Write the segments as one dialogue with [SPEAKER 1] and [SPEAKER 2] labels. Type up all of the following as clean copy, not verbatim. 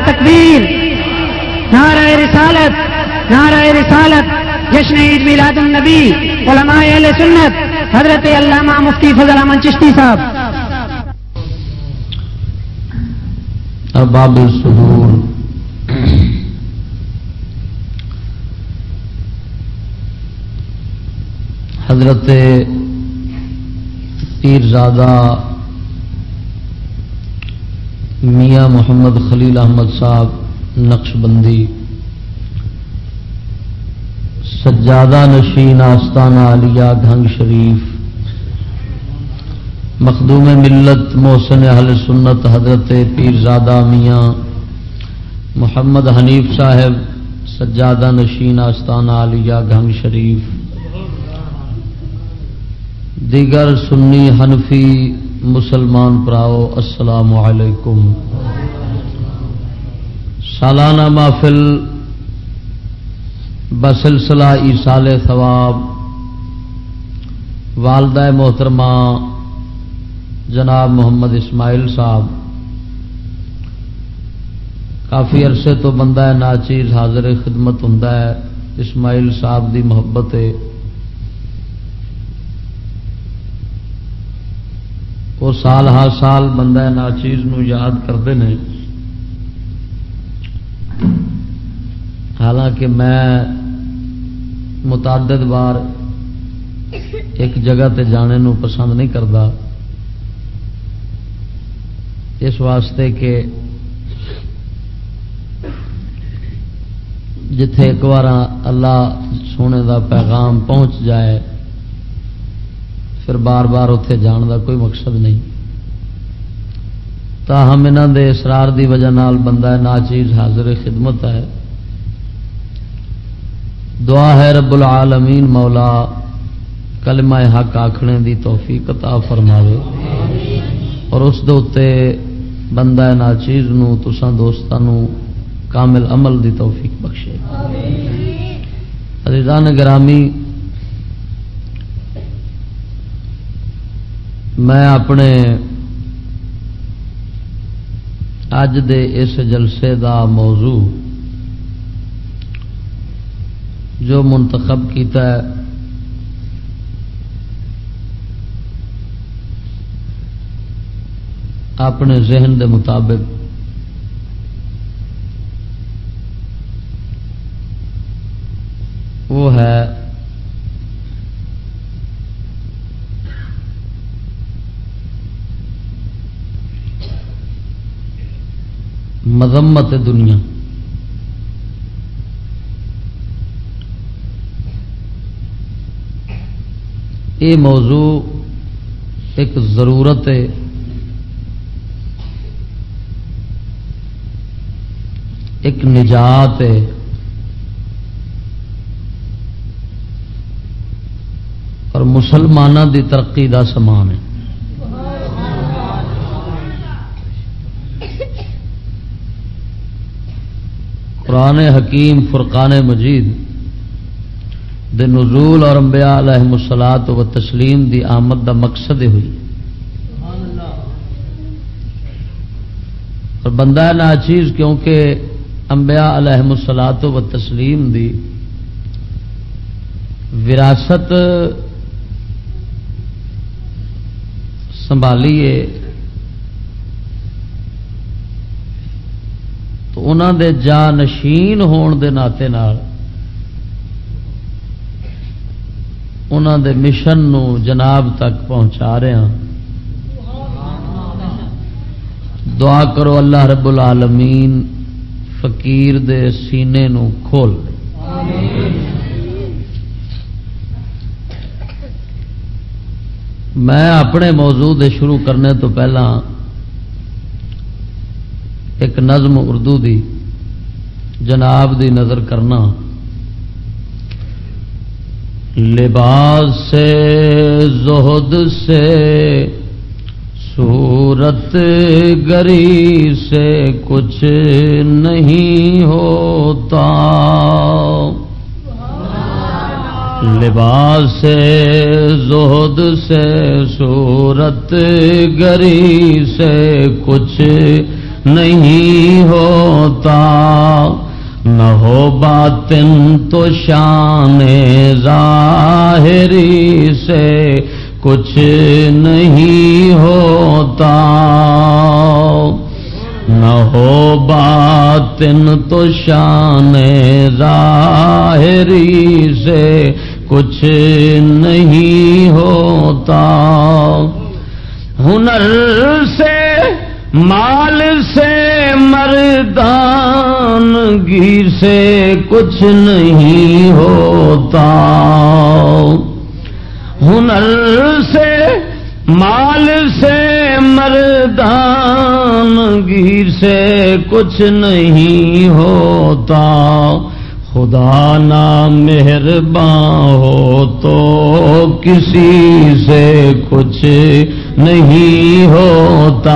[SPEAKER 1] تکبیر، نعرہ رسالت، نعرہ رسالت، جشن عید میلاد النبی، علماء اہل سنت، حضرت علامہ مفتی فضل احمد چشتی صاحب.
[SPEAKER 2] ارباب الصدور، حضرت پیرزادہ میاں محمد خلیل احمد صاحب نقشبندی سجادہ نشین آستانہ علیہ گھنگ شریف، مخدوم ملت محسن اہل سنت حضرت پیرزادہ میاں محمد حنیف صاحب سجادہ نشین آستانہ علیہ گھنگ شریف، دیگر سنی حنفی مسلمان پراؤ السلام علیکم. سالانہ محفل بسلسلہ ایصال ثواب والدہ محترمہ جناب محمد اسماعیل صاحب، کافی عرصے تو بندہ ناچیز حاضر خدمت ہوں. اسماعیل صاحب دی محبت ہے، وہ سال ہر سال بندہ ناچیز نو یاد کرتے ہیں. حالانکہ میں متعدد بار ایک جگہ تے جانے نو پسند نہیں کرتا، اس واسطے کہ جتھے ایک بار اللہ سونے دا پیغام پہنچ جائے پھر بار بار اتنے جان دا کوئی مقصد نہیں. تاہم انہاں دے اسرار دی وجہ نال بندہ ناچیز حاضر خدمت ہے. دعا ہے رب العالمین مولا کلمہ حق آکھنے دی توفیق عطا فرماوے اور اس دے اتے بندہ ناچیز نو تساں دوستانو کامل عمل دی توفیق بخشے. عزیزان گرامی، میں اپنے اج دے اس جلسے دا موضوع جو منتخب کیتا ہے اپنے ذہن دے مطابق وہ ہے مذمت دنیا. یہ موضوع ایک ضرورت ہے، ایک نجات ہے، اور مسلمانوں دی ترقی دا سامان ہے. قرآن حکیم فرقان مجید دے نزول اور انبیاء علیہم الصلاۃ و تسلیم دی آمد دا مقصد ہوئی. اور بندہ ناچیز کیونکہ انبیاء علیہم الصلاۃ و تسلیم دی وراثت سنبھالیے تو انہاں دے جانشین ہون دے ناطے نال انہاں دے مشن نو جناب تک پہنچا رہے ہیں. دعا کرو اللہ رب العالمین فقیر دے سینے نو کھول دے. میں اپنے موضوع دے شروع کرنے تو پہلا ایک نظم اردو دی جناب دی نظر کرنا. لباس سے زہد سے صورت گری سے کچھ نہیں ہوتا، لباس سے زہد سے صورت گری سے کچھ نہیں ہوتا، نہ ہو باطن تو شان ظاہری سے کچھ نہیں ہوتا، نہ ہو باطن تو شان ظاہری سے کچھ نہیں ہوتا، ہنر سے مال سے مردانگی سے کچھ نہیں ہوتا، ہنر سے مال سے مردانگی سے کچھ نہیں ہوتا، خدا نہ مہربان ہو تو کسی سے کچھ نہیں ہوتا،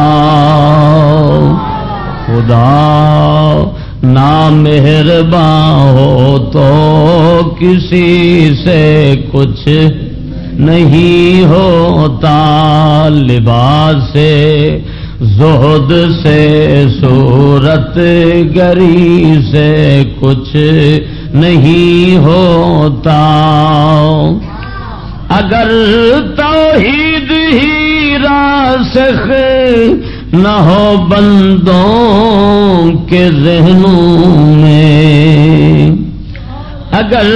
[SPEAKER 2] خدا نہ مہربان ہو تو کسی سے کچھ نہیں ہوتا، لباس سے زہد سے صورت گری سے کچھ نہیں ہوتا، اگر توحید ہی راسخ نہ ہو بندوں کے ذہنوں میں، اگر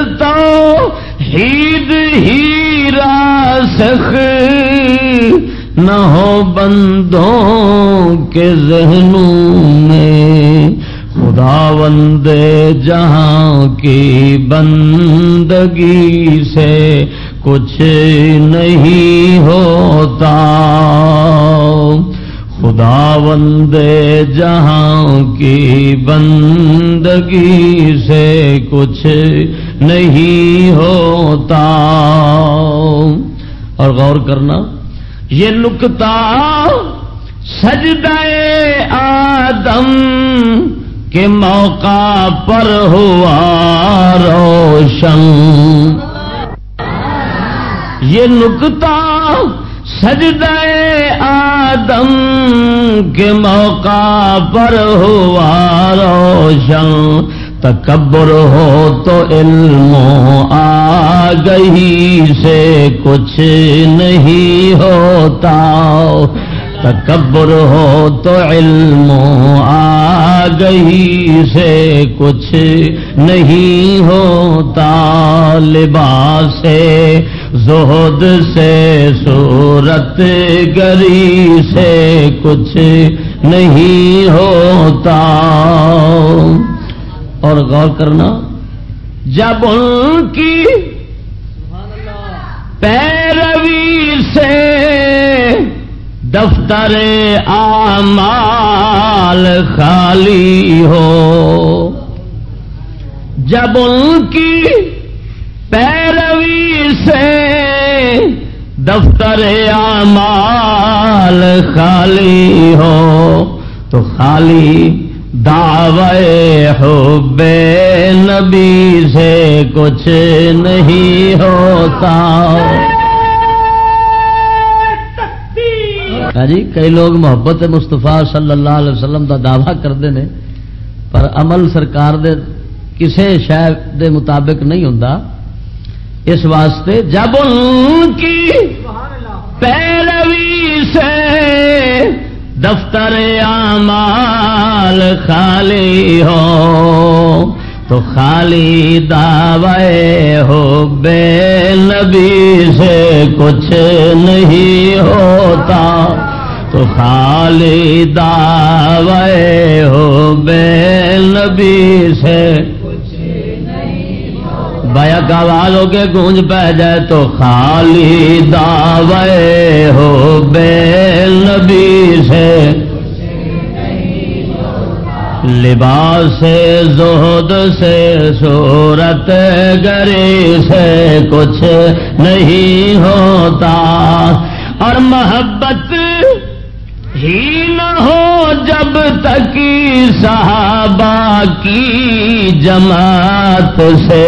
[SPEAKER 2] توحید ہی راسخ نہ ہو بندوں کے ذہنوں میں، خداوند جہاں کی بندگی سے کچھ نہیں ہوتا، خداوند جہاں کی بندگی سے کچھ نہیں ہوتا۔ اور غور کرنا یہ نکتہ سجدہ آدم کے موقع پر ہوا روشن، یہ نکتہ سجدہ آدم کے موقع پر ہوا روشن، تکبر ہو تو علم و آگہی سے کچھ نہیں ہوتا، تکبر ہو تو علم و آگہی سے کچھ نہیں ہوتا، لباس سے زہد سے صورت گری سے کچھ نہیں ہوتا۔ اور غور کرنا جب ان کی پیروی سے دفتر اعمال خالی ہو، جب ان کی پیروی سے دفتر اعمال خالی ہو، تو خالی دعوی حب نبی سے کچھ نہیں ہوتا۔ جی کئی لوگ محبت مصطفیٰ صلی اللہ علیہ وسلم کا دعویٰ کرتے ہیں پر عمل سرکار دے کسے شے دے مطابق نہیں ہوتا، اس واسطے جب ان کی پیروی سے دفتر اعمال خالی ہو، تو خالی دعوی حب نبی سے کچھ نہیں ہوتا، تو خالی دعوی حب نبی سے بایا کا آواز ہو کے گونج پہ جائے، تو خالی دعوی حب نبی سے لباس سے زہد سے صورت گری سے کچھ نہیں ہوتا، اور محبت ہی نہ ہو جب تک صحابہ کی جماعت سے،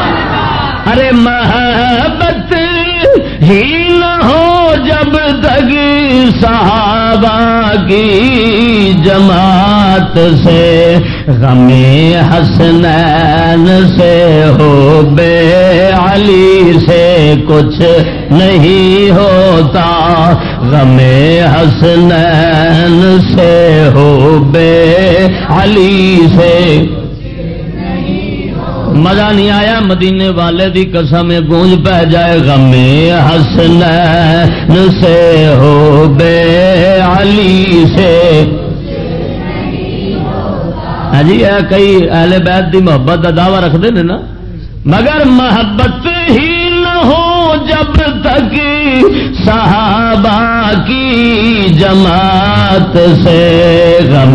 [SPEAKER 2] ارے محبت ہی نہ ہو جب تک صحابہ کی جماعت سے غم حسنین سے ہو بے علی سے کچھ نہیں ہوتا غم حسنین سے ہو بے علی سے مزہ نہیں آیا مدینے والے دی قسم گونج پہ جائے غم حسنین سے ہو بے علی سے ہاں جی کئی اہل بیت دی محبت کا دعویٰ رکھتے ہیں نا مگر محبت ہی نہ ہو جب تک صحابہ کی جماعت سے غم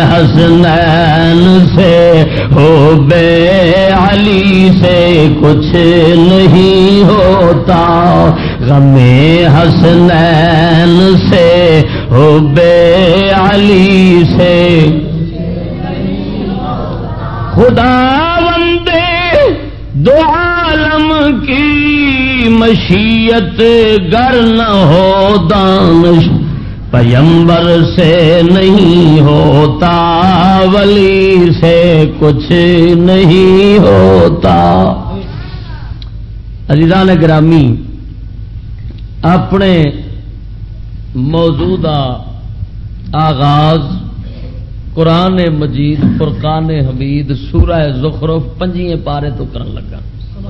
[SPEAKER 2] حسنین سے ہو بے علی سے کچھ نہیں ہوتا غم حسنین سے ہو بے علی سے خدا وندے دو عالم کی مشیت گر نہ ہو دانش پیمبر سے نہیں ہوتا ولی سے کچھ نہیں ہوتا عزیزان گرامی اپنے موجودہ آغاز قرآن مجید فرقان حمید سورہ زخرف 5 پارے تو کرن لگا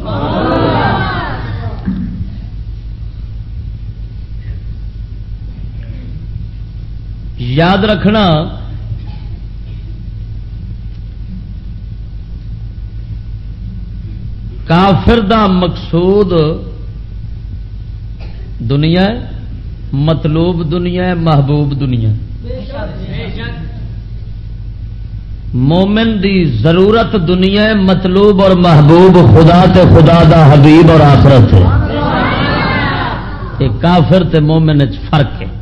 [SPEAKER 2] یاد رکھنا کافر دا مقصود دنیا ہے مطلوب دنیا ہے محبوب دنیا مومن دی ضرورت دنیا ہے مطلوب اور محبوب خدا تے خدا دا حبیب اور آخرت ہے ایک کافر تے مومن وچ فرق ہے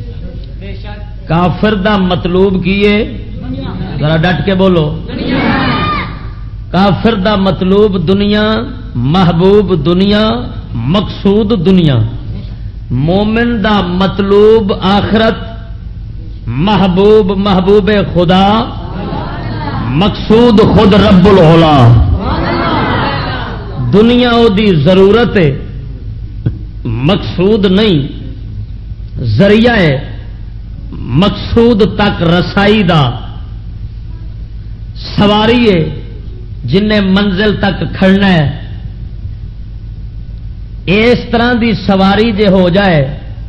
[SPEAKER 2] کافر دا مطلوب کیے ذرا ڈٹ کے بولو کافر دا مطلوب دنیا محبوب دنیا مقصود دنیا مومن دا مطلوب آخرت محبوب محبوب خدا مقصود خود رب العلا دنیا او دی ضرورت ہے مقصود نہیں ذریعہ ہے مقصود تک رسائی دا سواری ہے جن نے منزل تک کھڑنا ہے اس طرح دی سواری جے ہو جائے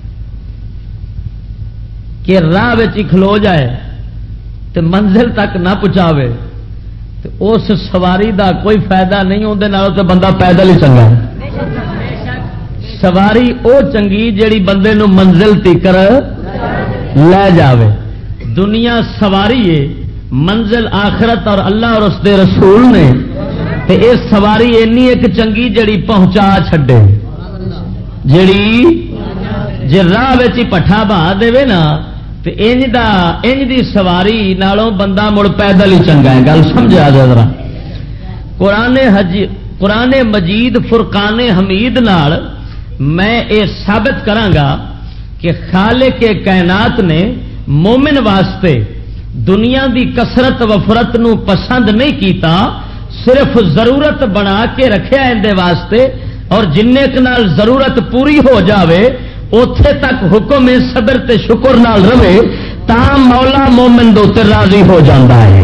[SPEAKER 2] کہ راہ وچ کھلو جائے تو منزل تک نہ پہنچاوے تو اس سواری دا کوئی فائدہ نہیں ہوندے نال تے بندہ پیدل ہی چنگا سواری او چنگی جیڑی بندے نو منزل تیکر لے جاوے دنیا سواری ہے منزل آخرت اور اللہ اور اس دے رسول نے تے اس سواری اینی ایک چنگی جیڑی پہنچا چھڈے جیڑی جے راہ وچ پٹھا بہا دے نا تے انج دی سواری نالوں بندہ مڑ پیدل ہی چنگا ہے گل سمجھا جا ذرا قرآن مجید فرقان حمید نال میں یہ ثابت کرانگا کہ خالق کائنات نے مومن واسطے دنیا دی کثرت وفرت نو پسند نہیں کیتا صرف ضرورت بنا کے رکھیا اندے واسطے اور جننے نال ضرورت پوری ہو جاوے اوتھے تک حکم صبر تے شکر نال رہے تا مولا مومن دے تے راضی ہو جاندا ہے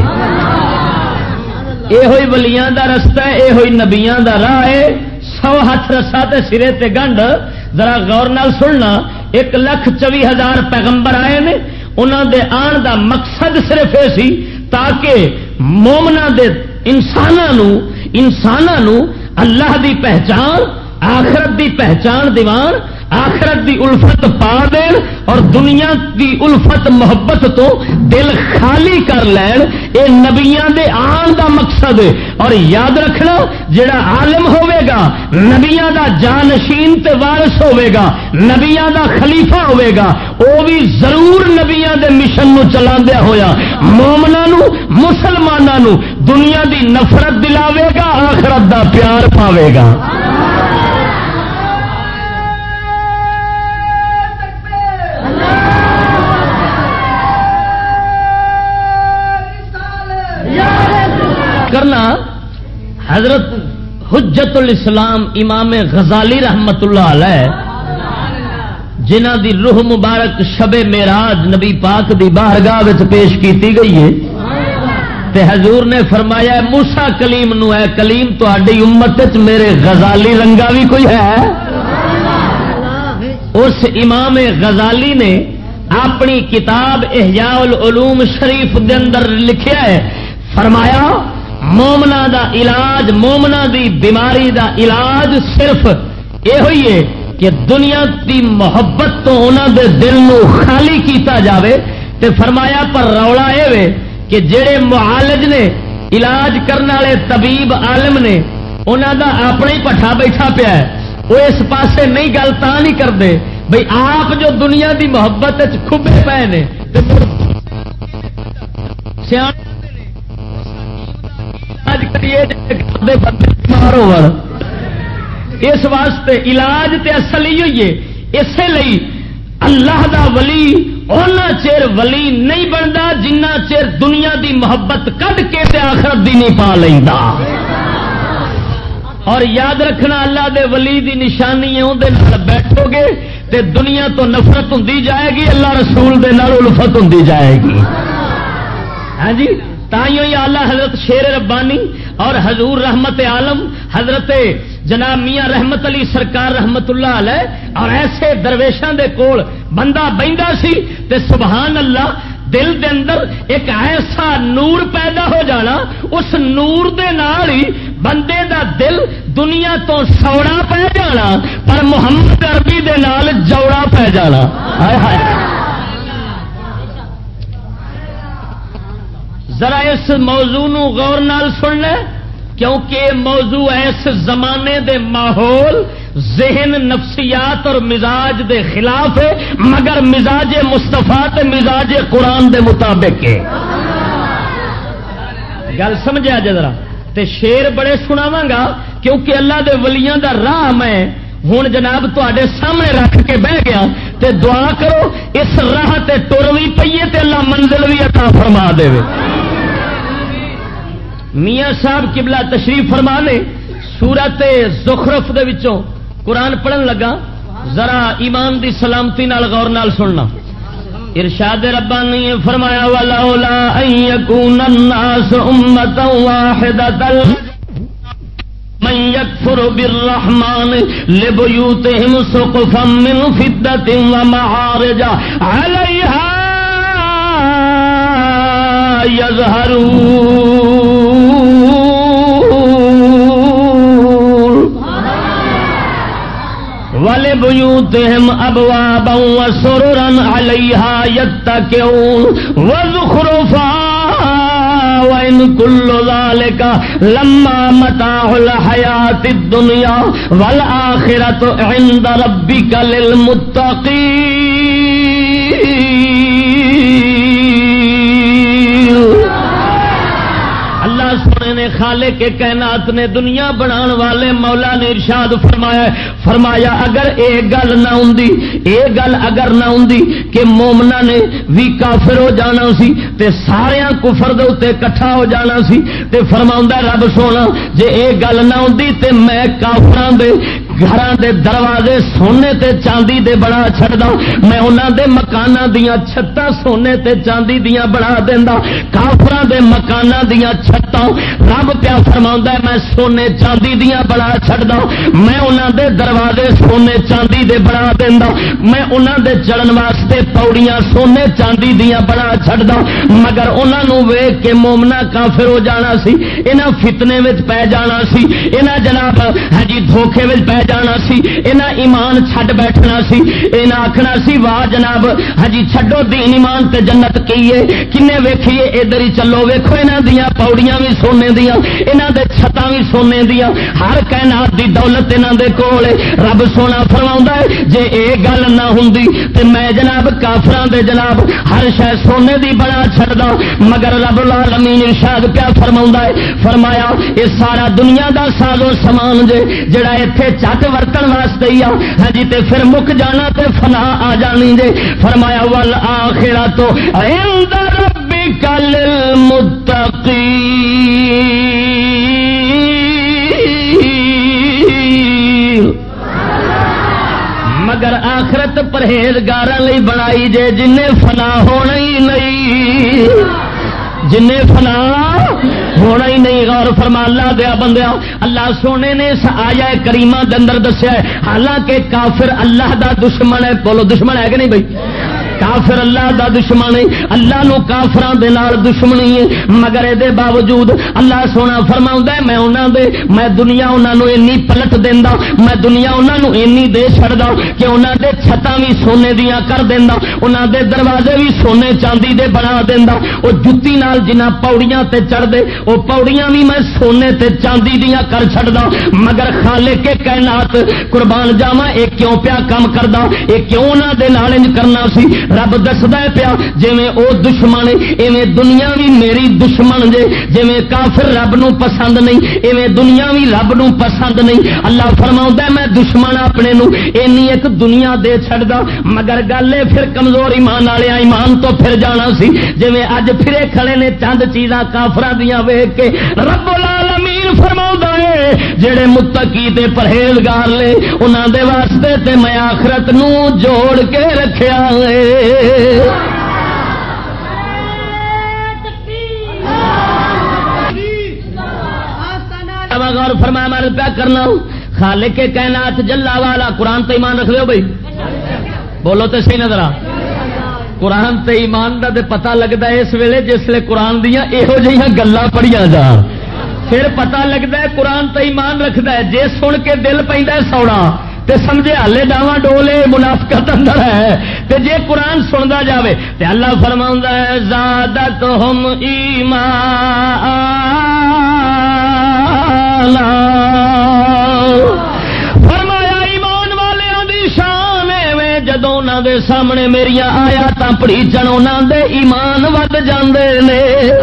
[SPEAKER 2] اے ہوئی ولیاں دا رستہ ہے اے ہوئی نبیاں دا راہ ہے 100 ہاتھ رسا تے سرے تے گنڈ ذرا غور نال سننا 1,24,000 پیغمبر آئے نے انہاں دے آن دا مقصد صرف اے سی تاکہ مومناں دے انساناں نو اللہ دی پہچان آخرت دی پہچان دیوان آخرت دی الفت پا دین اور دنیا دی الفت محبت تو دل خالی کر لین اے نبیاں دے آن دا مقصد ہے اور یاد رکھنا جڑا عالم ہوئے گا نبیاں دا جانشین تے وارث ہوئے گا نبیاں دا خلیفہ ہوئے گا او بھی ضرور نبیاں دے مشن نو چلاندیا ہویا مومناں نو مسلماناں نو دنیا دی نفرت دلاوے گا آخرت دا پیار پاوے گا کرنا حضرت حجت الاسلام امام غزالی رحمت اللہ علیہ جنہ دی روح مبارک شب معراج نبی پاک دی بارگاہ وچ پیش کیتی گئی ہے تے حضور نے فرمایا موسیٰ کلیم نو ہے کلیم تہاڈی امت وچ میرے غزالی رنگا بھی کوئی ہے. اس امام غزالی نے اپنی کتاب احیاء العلوم شریف دے اندر لکھیا ہے فرمایا مومنا دا علاج مومنا دی بیماری دا علاج صرف یہ ہوئی ہے کہ دنیا دی محبت تو انہاں دے دل نو خالی کیتا جاوے تے فرمایا پر رولا اے وے کہ جڑے معالج نے علاج کرنے والے طبیب عالم نے انہاں دا اپنا ہی پٹھا بیٹھا پیا ہے وہ اس پاسے نہیں گل تا نہیں کرتے بھئی آپ جو دنیا دی محبت کھبے پے نے اس واسطے علاج تے اصل ہی ہوئی ہے. اسی لیے اللہ دا ولی اونا چیر ولی نہیں بنتا جنہ چیر دنیا دی محبت کڈ کے تے آخرت دی نہیں پا لیندا. اور یاد رکھنا اللہ دے ولی دی نشانی ہے اندر بیٹھو گے تے دنیا تو نفرت ہوندی جائے گی اللہ رسول دے نال الفت ہوندی جائے گی. ہاں جی تائیوں ہی اعلی حضرت شیر ربانی اور حضور رحمت عالم حضرت جناب میاں رحمت علی سرکار رحمت اللہ علیہ اور ایسے درویشاں دے کول بندہ بہندا سی تے سبحان اللہ دل دے اندر ایک ایسا نور پیدا ہو جانا اس نور دے نال ہی بندے دا دل دنیا تو سوڑا پہ جانا پر محمد عربی دے نال جوڑا پہ جانا. ہائے ہائے ذرا اس موضوع نو غور نال سن لے کیونکہ موضوع اس زمانے دے ماحول ذہن نفسیات اور مزاج دے خلاف ہے مگر مزاج مصطفیٰ تے مزاج قرآن دے مطابق ہے. گل سمجھا جے ذرا تے شیر بڑے سناواں گا کیونکہ اللہ دے ولیاں دا راہ میں ہوں جناب تے سامنے رکھ کے بہ گیا تے دعا کرو اس راہ تے ٹر بھی پیے تے اللہ منزل بھی عطا فرما دے. میاں صاحب قبلہ تشریف فرما نے سورت زخرف دے وچوں قرآن پڑھن لگا ذرا ایمان دی سلامتی نال غور نال سننا. ارشاد ربانی فرمایا ولولا ان یکون الناس امۃ واحدۃ من یکفر بالرحمن لبیوتہم سقفا من فضۃ ومعارج علیہا یظہرون وَلِبُيُوتِهِمْ أَبْوَابًا وَسُرُرًا عَلَيْهَا يَتَّكِئُونَ وَزُخْرُفًا وَإِنْ كُلُّ ذَلِكَ لَمَّا مَتَاعُ الْحَيَاةِ الدُّنْيَا وَالْآخِرَةُ عِندَ رَبِّكَ لِلْمُتَّقِينَ. اللہ سونے نے خالق کے کائنات نے دنیا بنان والے مولا نے ارشاد فرمایا اگر ایک گل نہ ہوندی اگر نہ ہوندی کہ مومنا نے بھی کافر ہو جانا سی تے سارے کفر دے اوتے اکٹھا ہو جانا سی تے فرماوندا رب سونا جے ایک گل نہ ہوندی تے میں کافراں دے گھراں دے دروازے سونے تے چاندی دے بنا چھڑدا میں انہاں دے مکاناں دیاں چھتاں سونے تے چاندی دیاں بنا دیندا کافراں دے مکاناں دیاں چھتاں رب پیا فرماوندا ہے میں سونے چاندی دیاں بنا چھڑدا میں انہاں دے دروازے سونے چاندی دے بنا دیندا میں انہاں دے چڑھن واسطے پوڑیاں سونے چاندی دیاں بنا چھڑدا مگر انہاں نو ویکھ کے مومنا کافر ہو جانا سی انہاں فتنے وچ پے جانا سی انہاں جناب ہاں جی دھوکے وچ پے جانا سی انہاں ایمان چھڈ بیٹھنا سی انہاں آکھنا سی واہ جناب ہاں جی چھڈو دین ایمان تے جنت کیے کنے ویکھیے ادھر ہی چلو ویکھو انہاں دیاں پوڑیاں بھی سونے دیاں انہاں دے چھتاں بھی سونے دیاں ہر کائنات دی دولت انہاں دے کول ہے. رب سونا فرماوندا ہے جے اے گل نہ ہوندی تے میں جناب کافراں دے جناب ہر شے سونے دی بنا چھڑدا مگر رب العالمین ارشاد کیا فرماوندا ہے فرمایا اے سارا دنیا دا ساز و سامان جے جڑا ایتھے چٹ ورتن واسطے ہی ہاں جی تے پھر مک جانا تے فنا آ جانی جے فرمایا والآخرۃ عند ربک للمتقین پرہیزگاراں لئی بنائی جے جنہیں فنا ہونا ہی نہیں، جنہیں فنا ہونا ہی نہیں. غور فرما اللہ دیا بندیا، اللہ سونے نے اس آیا کریمہ دے اندر دسیا ہے حالانکہ کافر اللہ دا دشمن ہے. بولو دشمن ہے کہ نہیں بھائی؟ کافر اللہ دا دشمن ہے، اللہ نو کافراں دے نال دشمنی ہے، مگر اے دے باوجود اللہ سونا فرماوندا ہے میں دنیا انہاں نو اینی پلٹ دیندا، میں دنیا انہاں نو اینی دے چھڑدا کہ انہاں دے چھتاں وی سونے دیاں کر دیندا، انہاں دے دروازے وی سونے چاندی دے بنا دیندا، او جُتی نال جنہاں پاؤڑیاں تے چڑھ دے او پاؤڑیاں وی میں سونے تے چاندی دیاں کر چھڑدا. مگر خالق کائنات قربان جاواں اے کیوں پیا کم کردا، اے کیوں انہاں دے نال انج کرنا سی؟ رب دسدا پیا جویں او دشمن ایویں دنیا بھی میری دشمن جے، جویں کافر رب نو پسند نہیں ایویں دنیا بھی رب نو پسند نہیں. اللہ فرماوندا ہے میں دشمن اپنے نو اینی ایک دنیا دے چھڑدا، مگر گل اے پھر کمزور ایمان والے ایمان تو پھر جانا سی. جویں اج پھرے کھڑے نے چند چیزاں کافراں دیاں ویکھ کے رب العالمین فرماوندا ہے جڑے متقی تے پرہیزگار لے انہاں دے واسطے تے میں آخرت نو جوڑ کے رکھیا ہے. غور فرمایا میں پیا کرنا خالق کے کائنات جلا والا قرآن تے ایمان رکھ لو بھائی، بولو تے صحیح نظر آ. قرآن تے ایمان دا تے پتہ لگتا ہے اس ویلے جس لے قرآن دیاں یہو جہاں گلاں پڑھیاں جان، پھر پتہ لگتا ہے قرآن تے ایمان رکھتا ہے. جے سن کے دل پیندا ہے سوڑا تے سمجھے ہالے ڈاواں ڈولے منافقت اندر ہے، تے جے قرآن سندا جاوے تے اللہ فرماوندا ہے زادتہم ایمانا، فرمایا ایمان والیاں دی شان ایویں جدوں انہاں دے سامنے میریاں آیاتاں پڑھیجن انہاں دے ایمان ود جاندے نے،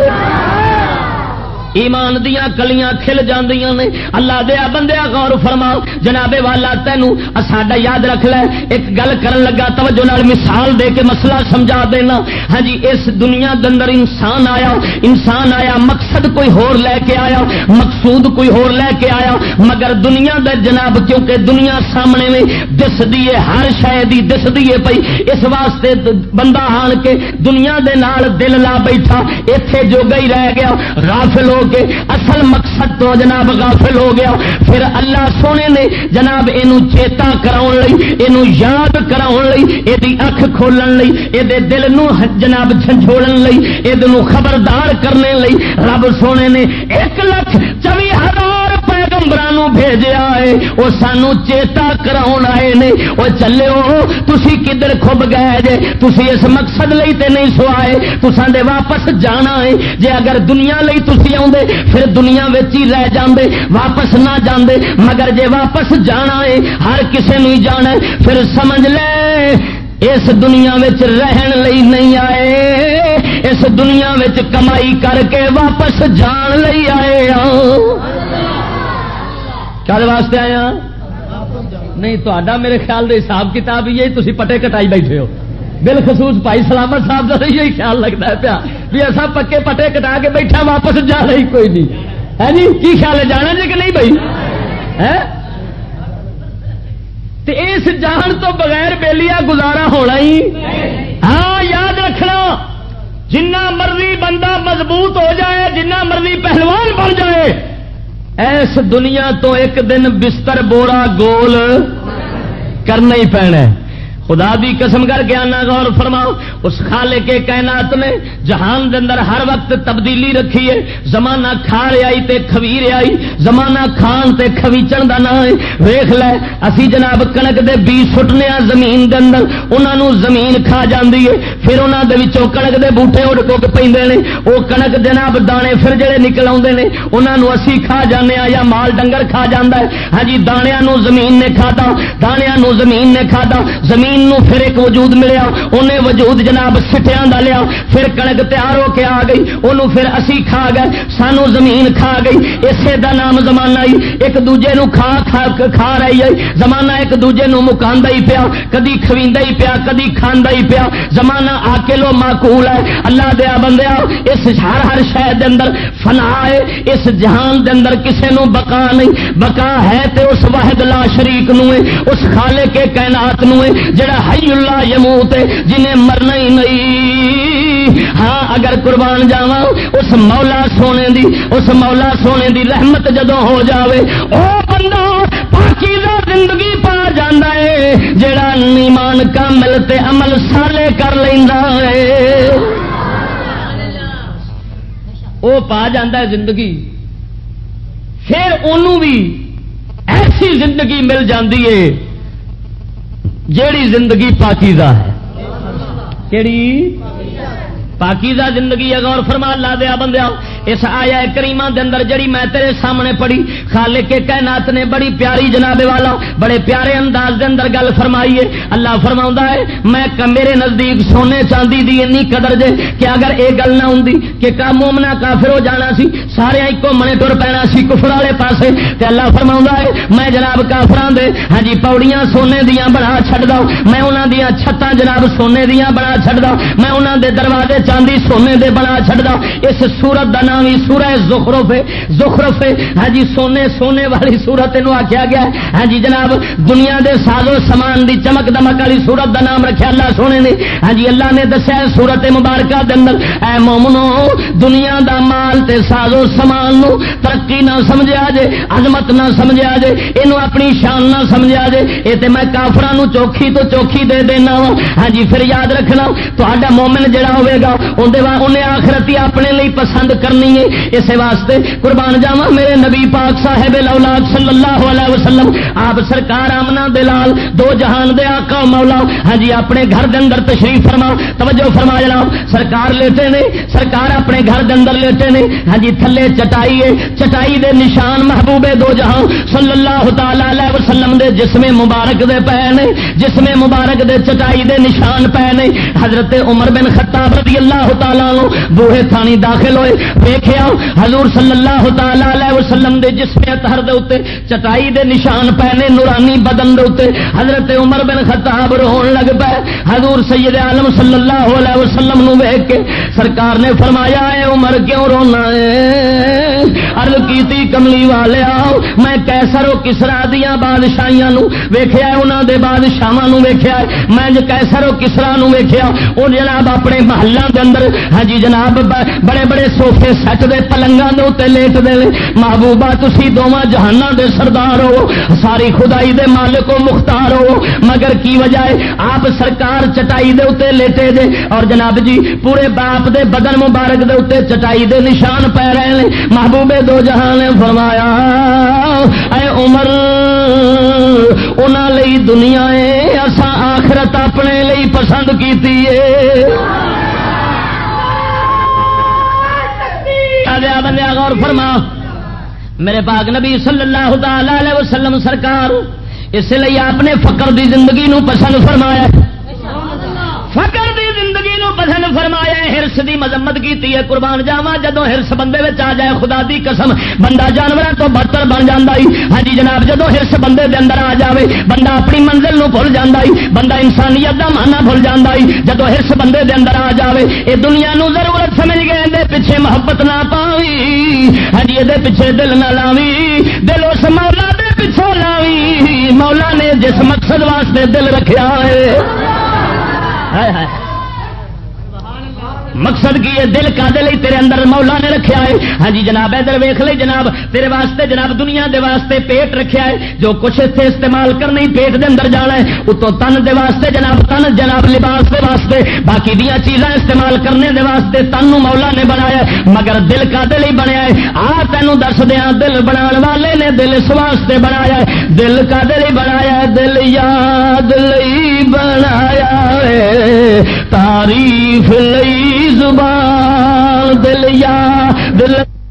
[SPEAKER 2] ایمان دیاں کلیاں کھل جاندیاں نے. اللہ دیا بندیا غور فرما جناب والا تینوں ساڈا یاد رکھ لے ایک گل کرن لگا توجہ نال مثال دے کے مسئلہ سمجھا دینا. ہاں جی اس دنیا دے اندر انسان آیا مقصد کوئی ہور لے کے آیا، مقصود کوئی ہور لے کے آیا، مگر دنیا دے جناب کیونکہ دنیا سامنے میں دس دیے ہر شے دی دس دیے پئی اس واسطے بندہ آن کے دنیا دے نال دل لا بیٹھا ایتھے جو گئی رہ گیا غافل ہو کے اصل مقصد تو جناب غافل ہو گیا. پھر اللہ سونے نے جناب اینو چیتا کراؤن لئی اینو یاد کراؤن لئی ایدی اکھ کھولن لئی ایدے دل نو جناب جھنجھوڑن لئی ایدے نو خبردار کرنے لئی رب سونے نے 1,24,000 پیغمبرانو بھیجیا ہے. وہ سانو چیتا کراؤن آئے نے وہ چلو تسی کدھر کھب گئے جے، تسی اس مقصد لئی تے نہیں سو آئے، تساں دے واپس جانا ہے. جے اگر دنیا لئی تسی آؤندے پھر دنیا وچ ہی رہ جاندے واپس نہ جاندے، مگر جے واپس جانا ہے ہر کسے نوں جانا ہے پھر سمجھ لے اس دنیا وچ رہن لئی نہیں آئے، اس دنیا وچ کمائی کر کے واپس جان لئی آئے. کیا واسطے آیا نہیں تو میرے خیال دے حساب کتاب یہ تسی پٹے کٹائی بیٹھے ہو. بالخصوص بھائی سلامت صاحب کا یہی خیال لگتا ہے پیا بھی ایسا پکے پٹے کٹا کے بیٹھا واپس جا رہی کوئی نہیں ہے جی. کی خیال ہے جانا جی کہ نہیں بھائی ہے؟ اس جان تو بغیر بیلیا گزارا ہونا ہی. ہاں یاد رکھنا جنہ مرضی بندہ مضبوط ہو جائے جنہ مرضی پہلوان بن جائے ایس دنیا تو ایک دن بستر بورا گول کرنا ہی پینا ہے. خدا دی قسم کر کے آنا غور فرماؤ اس خالق کے کائنات نے جہان دے اندر ہر وقت تبدیلی رکھی ہے. زمانہ کھا رہی تے کھوی رہی، زمانہ کھان تے کھویچن دا نہ ہے. ویکھ لے اسی جناب کنک دے بی سٹنے زمین دے اندر انہاں نو زمین کھا جاندی ہے، پھر انہاں دے وچوں کنک دے بوٹے اڑ ٹک پیندے نے، او کنک جناب دانے پھر جڑے نکل آوندے نے انہاں نو اسی کھا جانے آ یا مال ڈنگر کھا جاندا ہے. ہاں جی دانیاں نو زمین نے کھادا، دانیاں نو زمین نے کھادا، زمین نو پھر ایک وجود ملیا انہیں وجود جناب سٹیاں دا لیا، پھر کنک تیار ہو کے آ گئی انہوں پھر اسی کھا گئے، سانو زمین کھا گئی. اسے دا نام زمانہ ہی ایک دوجے نو کھا رہی ہے. زمانہ ایک دوجے نو مکاندا ہی پیا، کدی کھویندا ہی پیا کدی کھاندا ہی پیا. زمانہ آکلو معقول ہے. اللہ دیا بندیا اس ہر شے دے اندر فنا ہے، اس جہان دے اندر کسے نو بقا نہیں. بقا ہے تے اس واحد لا شریک نو ہے، اس خالق کے کائنات نو ہے جڑا حی لا یموت جنہیں مرنا ہی نہیں. ہاں اگر قربان جاواں اس مولا سونے دی رحمت جدوں ہو جاوے او بندہ پاکیزہ زندگی پا جاندا ہے جڑا ایمان کامل تے عمل صالح کر لیندا ہے او پا جاندا ہے زندگی. پھر انہوں بھی ایسی زندگی مل جاندی ہے جیڑی زندگی پاکیزہ ہے. کیڑی پاکیزہ زندگی ہے. غور فرما اللہ دیا بندیا اس آیا کریمہ دے اندر جڑی میں تیرے سامنے پڑھی خالق کائنات نے بڑی پیاری جناب والا بڑے پیارے انداز دے اندر گل فرمائی ہے. اللہ فرماوندا ہے میں میرے نزدیک سونے چاندی دی اتنی قدر جے کہ اگر اے گل نہ ہوندی کہ کا مومنا کافر ہو جانا سی سارے ہی گھومنے ٹر پینا سی کفر والے پاسے تے اللہ فرماوندا ہے میں جناب کافراں دے ہاں جی پوڑیاں سونے دیاں بنا چھڈدا میں انہاں دیاں چھتاں جناب سونے دیاں بنا چھڈدا میں انہاں دے دروازے چاندی سونے دے بنا چھڈدا. اس سورت دا نام ہی سورہ زخرف ہے. ہاں جی سونے والی سورت نو آکھیا گیا ہے. ہاں جی جناب دنیا دے ساز و سامان دی چمک دمک والی سورت دا نام رکھیا اللہ سونے نے. ہاں جی اللہ نے دسیا سورت مبارکہ دے اندر اے مومنو دنیا دا مال تے ساز و سامان نو ترقی نہ سمجھیا جے عظمت نہ سمجھیا جے اینو اپنی شان نہ سمجھیا جے اے تے میں کافراں نو چوکھی تو چوکھی دے دینا وا. ہاں جی پھر یاد رکھنا تہاڈا مومن جڑا ہوے گا انہیں آخرت اپنے لیے پسند کرنی ہے. اس واسطے قربان جاواں میرے نبی پاک صاحب الاولاد صلی اللہ علیہ وسلم آپ سرکار آمنہ دلال دو جہان دے آقا مولا ہاں جی اپنے گھر دے اندر تشریف فرما. توجہ فرما جناب سرکار لیٹے نے سرکار اپنے گھر دے اندر لیٹے نے. ہاں جی تھلے چٹائی ہے چٹائی دے نشان محبوب دو جہان صلی اللہ تعالی علیہ وسلم دے جسم مبارک دے پے نے جسم مبارک دے چٹائی دے نشان پے نے. حضرت عمر بن خطاب رضی اللہ تعالی عنہ بوہے تھانی داخل ہوئے ویکھیا حضور صلی اللہ تعالی علیہ وسلم دے جسم اطہر دے اوتے چٹائی دے نشان پے نے نورانی بدن دے اوتے. حضرت عمر بن خطاب رون لگ پے. حضور سید عالم صلی اللہ علیہ وسلم نو ویکھ کے سرکار نے فرمایا اے عمر کیوں رونا ہے؟ عرض کیتی کملی والے آؤ میں کیسر و کسرا دیاں بادشاہیاں نو ویکھیا انہاں دے بادشاہاں نو ویکھیا میں کیسر و کسرا نو ویکھیا او جناب اپنے محلاں دے اندر ہاں جی جناب بڑے بڑے سوفے سٹ دے پلنگاں دے اوتے لیٹ دے محبوبہ تسی دوواں جہاناں دے سردار ہو ساری خدائی دے مالک و مختار ہو مگر کی وجہ ہے آپ سرکار چٹائی دے اوتے لیٹے دے اور جناب جی پورے باپ دے بدن مبارک دے اوتے چٹائی دے نشان پے رہے ہیں. محبوب دو جہان نے فرمایا اے عمر انہاں لئی دنیا ہے اساں آخرت اپنے لئی پسند کیتی ہے. بندے غور فرما میرے پاک نبی صلی اللہ تعالی علیہ وسلم سرکار اس لیے آپ نے فقر دی زندگی نو پسند فرمایا فقر دی زندگی نو پسند فرمایا ہرس دی مذمت کیتی ہے. قربان جاواں جدوں ہرس بندے وچ آ جائے خدا دی قسم بندہ جانوراں تو بدتر بن جاندا ہے. ہاں جی جناب جدوں ہرس بندے دے اندر آ جاوے بندہ اپنی منزل نو بھول جاندا ہے بندہ انسانیت دا معنی بھول جاندا ہے. جدوں ہرس بندے دے اندر آ جاوے اے دنیا نو ضرورت سمجھ گئے دے پیچھے محبت نہ پاوی ہاں جی دے پیچھے دل نہ لاوی دل اس مولا دے پیچھے لاوی. مولا نے جس مقصد واسطے دل رکھیا ہے مقصد کی ہے دل کا دل ہی تیرے اندر مولا نے رکھیا ہے. ہاں جی جناب ادھر ویکھ لے جناب تیرے واسطے جناب دنیا دے واسطے پیٹ رکھیا ہے جو کچھ اتنے استعمال کرنا ہی پیٹ دے اندر جانا ہے اتوں تن دے واسطے جناب تن جناب لباس دے واسطے باقی دیاں چیزاں استعمال کرنے دے واسطے تن نو مولا نے بنایا مگر دل کا دل ہی بنیا ہے. آ تینوں دس دیاں دل بنان والے نے دل اس واسطے بنایا ہے دل کا دل ہی بنایا ہے دل یاد لئی بنایا ہے تعریف لئی زبان دل یا دل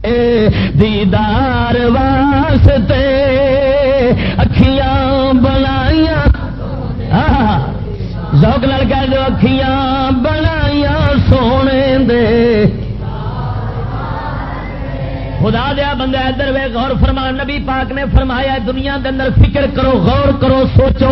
[SPEAKER 2] دیدار واسطے اکھیاں بنائیاں ذوق لڑ کے جو اکھیاں بنائیاں سونے دے. خدا دیا بندہ ادھر وے غور فرما نبی پاک نے فرمایا دنیا دے اندر فکر کرو غور کرو سوچو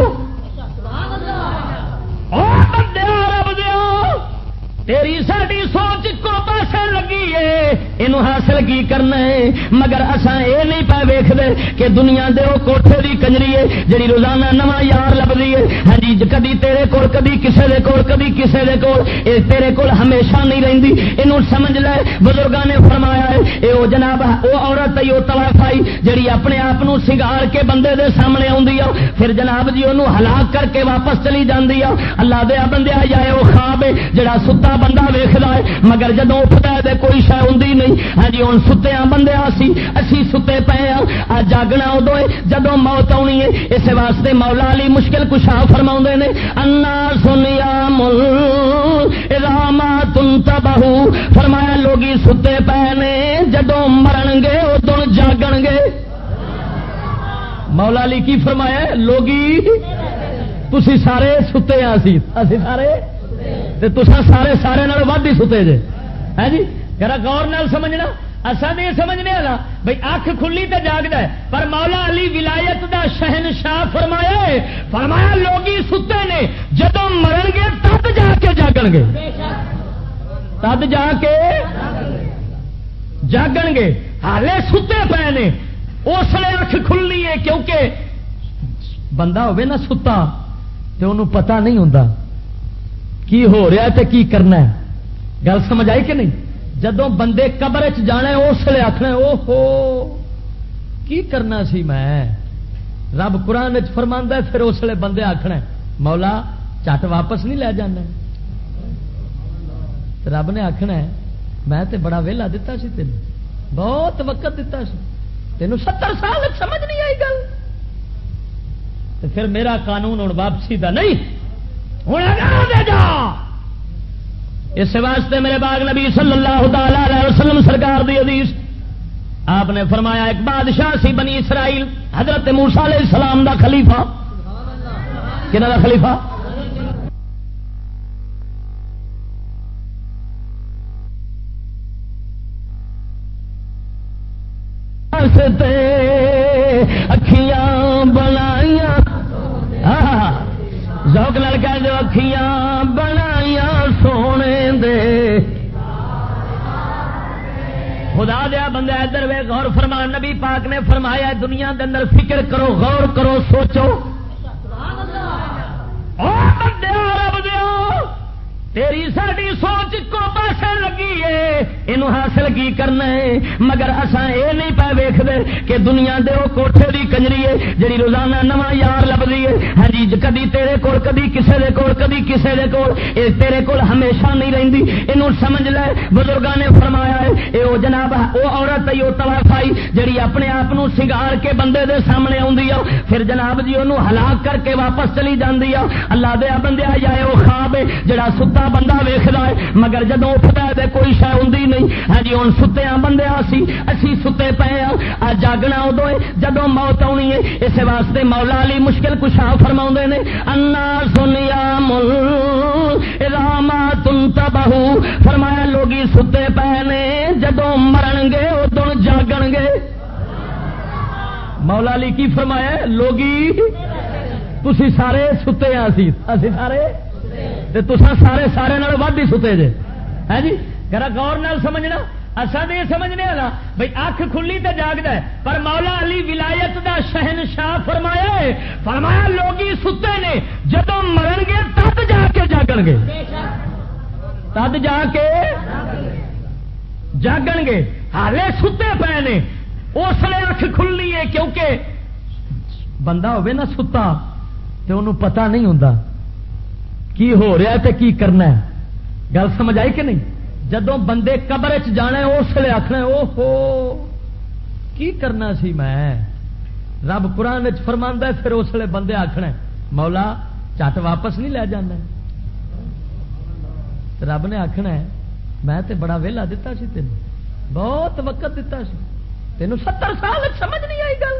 [SPEAKER 2] تیری ساری سوچ کو پاسے لگی ہے اینو حاصل کی کرنا ہے، مگر اساں اے نہیں پا ویکھدے کہ دنیا دے او کوٹھے دی کنجری ہے جڑی روزانہ نواں یار لبدی ہے، ہاں جی کدی تیرے کول کدی کسے دے کول کدی کسے دے کول، اے تیرے کول ہمیشہ نہیں رہندی، اینو سمجھ لے۔ بزرگاں نے فرمایا ہے اے او جناب او عورت ای او طوافائی جڑی اپنے آپ نو سنگار کے بندے دے سامنے آندی ہے پھر جناب جی اونوں ہلاک کر کے واپس چلی جاندی ہے۔ اللہ دے بندیا یا او خواب ہے جڑا ستا بندہ ویکھدا ہے مگر جدوں اٹھدا ہے تے کوئی شے ہوندی نہیں، ہاں جی ہن ستیاں بندے اسی ستے پئے ہاں، آ جاگنا ادوں ہے جدوں موت آونی ہے۔ اس واسطے مولا علی مشکل کشا فرماوندے نے الناس نیام اذا ما تنتبہوا، فرمایا لوگی ستے پئے نے جدوں مرن گے ادوں جاگن گے۔ مولا علی کی فرمایا لوگی تسی سارے ستے ہیں، اسی سارے تے تساں سارے نال ود ہی ستے جے، ہے جی ذرا غور نال سمجھنا۔ اصا نہیں سمجھنے والا بھائی اکھ کھلی تے جاگدا ہے، پر مولا علی ولایت دا شہنشاہ فرمایا ہے، فرمایا لوگی ستے نے جدوں مرن گے تب جا کے جاگن گے، تب جا کے جاگن گے، حالے ستے پے نے اس لیے اکھ کھلنی ہے کیونکہ بندہ ہوئے نا ستا تے انہوں پتہ نہیں ہوندا کی ہو رہا تے کی کرنا ہے، گل سمجھ آئی کہ نہیں؟ جدوں بندے قبر چ جانا ہے اس لیے آخنا او ہو کی کرنا سی میں، رب قرآن فرماندا ہے پھر اس لیے بندے آخنا مولا چٹ واپس نہیں لے جانا، رب نے آخنا ہے میں تے بڑا ویلا دتا سی تینوں، بہت وقت دتا سی تینوں 70 سال سمجھ نہیں آئی گل، تو پھر میرا قانون ہوں واپسی دا نہیں، ہوں اگاں دے جا۔ اس واسطے میرے باغ نبی صلی اللہ تعالی علیہ وسلم سرکار دی حدیث آپ نے فرمایا ایک بادشاہ سی بنی اسرائیل حضرت موسیٰ علیہ السلام دا خلیفہ، کنہ دا خلیفہ؟ اکھیاں بنائیاں ذوق نال کہہ دو اکھیاں بنائیاں سونے دے، خدا دیا بندہ ادھر وے غور فرما، نبی پاک نے فرمایا دنیا دے اندر فکر کرو غور کرو سوچو، او بندے رب دیو تیری ساری سوچ کو پاسے لگی ہے، اینو حاصل کی کرنا ہے، مگر اساں اے نہیں پا ویکھدے کہ دنیا دے او کوٹھے دی کنجری ہے جڑی روزانہ نواں یار لبدی ہے، ہاں جی کدی تیرے کول کدی کسے دے کول کدی کسے دے کول، اے تیرے کول ہمیشہ نہیں رہندی، اینو سمجھ لے۔ بزرگاں نے فرمایا ہے اے او جناب او عورت ای او طوافائی جڑی اپنے آپ نو سنگار کے بندے دے سامنے آندی ہے پھر جناب جی اونوں ہلاک کر کے واپس چلی جاندی ہے۔ اللہ دے بندیا یا او خواب ہے جڑا ستا بندہ ویکھدا ہے مگر جدوں اٹھدا ہے تے کوئی شے ہوندی نہیں، ہاں جی ہن ستیاں بندے اسی ستے پئے ہاں، آ جاگنا ادوں ہے جدوں موت آونی ہے۔ اس واسطے مولا علی مشکل کشا فرماوندے نے الناس نیام اذا ما تنتبہوا، فرمایا لوگی ستے پئے نے جدوں مرن گے ادوں جاگن گے۔ مولا علی کی فرمایا لوگی تسی سارے ستے ہیں، اسی سارے تے تساں سارے نال ود ہی ستے جے، ہے جی ذرا غور نال سمجھنا۔ اصا نہیں سمجھنے والا بھائی اکھ کھلی تے جاگدا ہے، پر مولا علی ولایت دا شہنشاہ فرمایا ہے، فرمایا لوگی ستے نے جدوں مرن گے تب جا کے جاگن گے، تب جا کے جاگن گے، حالے ستے پے نے اس لیے اکھ کھلنی ہے کیونکہ بندہ ہوئے نا ستا تے انہوں پتہ نہیں ہوندا کی ہو رہا تے کی کرنا ہے، گل سمجھ آئی کہ نہیں؟ جدوں بندے قبر چ جانا ہے اس لیے آخنا او ہو کی کرنا سی میں، رب قرآن فرماندا ہے پھر اس لیے بندے آخنا مولا چٹ واپس نہیں لے جانا، رب نے آخنا ہے میں تے بڑا ویلا دتا سی تینوں، بہت وقت دتا سی تینوں 70 سال سمجھ نہیں آئی گل،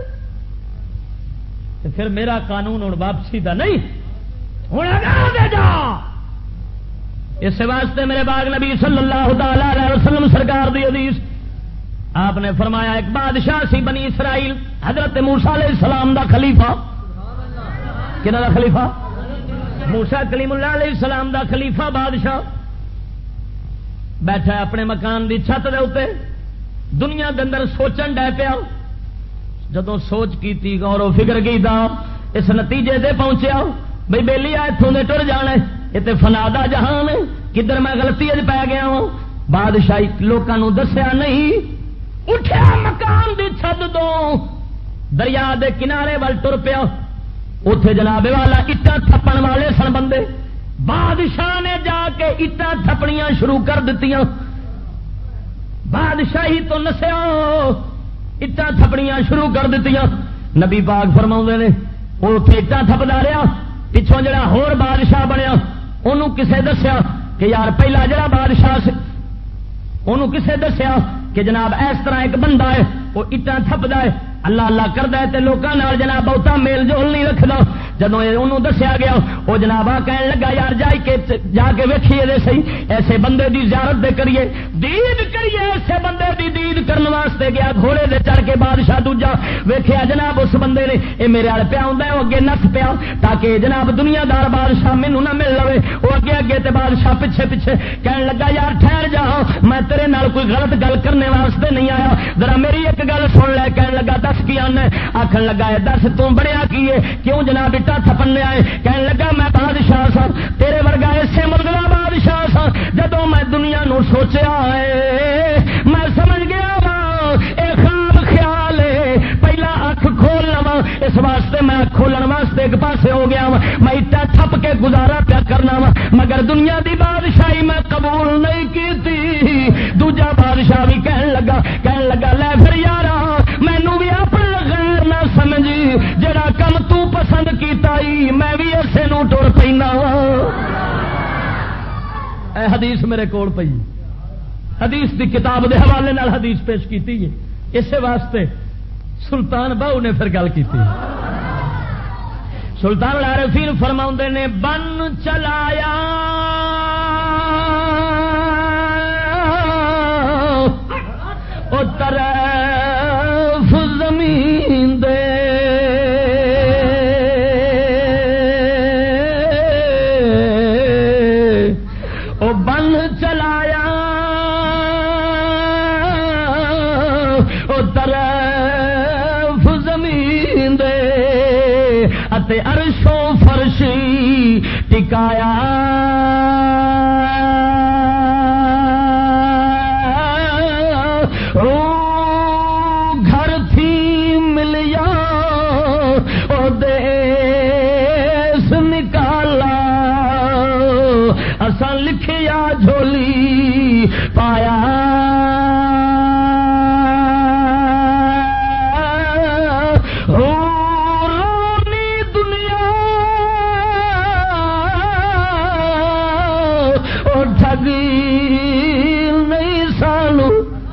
[SPEAKER 2] پھر میرا قانون ہوں واپسی دا نہیں، ہوں اگاں دے جا۔ اس واسطے میرے باغ نبی صلی اللہ تعالی علیہ وسلم سرکار دی حدیث آپ نے فرمایا ایک بادشاہ سی بنی اسرائیل حضرت موسیٰ علیہ السلام دا خلیفہ، کنہ دا خلیفہ؟ موسیٰ کلیم اللہ علیہ السلام دا خلیفہ بادشاہ بیٹھا اپنے مکان دی چھت دے اوتے، دنیا دے اندر سوچن ڈے پیا جدوں سوچ کی غور و فکر کیتا اس نتیجے دے پہنچیا بھئی بیلی اتوں دے ٹر جانا یہ تے فنا دا جہان ہے کدھر میں غلطی اج پی گیا ہوں بادشاہی لوکاں نوں دسیا نہیں اٹھیا مکان دی چھت دو دریا دے کنارے ول ٹر پیا اتے جناب والا اٹا تھپن والے سن بندے بادشاہ نے جا کے اٹا تھپڑیاں شروع کر دتیاں بادشاہی تو نسیا اٹا تھپڑیاں شروع کر دتیاں نبی پاک فرماؤندے نے وہ اتنے اٹا تھپدا رہا پچھوں جڑا ہور بادشاہ بنیا انہوں کسے دسیا کہ یار پہلا جڑا بادشاہ سے انہوں کسے دسیا کہ جناب اس طرح ایک بندہ ہے وہ اٹا تھپدا ہے اللہ اللہ کردا ہے تے لوکاں نال جناب بہتا میل جول نہیں رکھدا جدوں انہوں دسیا گیا وہ جناب کہن لگا یار جا کے ویکھیے دے صحیح ایسے بندے دی زیارت دے کریے دید کریے ایسے بندے دی دید کرن واسطے گیا گھوڑے دے چڑھ کے بادشاہ دوجا ویکھیا جناب اس بندے نے اے میرے ال پیا ہوندا ہے اگے نس پیا تاکہ جناب دنیا دار بادشاہ مینوں نہ مل لوے وہ اگے اگے تے بادشاہ پیچھے پیچھے کہن لگا یار ٹھہر جا میں تیرے نال کوئی غلط گل کرنے واسطے نہیں آیا ذرا میری ایک گل سن لے کہن لگا دس کی آنا آخر لگا ہے دس تم بڑیا کی ہے کیوں جناب اٹا تھپنے آئے کہنے لگا میں بادشاہ سا تیرے ورگا اسے ملک کا بادشاہ سا جدوں میں دنیا نو سوچیا ہے میں سمجھ گیا وا اے خواب خیال ہے پہلا اکھ کھول لوا اس واسطے میں کھولن واسطے ایک پاسے ہو گیا وا میں اٹا تھپ کے گزارا پیا کرنا وا مگر دنیا دی بادشاہی میں قبول نہیں کی دوجا بادشاہ بھی کہن لگا لے پھر یارا مینوں بھی اپنا غیر نہ سمجھی جڑا کم تو پسند کیتا ہی میں بھی اسے نو ٹر پینا اے حدیث میرے کول پئی حدیث دی کتاب دے حوالے نال حدیث پیش کیتی ہے اسے واسطے سلطان باہو نے پھر گل کیتی سلطان العارفین فرماؤندے نے بن چلایا او طرف زمین دے او بن چلایا او طرف زمین دے اتے عرش و فرشی ٹکایا لکھیا جھولی پایا رونی دنیا اور ٹھگی نہیں سانو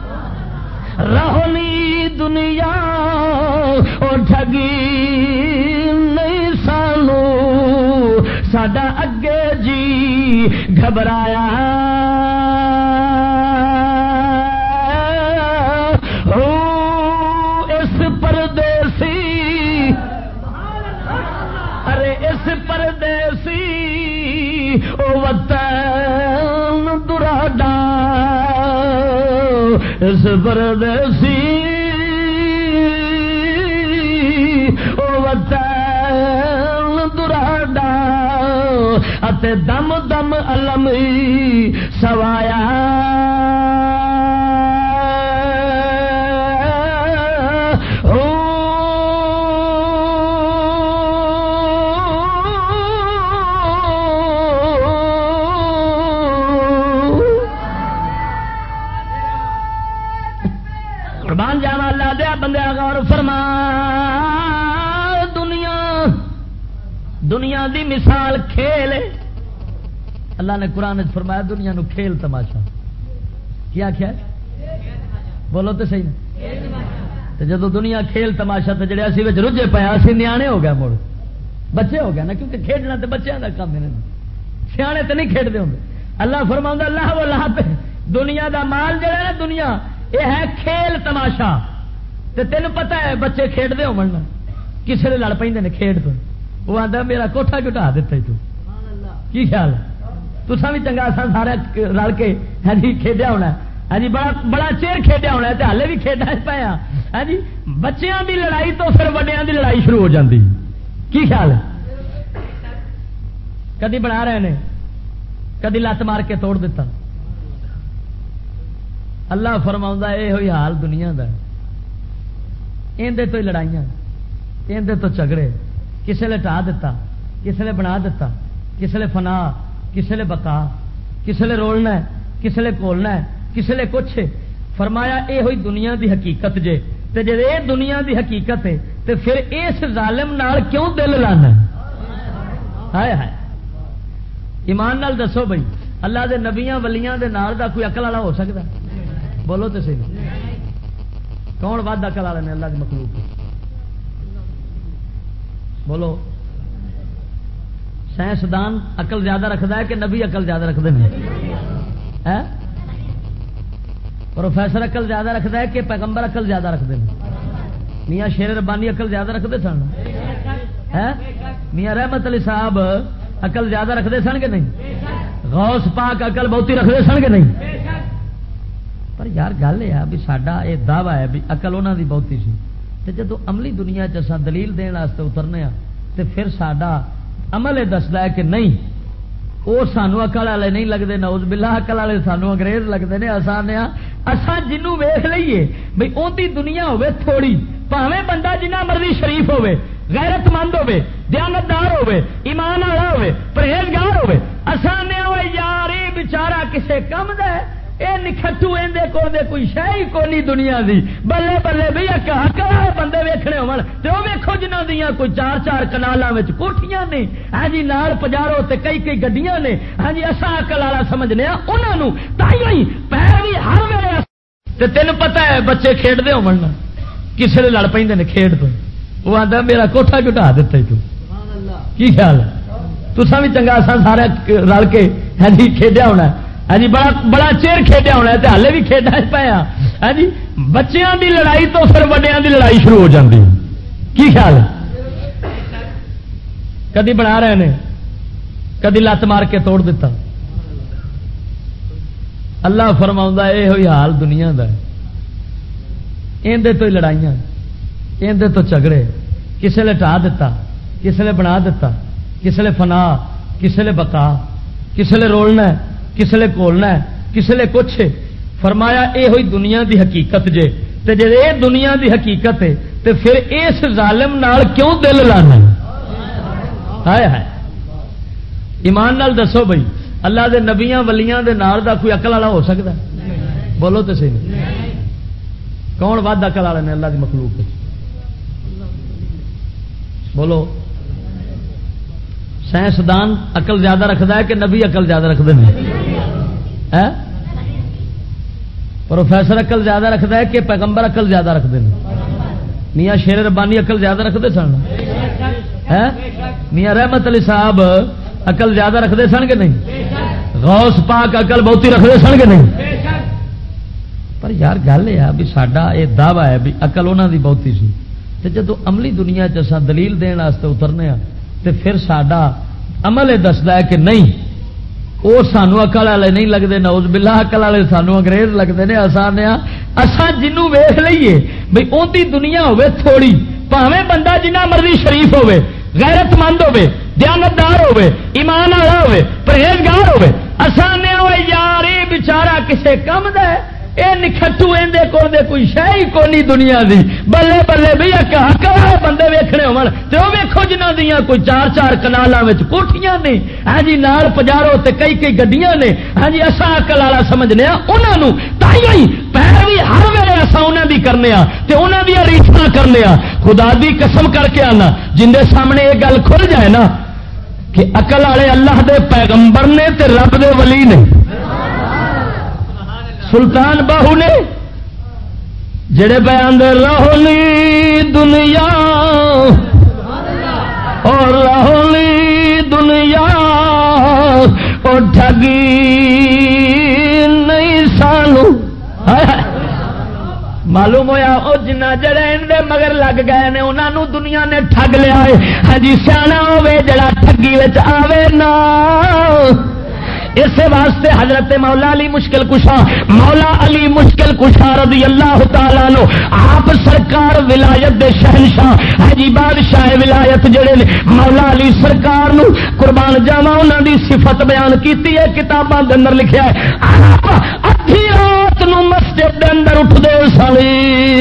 [SPEAKER 2] رونی دنیا اور ٹھگی نہیں سانو ساڈا اگے جی گھبرایا اس پردیسی ارے اس پردیسی او وطن دراڈا اس پردیسی او وطن دراڈا اتے دم دم علم سوایا قربان جاوا اللہ دیا بندے غور فرما دنیا دی مثال کھیل ہے اللہ نے قرآن فرمایا دنیا نو کھیل تماشا کیا کیا بولو تو صحیح تو جدو دنیا کھیل تماشا تو جڑے اسی رجے پے اسی نیانے ہو گیا مڑ بچے ہو گیا نا کیونکہ کھیلنا تو بچوں کا کام ہے سیانے تو نہیں کھیلتے ہوں اللہ فرماؤں اللہ وہ لاہ دنیا دا مال جڑا ہے نا دنیا یہ ہے کھیل تماشا تو تینوں پتہ ہے بچے کھیلتے ہو مرنا کسی نے لڑ پہ کھیڈ تو وہ آتا میرا کوٹھا گٹا دیتا ہی تو کی خیال ہے تسا بھی چنگا سا سارا رل کے ہاں جی کھیڈیا ہونا ہاں جی بڑا چیر کھیڈیا ہونا ہے ہالے بھی کھیڈا پایا ہاں جی بچیاں دی لڑائی تو پھر وڈیاں دی لڑائی شروع ہو جاتی کی خیال ہے کدی بنا رہے ہیں کدی لت مار کے توڑ دیتا اللہ فرماؤں یہ ہوئی حال دنیا دا اندے تو ہی لڑائیاں اندے تو جھگڑے کسے لے ٹا دیتا کسے لے بنا دیتا کسے لے فنا کسے لے بقا کسے لے رولنا ہے کسے لے کولنا ہے کسے لے کچھ فرمایا اے ہوئی دنیا دی حقیقت جے تے جے اے دنیا دی حقیقت ہے تے پھر اس ظالم نال کیوں دل لانا ہے ہائے ہائے ایمان نال دسو بھائی اللہ دے نبیاں ولیاں دے نال دا کوئی عقل والا ہو سکتا بولو تے صحیح کون ود عقل والے نے اللہ دی مخلوق بولو سائنسدان عقل زیادہ رکھتا ہے کہ نبی عقل زیادہ رکھتے ہیں پروفیسر عقل زیادہ رکھتا ہے کہ پیغمبر عقل زیادہ رکھتے ہیں میاں شیر ربانی عقل زیادہ رکھتے سن میاں رحمت علی صاحب عقل زیادہ رکھتے سن کہ نہیں غوث پاک عقل بہتی رکھتے سن کہ نہیں پر یار گل یہ بھی ساڈا یہ دعویٰ ہے بھی عقل انہوں دی بہتی سی تے جدو عملی دنیا چ دلیل دین واسطے اترنے تے پھر ساڈا عمل یہ دستا ہے کہ نہیں وہ سانو عقل والے نہیں لگتے نعوذ باللہ عقل والے سانو انگریز لگتے ہیں اساں جنوں ویکھ لئیے بھئی اونਦੀ دنیا ہوے تھوڑی پاویں بندہ جنہ مرضی شریف ہوے غیرت مند ہوے دیانتدار ہوے ایمان والا ہوے پرہیزگار ہوے اساں نے او یار اے بیچارہ کسے کم دا ہے اے نکھٹو ایندے کول دے کوئی شے ہی کوئی دنیا دی بلے بلے بھئی حق والے بندے ویکھنے ہون تے او ویکھو جنہاں دیاں کوئی 4-4 کنالاں وچ کوٹھیاں نے ہاں جی نال پجارو تے کئی گڈیاں نے ہاں جی اساں عقل والا سمجھنے ہاں انہاں نوں تائیں ہی پیروی ہر ویلے تے تینوں پتہ ہے بچے کھیڈدے ہون کسے لڑ پیندے نے کھیڈ تو وہ آندا میرا کوٹھا گٹا دتا تو کی خیال ہے تساں بھی چنگا اساں سارے رل کے ہاں جی کھیڈیا ہونا ہاں جی بڑا چیر کھیڈیا ہونا ہے ہالے بھی کھیڈا پایا ہاں جی بچیاں دی لڑائی تو پھر وڈیاں دی لڑائی شروع ہو جاتی کی خیال ہے کدی بنا رہے ہیں کدی لت مار کے توڑ دیتا اللہ فرماؤں یہ ہوئی حال دنیا دا اندے تو ہی لڑائیاں اندے تو جھگڑے کسے لے ٹا دیتا کسے لے بنا دیتا کسے لے فنا کسے لے بقا کسے لے رولنا ہے کسے لے کولنا ہے کسے لے کچھ فرمایا اے ہوئی دنیا دی حقیقت جے تے جے اے دنیا دی حقیقت ہے تے پھر اس ظالم نال کیوں دل لانا ہائے ہائے ایمان نال دسو بھائی اللہ دے نبیاں ولیاں دے نال دا کوئی عقل والا ہو سکتا بولو تے صحیح کون ود عقل والے نے اللہ دی مخلوق بولو سائنسدان عقل زیادہ رکھتا ہے کہ نبی عقل زیادہ رکھتے ہیں پروفیسر عقل زیادہ رکھتا ہے کہ پیغمبر عقل زیادہ رکھتے ہیں میاں شیر ربانی عقل زیادہ رکھتے سن میاں رحمت علی صاحب عقل زیادہ رکھتے سن کہ نہیں غوث پاک عقل بہتی رکھتے سن کہ نہیں پر یار گل یہ بھی ساڈا یہ دعویٰ ہے بھی عقل انہوں دی بہتی سی تے جدو عملی دنیا چ دلیل دین واسطے اترنے تے پھر ساڈا عمل یہ دستا ہے کہ نہیں وہ سانو عقل والے نہیں لگتے نعوذ باللہ عقل والے سانو انگریز لگتے ہیں اساں جنوں ویکھ لئیے بھئی اونਦੀ دنیا ہوے تھوڑی پاویں بندہ جنہ مرضی شریف ہوے غیرت مند ہوے دیانتدار ہوے ایمان والا ہوے پرہیزگار ہوے اساں نے او یار اے بیچارہ کسے کم دا ہے اے نکھٹو ایندے کول دے کوئی شے ہی کوئی دنیا دی بلے بلے بھئی حق والے بندے ویکھنے ہون تے او ویکھو جنہاں دیاں کوئی 4-4 کنالاں وچ کوٹھیاں نے ہاں جی نال پجارو تے کئی گڈیاں نے ہاں جی اساں عقل والا سمجھنے ہاں انہاں نوں تائیں ہی پیروی ہر ویلے اساں انہاں دی کرنے ہاں تے انہاں دی ریساں کرنے ہاں خدا دی قسم کر کے آنا جن دے سامنے یہ گل کھل جائے نا کہ عقل والے اللہ دے پیغمبر نے تے رب دے ولی نے سلطان باہو نے جڑے بیان دے رہولی دنیا اور رہولی دنیا اور ٹھگی نہیں سانو معلوم ہویا او جنہ جڑے اندے مگر لگ گئے نے انہاں نوں دنیا نے ٹھگ لیا ہے ہاں جی سیاںا ہوے جڑا ٹھگی وچ آوے نا اسی واسطے حضرت مولا علی مشکل کشا، مولا علی مشکل کشا رضی اللہ تعالیٰ عنہ آپ سرکار ولایت دے شہنشاہ حجی بادشاہ ولایت جڑے نے مولا علی سرکار نو قربان جاواں انہاں دی صفت بیان کیتی ہے، کتاباں دے اندر لکھیا ہے آپ ادھی رات نو مسجد دے اندر اٹھ دے سالی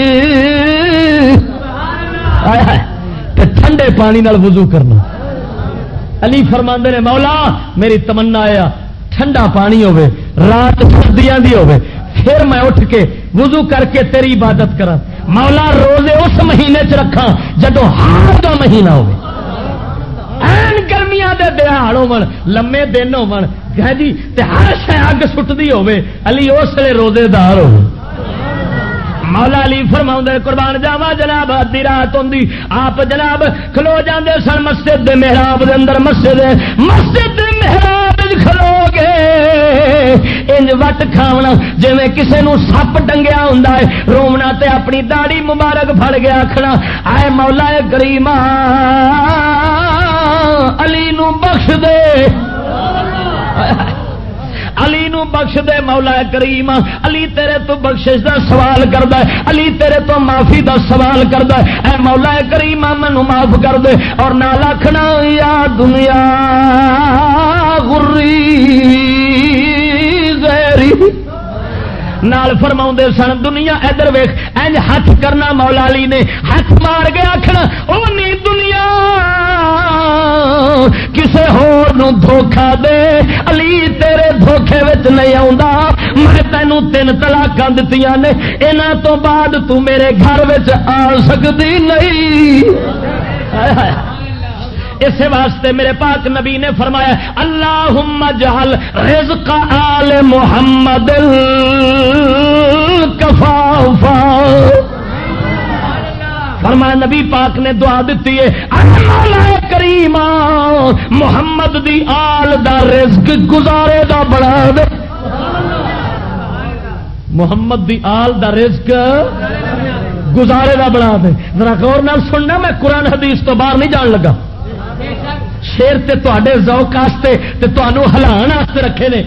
[SPEAKER 2] تے ٹھنڈے پانی نال وضو کرنا۔ علی فرماندے نے مولا میری تمنا ہے ٹھنڈا پانی ہوے، رات سردیاں دی ہوے، پھر میں اٹھ کے وضو کر کے تیری عبادت کراں۔ مولا روزے اس مہینے چ رکھاں جدوں ہار دا مہینہ ہوے، این گرمیاں دے دیہاڑ ہون، لمے دن ہون جی تے ہر شے اگ سٹدی ہوے، علی اس لیے روزے دار ہوے۔ مولا علی فرماؤں قربان جاوا جناب ادھی رات ہوندی آپ جناب کھلو جاندے سن مسجد دے محراب دے اندر، مسجد دے محراب کھلو گے انج وٹ کھاونا جویں کسے نو سپ ڈنگیا ہوندا ہے، رومنا تے اپنی داڑھی مبارک پھڑ گیا آکھنا اے مولا کریم علی نو بخش دے، علی نو بخش دے مولا کریم، علی تیرے تو بخشش دا سوال کردا ہے، علی تیرے تو معافی دا سوال کردا ہے، اے مولا کریم مینوں معاف کر دے، اور نال آکھنا یا دنیا غری غیری، نال فرماؤں دے سن دنیا ادھر ویکھ انج ہاتھ کرنا، مولا علی نے ہاتھ مار کے آکھنا او نی دنیا کسے ہور نو دھوکھا دے، علی تیرے دھوکھے وچ نہیں آوندا، میں تینوں 3 طلاقاں دتیاں نے، انہاں تو بعد تو میرے گھر وچ آ سکدی نہیں۔ اس واسطے میرے پاک نبی نے فرمایا اللہم اجعل رزق آل محمد کفافا، فرمایا نبی پاک نے دعا دیتی ہے مولا کریم محمد دی آل دا رزق گزارے دا بڑھا دے، محمد دی آل دا رزق گزارے دا بڑھا دے۔ ذرا غور نال سننا، میں قرآن حدیث تو باہر نہیں جان لگا، شیر تے تواڈے ذوق واسطے تے تانوں ہلان واسطے رکھے نے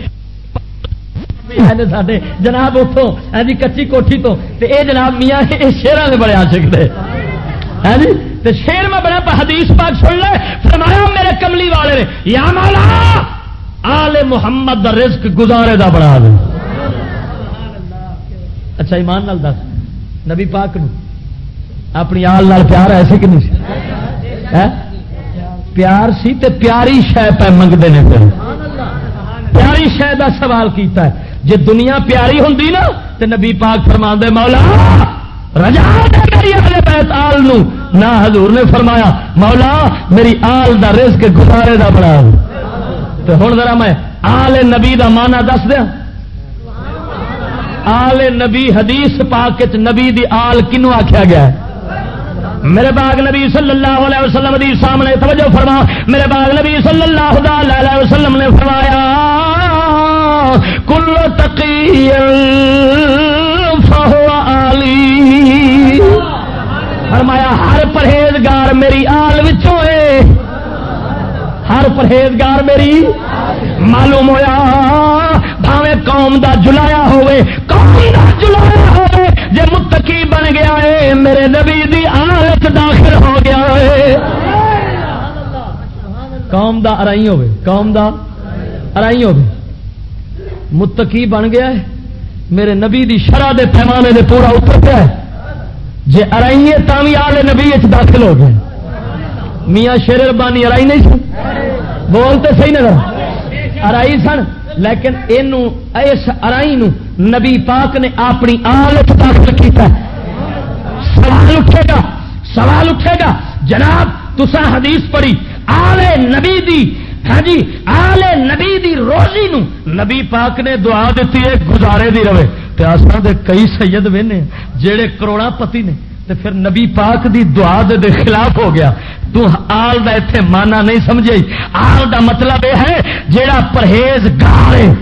[SPEAKER 2] ساڈے جناب اتوں جی کچی کوٹھی تو تے اے جناب میاں اے شیراں دے بڑے عاشق دے ہے جی، تے شیر میں بڑا حدیث پاک سن لے، فرمایا میرے کملی والے نے یا مولا آل محمد دا رزق گزارے دا بڑھا دے۔ اچھا ایمان نال دس نبی پاک نو اپنی آل نال پیار ہے سی کہ نہیں سی؟ پیار سی تے پیاری شے پہ منگتے ہیں، پھر پیاری شے دا سوال کیتا ہے، جے دنیا پیاری ہوندی نا تے نبی پاک فرماندے مولا رجا دے میری اہل بیت آل نو، نہ حضور نے فرمایا مولا میری آل دا رزق گزارے دا بڑھا دے۔ تے ہن ذرا میں آل نبی دا معنی دس دیاں، آل نبی حدیث پاک وچ نبی دی آل کنوں آکھیا گیا ہے؟ میرے باغ نبی صلی اللہ علیہ وسلم دی سامنے توجہ فرما، میرے باغ نبی صلی اللہ علیہ وسلم نے فرمایا کل تقی فہو آلی، فرمایا ہر پرہیزگار میری آل وچوں ہے، ہر پرہیزگار میری، معلوم ہویا بھاویں قوم دا جلایا ہوئے، قوم دا جلایا ہوئے، جے متقی بن گیا ہے میرے نبی دی آلت داخل ہو گیا ہے، قوم دا ارائی ہوئے، قوم دا ارائی ہوئے، متقی بن گیا ہے میرے نبی دی شرع دے پیمانے دے پورا اتر پیا ہے، جے ارائی ہے تاوی آل نبی اچ داخل ہو گئے۔ میاں شیر ربانی ارائی نہیں سن، بولتے صحیح نہ ارائی سن، لیکن اینو اس ارائی نو نبی پاک نے اپنی آلت داخل کیتا ہے۔ سوال اٹھے گا جناب تساں حدیث پڑھی آل نبی دی، ہاں جی آل نبی دی روزی نو نبی پاک نے دعا دیتی ہے گزارے دی رہے، تے اساں دے کئی سید وینے جڑے کروڑا پتی نے، تے پھر نبی پاک دی دعا دے خلاف ہو گیا۔ تو آل دا ایتھے مانا نہیں سمجھے، آل دا مطلب یہ ہے جیڑا پرہیزگار ہے۔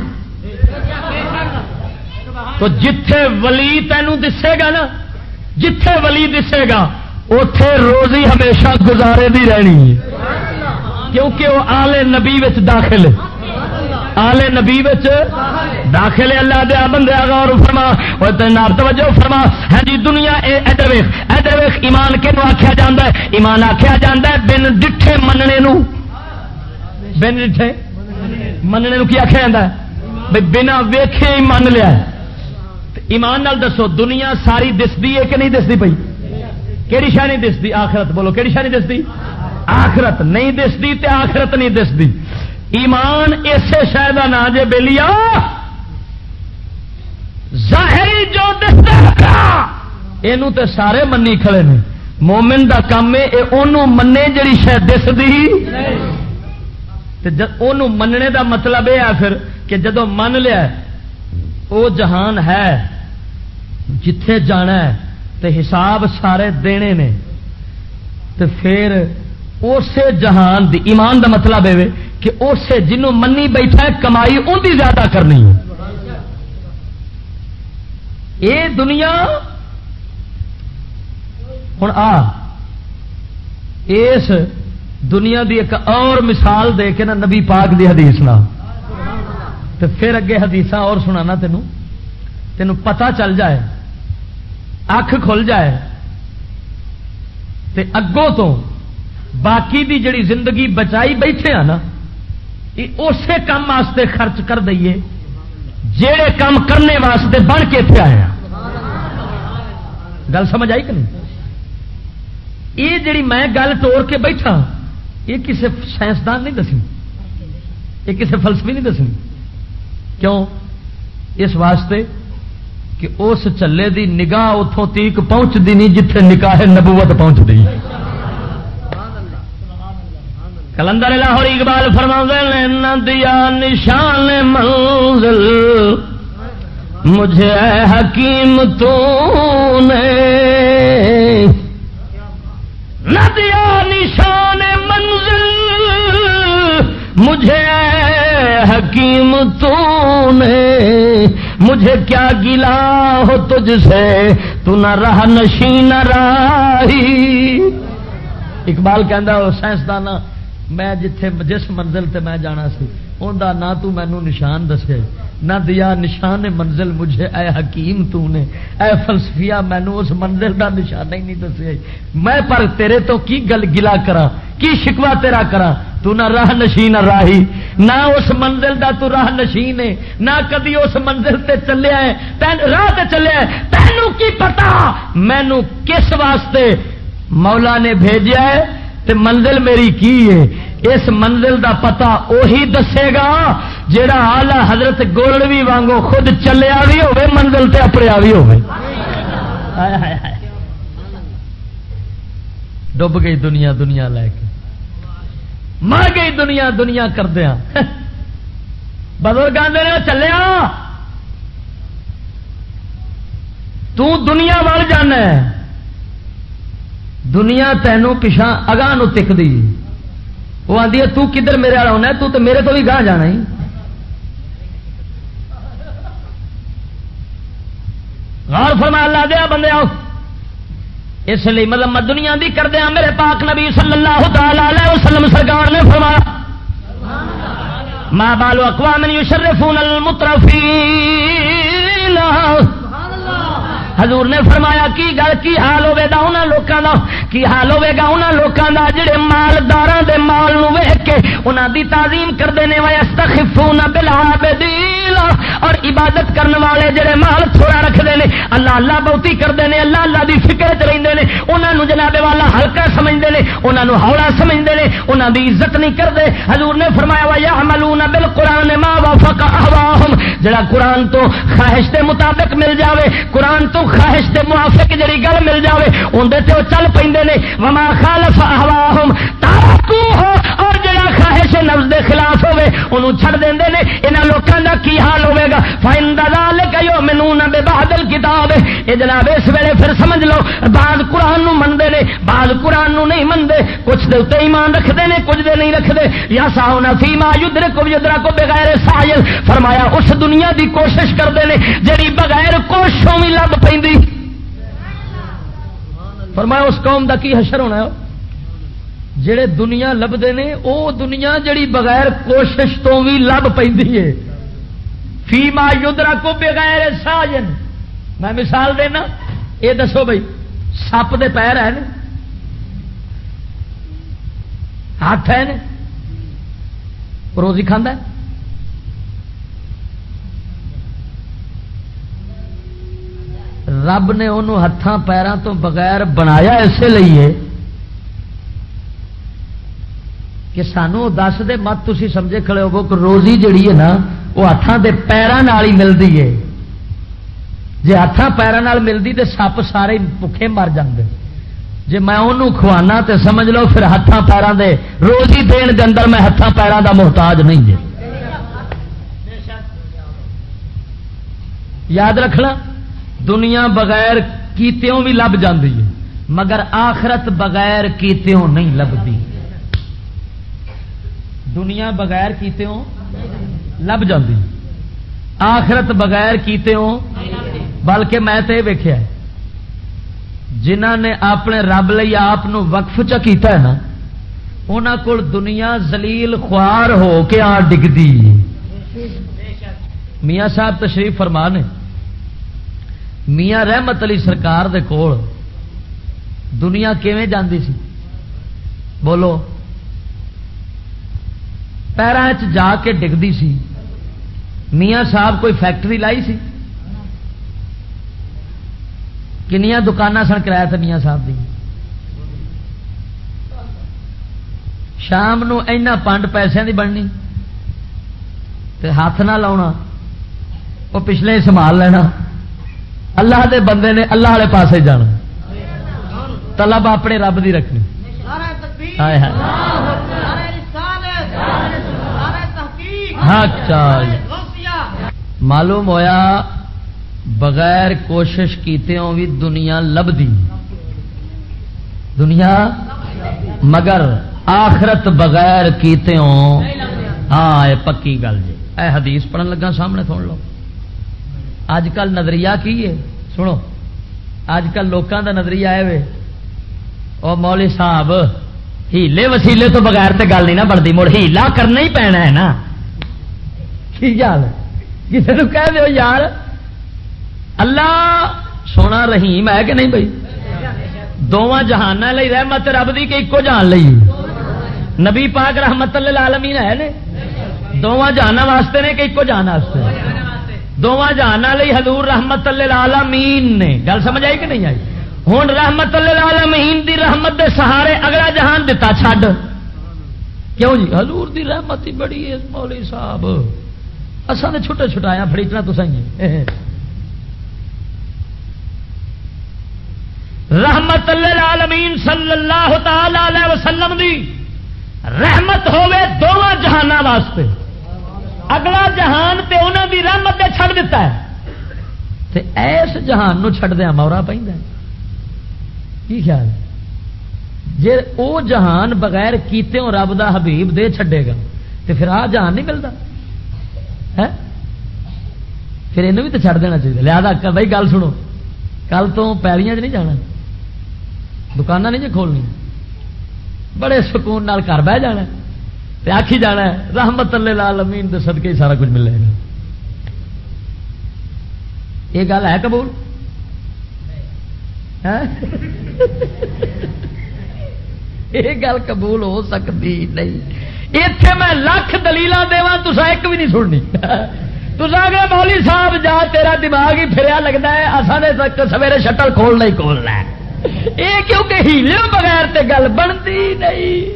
[SPEAKER 2] تو جتھے ولی تینوں دسے گا نا، جتھے ولی دسے گا اوتھے روزی ہمیشہ گزارے دی رہنی ہے، کیونکہ وہ آل نبی وچ داخل ہے۔ آلے نبی وچ داخل اللہ دے بندے غور فرما اور تناب توجہ فرما. ہاں جی دنیا ادھر ویکھ ایمان کینو آکھیا جاندا ہے؟ ایمان آکھیا جاندا ہے بن ڈٹھے مننے نو. بن ڈٹھے مننے نو کی آکھیا جاندا ہے؟ بھئی بنا ویکھے ہی من لیا. ایمان نال دسو دنیا ساری دسدی ہے کہ نہیں دسدی پئی؟ کیڑی شے نہیں دسدی؟ آخرت. بولو کیڑی شے نہیں دسدی؟ آخرت نہیں دسدی تے آخرت نہیں دسدی. ایمان اسے شے دا نام جے بیلیا ظاہری جو دسدا اینو تے سارے منی کھڑے نے. مومن دا کام ہے اے اونوں مننے جڑی شے دسدی تے اونوں مننے دا مطلب یہ ہے پھر کہ جدوں من لیا او جہان ہے جتھے جانا ہے تے حساب سارے دینے نے تے پھر اسے جہان دی ایمان دا مطلب ہے کہ اسے جنوں منی بیٹھا ہے کمائی ان دی زیادہ کرنی ہے. اے دنیا ہن اس دنیا دی ایک اور مثال دے کے نا نبی پاک دی حدیث نا تے پھر اگے حدیثاں اور سنانا تینوں پتہ چل جائے اکھ کھل جائے تے اگوں تو باقی دی جڑی زندگی بچائی بیٹھے ہیں نا یہ اسی کام واسطے خرچ کر دئیے جڑے کام کرنے واسطے بن کے اتنے آئے ہیں. گل سمجھ آئی کہ نہیں؟ یہ جڑی میں گل ٹور کے بیٹھا یہ کسی سائنسدان نہیں دسنی, یہ کسی فلسفی نہیں دسنی. کیوں؟ اس واسطے کہ اس چلے دی نگاہ اتوں تیک پہنچتی نہیں جتھے نکاح نبوت پہنچتی. کلندر لاہور اقبال فرماندے نہ دیا نشان منزل مجھے اے حکیم تو نے, نہ دیا نشان منزل مجھے اے حکیم تو نے, مجھے کیا گلا ہو تجھ سے تو نہ رہ نشین راہی. اقبال کہندا او سائنسدان میں جس منزل تے میں جانا سی اوندا نہ تو مینوں نشان دسے نہ دیا نشان منزل مجھے اے حکیم تو نے, اے فلسفیہ مینوں اس منزل دا نشانہ ہی نہیں دسے. میں پر تیرے تو کی گل گلا کراں کی شکوا تیرا کراں, تو نہ راہ نشین راہی, نہ اس منزل دا تو راہ نشین ہے نہ کدی اس منزل تے چلیا ہے راہ تے چلیا ہے. تینوں کی پتا مینوں کس واسطے مولا نے بھیجا ہے تے منزل میری کی ہے؟ اس منزل دا پتا اوہی دسے گا جیڑا آلہ حضرت گولڑوی وانگو خود چلیا بھی ہوئے منزل تے اپڑیا بھی ہوئے. ڈب گئی دنیا دنیا لے کے مر گئی دنیا دنیا کردیا. بزرگ آندے نے چلیا تو دنیا وال جانا ہے, دنیا تینوں پچھا اگاں نو تک دی. وہ آدھی ہے تو کدھر میرے والا ہونا ہے, تو میرے تو بھی گاہ جانا ہی. غور فرما اللہ دیا بندے آؤ. اس لیے مذمت دنیا دی کر دیا میرے پاک نبی صلی اللہ تعالی علیہ وسلم سرکار نے فرمایا ما بال اقوام یشرفون المترفین. حضور نے فرمایا کی گل کی حال ہوے گا انہاں لوکاں دا, کی حال ہوے گا انہاں لوکاں دا جڑے مالداراں دے مال نو ویکھ کے انہاں دی تعظیم کردے نے, ویستخفون بالعابدین, اور عبادت کرن والے جڑے مال تھوڑا رکھدے نے اللہ اللہ بہتی کردے نے, اللہ اللہ دی فکر چ رہندے نے, انہاں نو جناب والا ہلکا سمجھدے نے, انہاں نو ہولا سمجھدے نے, انہاں دی عزت نہیں کردے. حضور نے فرمایا وَيَعْمَلُونَ بِالْقُرْآنِ مَا وَافَقَ أَهْوَاءَهُمْ, جڑا قرآن تو خواہش دے مطابق مل جاوے, قرآن تو خواہش دے موافق جڑی گل مل جاوے اندے تے او چل پیندے نے. وما خالف اهواهم ترکوه, اور جڑا خواہش نفس دے خلاف ہوے اونوں چھڑ دیندے نے. انہاں لوکاں دا کی حال ہوے گا؟ فَإِنَّ ذَلِكَ يُؤْمِنُونَ بِبَعْضِ الْكِتَابِ, اے جناب اس ویلے پھر سمجھ لو بعض قرآن نو مندے نے بعض قرآن نو نہیں مندے, کچھ دے تے ایمان رکھدے نے کچھ دے نہیں رکھدے. یا ساؤن فیما یدرک بغیر سائل, فرمایا اس دنیا دی کوشش کردے نے جڑی بغیر کوششوں بھی لب پیندی. فرمایا اس قوم دا کی حشر ہونا ہے. جڑے دنیا لبدے نے او دنیا جڑی بغیر کوشش تو بھی لب پیندی ہے فیما یدرک بغیر ساجن. میں مثال دینا، یہ دسو بھائی سپ دے پیر ہے نا، ہاتھ ہے نا، روزی کھانا ہے؟ رب نے انہوں ہاتھاں پیراں تو بغیر بنایا اسے لیے کہ سانو دس دے مت تسی سمجھے کھڑے ہو کہ روزی جڑی ہے نا وہ ہاتھاں دے پیراں نال ہی ملدی ہے. جے ہاتھاں پیراں نال ملدی تے سپ سارے بھکھے مر جاندے. جے میں انہوں کھوانا تے سمجھ لو پھر ہاتھاں پیراں دے روزی دین دے اندر میں ہاتھاں پیراں دا محتاج نہیں جے. یاد رکھنا دنیا بغیر کیتیوں بھی لب جاندی ہے مگر آخرت بغیر کیتیوں نہیں لبدی. دنیا بغیر کیتیوں لب جاندی، آخرت بغیر کیتیوں. بلکہ میں تے ویکھیا جنہاں نے اپنے رب لئی آپ وقف چا کیتا ہے نا انہاں کول دنیا ذلیل خوار ہو کے آ ڈگدی. میاں صاحب تشریف فرما نے میاں رحمت علی سرکار دے کول دنیا کیویں جاندی سی بولو؟ پیراں چ جا کے ڈگدی سی. میاں صاحب کوئی فیکٹری لائی سی؟ کنیاں دکاناں سن کرایا تھا میاں صاحب دی؟ شام نو اینا پانڈ پیسے دی بننی تے ہاتھ نہ لاؤنا وہ پچھلے ہی سنبھال لینا. اللہ دے بندے نے اللہ والے پاسے جانا، طلب اپنے رب دی رکھنی. ہائے ہائے ہاں چال معلوم ہویا بغیر کوشش کیتےوں بھی دنیا لبدی دنیا مگر آخرت بغیر کیتےوں. ہاں یہ پکی گل جی. اے حدیث پڑھن لگا سامنے سن لو. اج کل نظریہ کی ہے سنو، اج کل لوگوں کا نظریہ ہے او مولوی صاحب ہیلے وسیلے تو بغیر تے گل نہیں نہ بنتی، مڑ ہیلا کرنا ہی پینا ہے نا. کی گل کسی نے کہہ دیو یار اللہ سونا رحیم ہے کہ نہیں بھائی؟ دونوں جہانوں لئی رحمت رب دی کہ ایکو جہان لئی؟ نبی پاک رحمت للعالمین ہے نے دونوں جہانوں واسطے نے کہ ایکو جہان واسطے؟ دونوں جہانوں لئی حضور رحمت للعالمین نے. گل سمجھ آئی کہ نہیں آئی؟ ہوں رحمت للعالمین دی رحمت دے سہارے اگلا جہان دتا چھڈ. کیوں جی؟ حضور دی رحمت ہی بڑی ہے مولوی صاحب، اساں تے چھٹے چھٹایا فریقنا تو سہی. رحمت للعالمین صلی اللہ تعالی علیہ وسلم دی رحمت ہوے دونوں جہانوں واسطے، اگلا جہان تے انہاں دی رحمت تے چھڈ دیتا ہے تے ایس جہان نو چھڈدیاں مورا پیندا ہے. کی خیال جے او جہان بغیر کیتےوں رب دا حبیب دے چھڈے گا تے پھر آ جہان نہیں ملتا ہے؟ پھر اینوں بھی تو چھڈ دینا چاہیے. لہذا بھائی گل سنو، کل تو پیلیاں چ نہیں جانا، دکانہ نہیں جی کھولنی، بڑے سکون نال گھر بہ جانا تے آکھی جانا ہے رحمت للعالمین دے صدقے ہی سارا کچھ ملے گا. یہ گل ہے قبول؟ یہ گل قبول ہو سکتی نہیں. اتنے میں لاکھ دلیل دیواں تسا ایک بھی نہیں سننی. تسا کہ مولوی صاحب جا تیرا دماغ ہی پھریا لگتا ہے اصل سویرے شٹر کھولنا ہی کھولنا ہے. یہ کیونکہ ہیلے بغیر تے گل بنتی نہیں.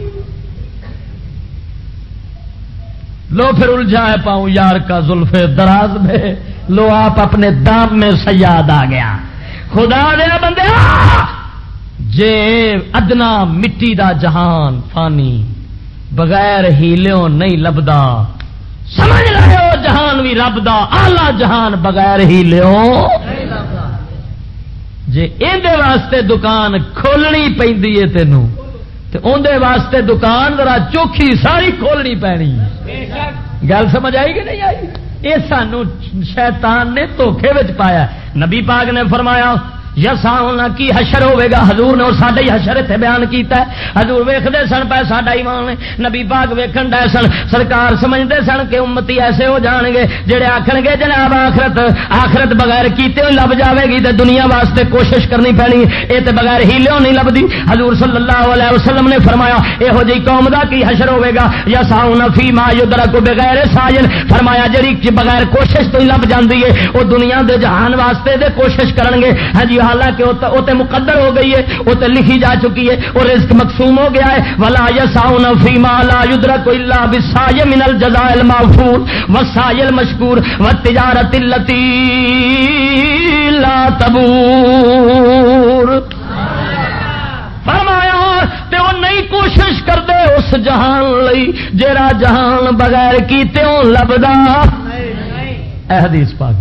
[SPEAKER 2] لو پھر الجھا ہے پاؤں یار کا زلف دراز میں، لو آپ اپنے دام میں سیاد آ گیا. خدا دیا بندے جے ادنا مٹی دا جہان فانی بغیر ہیلیوں نہیں لبدا، سمجھ رہے ہو جہان بھی رب دا آلہ جہان بغیر ہیلیوں نہیں لبدا. جے اندے واسطے دکان کھولنی پیندی ہے تینوں تے اندے واسطے دکان ذرا چوکھی ساری کھولنی پینی. گل سمجھ آئی کہ نہیں آئی؟ یہ سانو شیطان نے دھوکھے وچ پایا. نبی پاک نے فرمایا یسعون کی حشر ہوے گا. حضور نے ساڈا ہی حشر تے بیان کیتا ہے. حضور ویکھدے سن پے ساڈا ایمان ہے. نبی پاک ویکھن دے سن. سرکار سمجھدے سن کہ امتی ایسے ہو جان گے جڑے آکھن گے جناب آخرت بغیر کیتے ہوئی لب جاوے گی تے دنیا واسطے کوشش کرنی پینی. اے تے بغیر ہیلیوں نہیں لبدی. حضور صلی اللہ علیہ وسلم نے فرمایا یہو جی قوم دا کی حشر ہوے گا. یسعون فیما یدرک بغیر سائل. فرمایا جڑی بغیر کوشش تو ہی لب جاندی ہے وہ دنیا دے جہان واسطے دے کوشش کرن گے. ہاں جی حالانکہ وہ تے مقدر ہو گئی ہے, وہ تے لکھی جا چکی ہے, وہ رزق مقسوم ہو گیا ہے. ولا یسعون فیما لا یدرک الا بالسعی من الجزاء الموفور والسعی المشکور والتجارۃ التي لا تبور. فرمایا تے وہ نہیں کوشش کرتے اس جہان لئی جیڑا جہان بغیر کیتے لبدا. اے حدیث پاک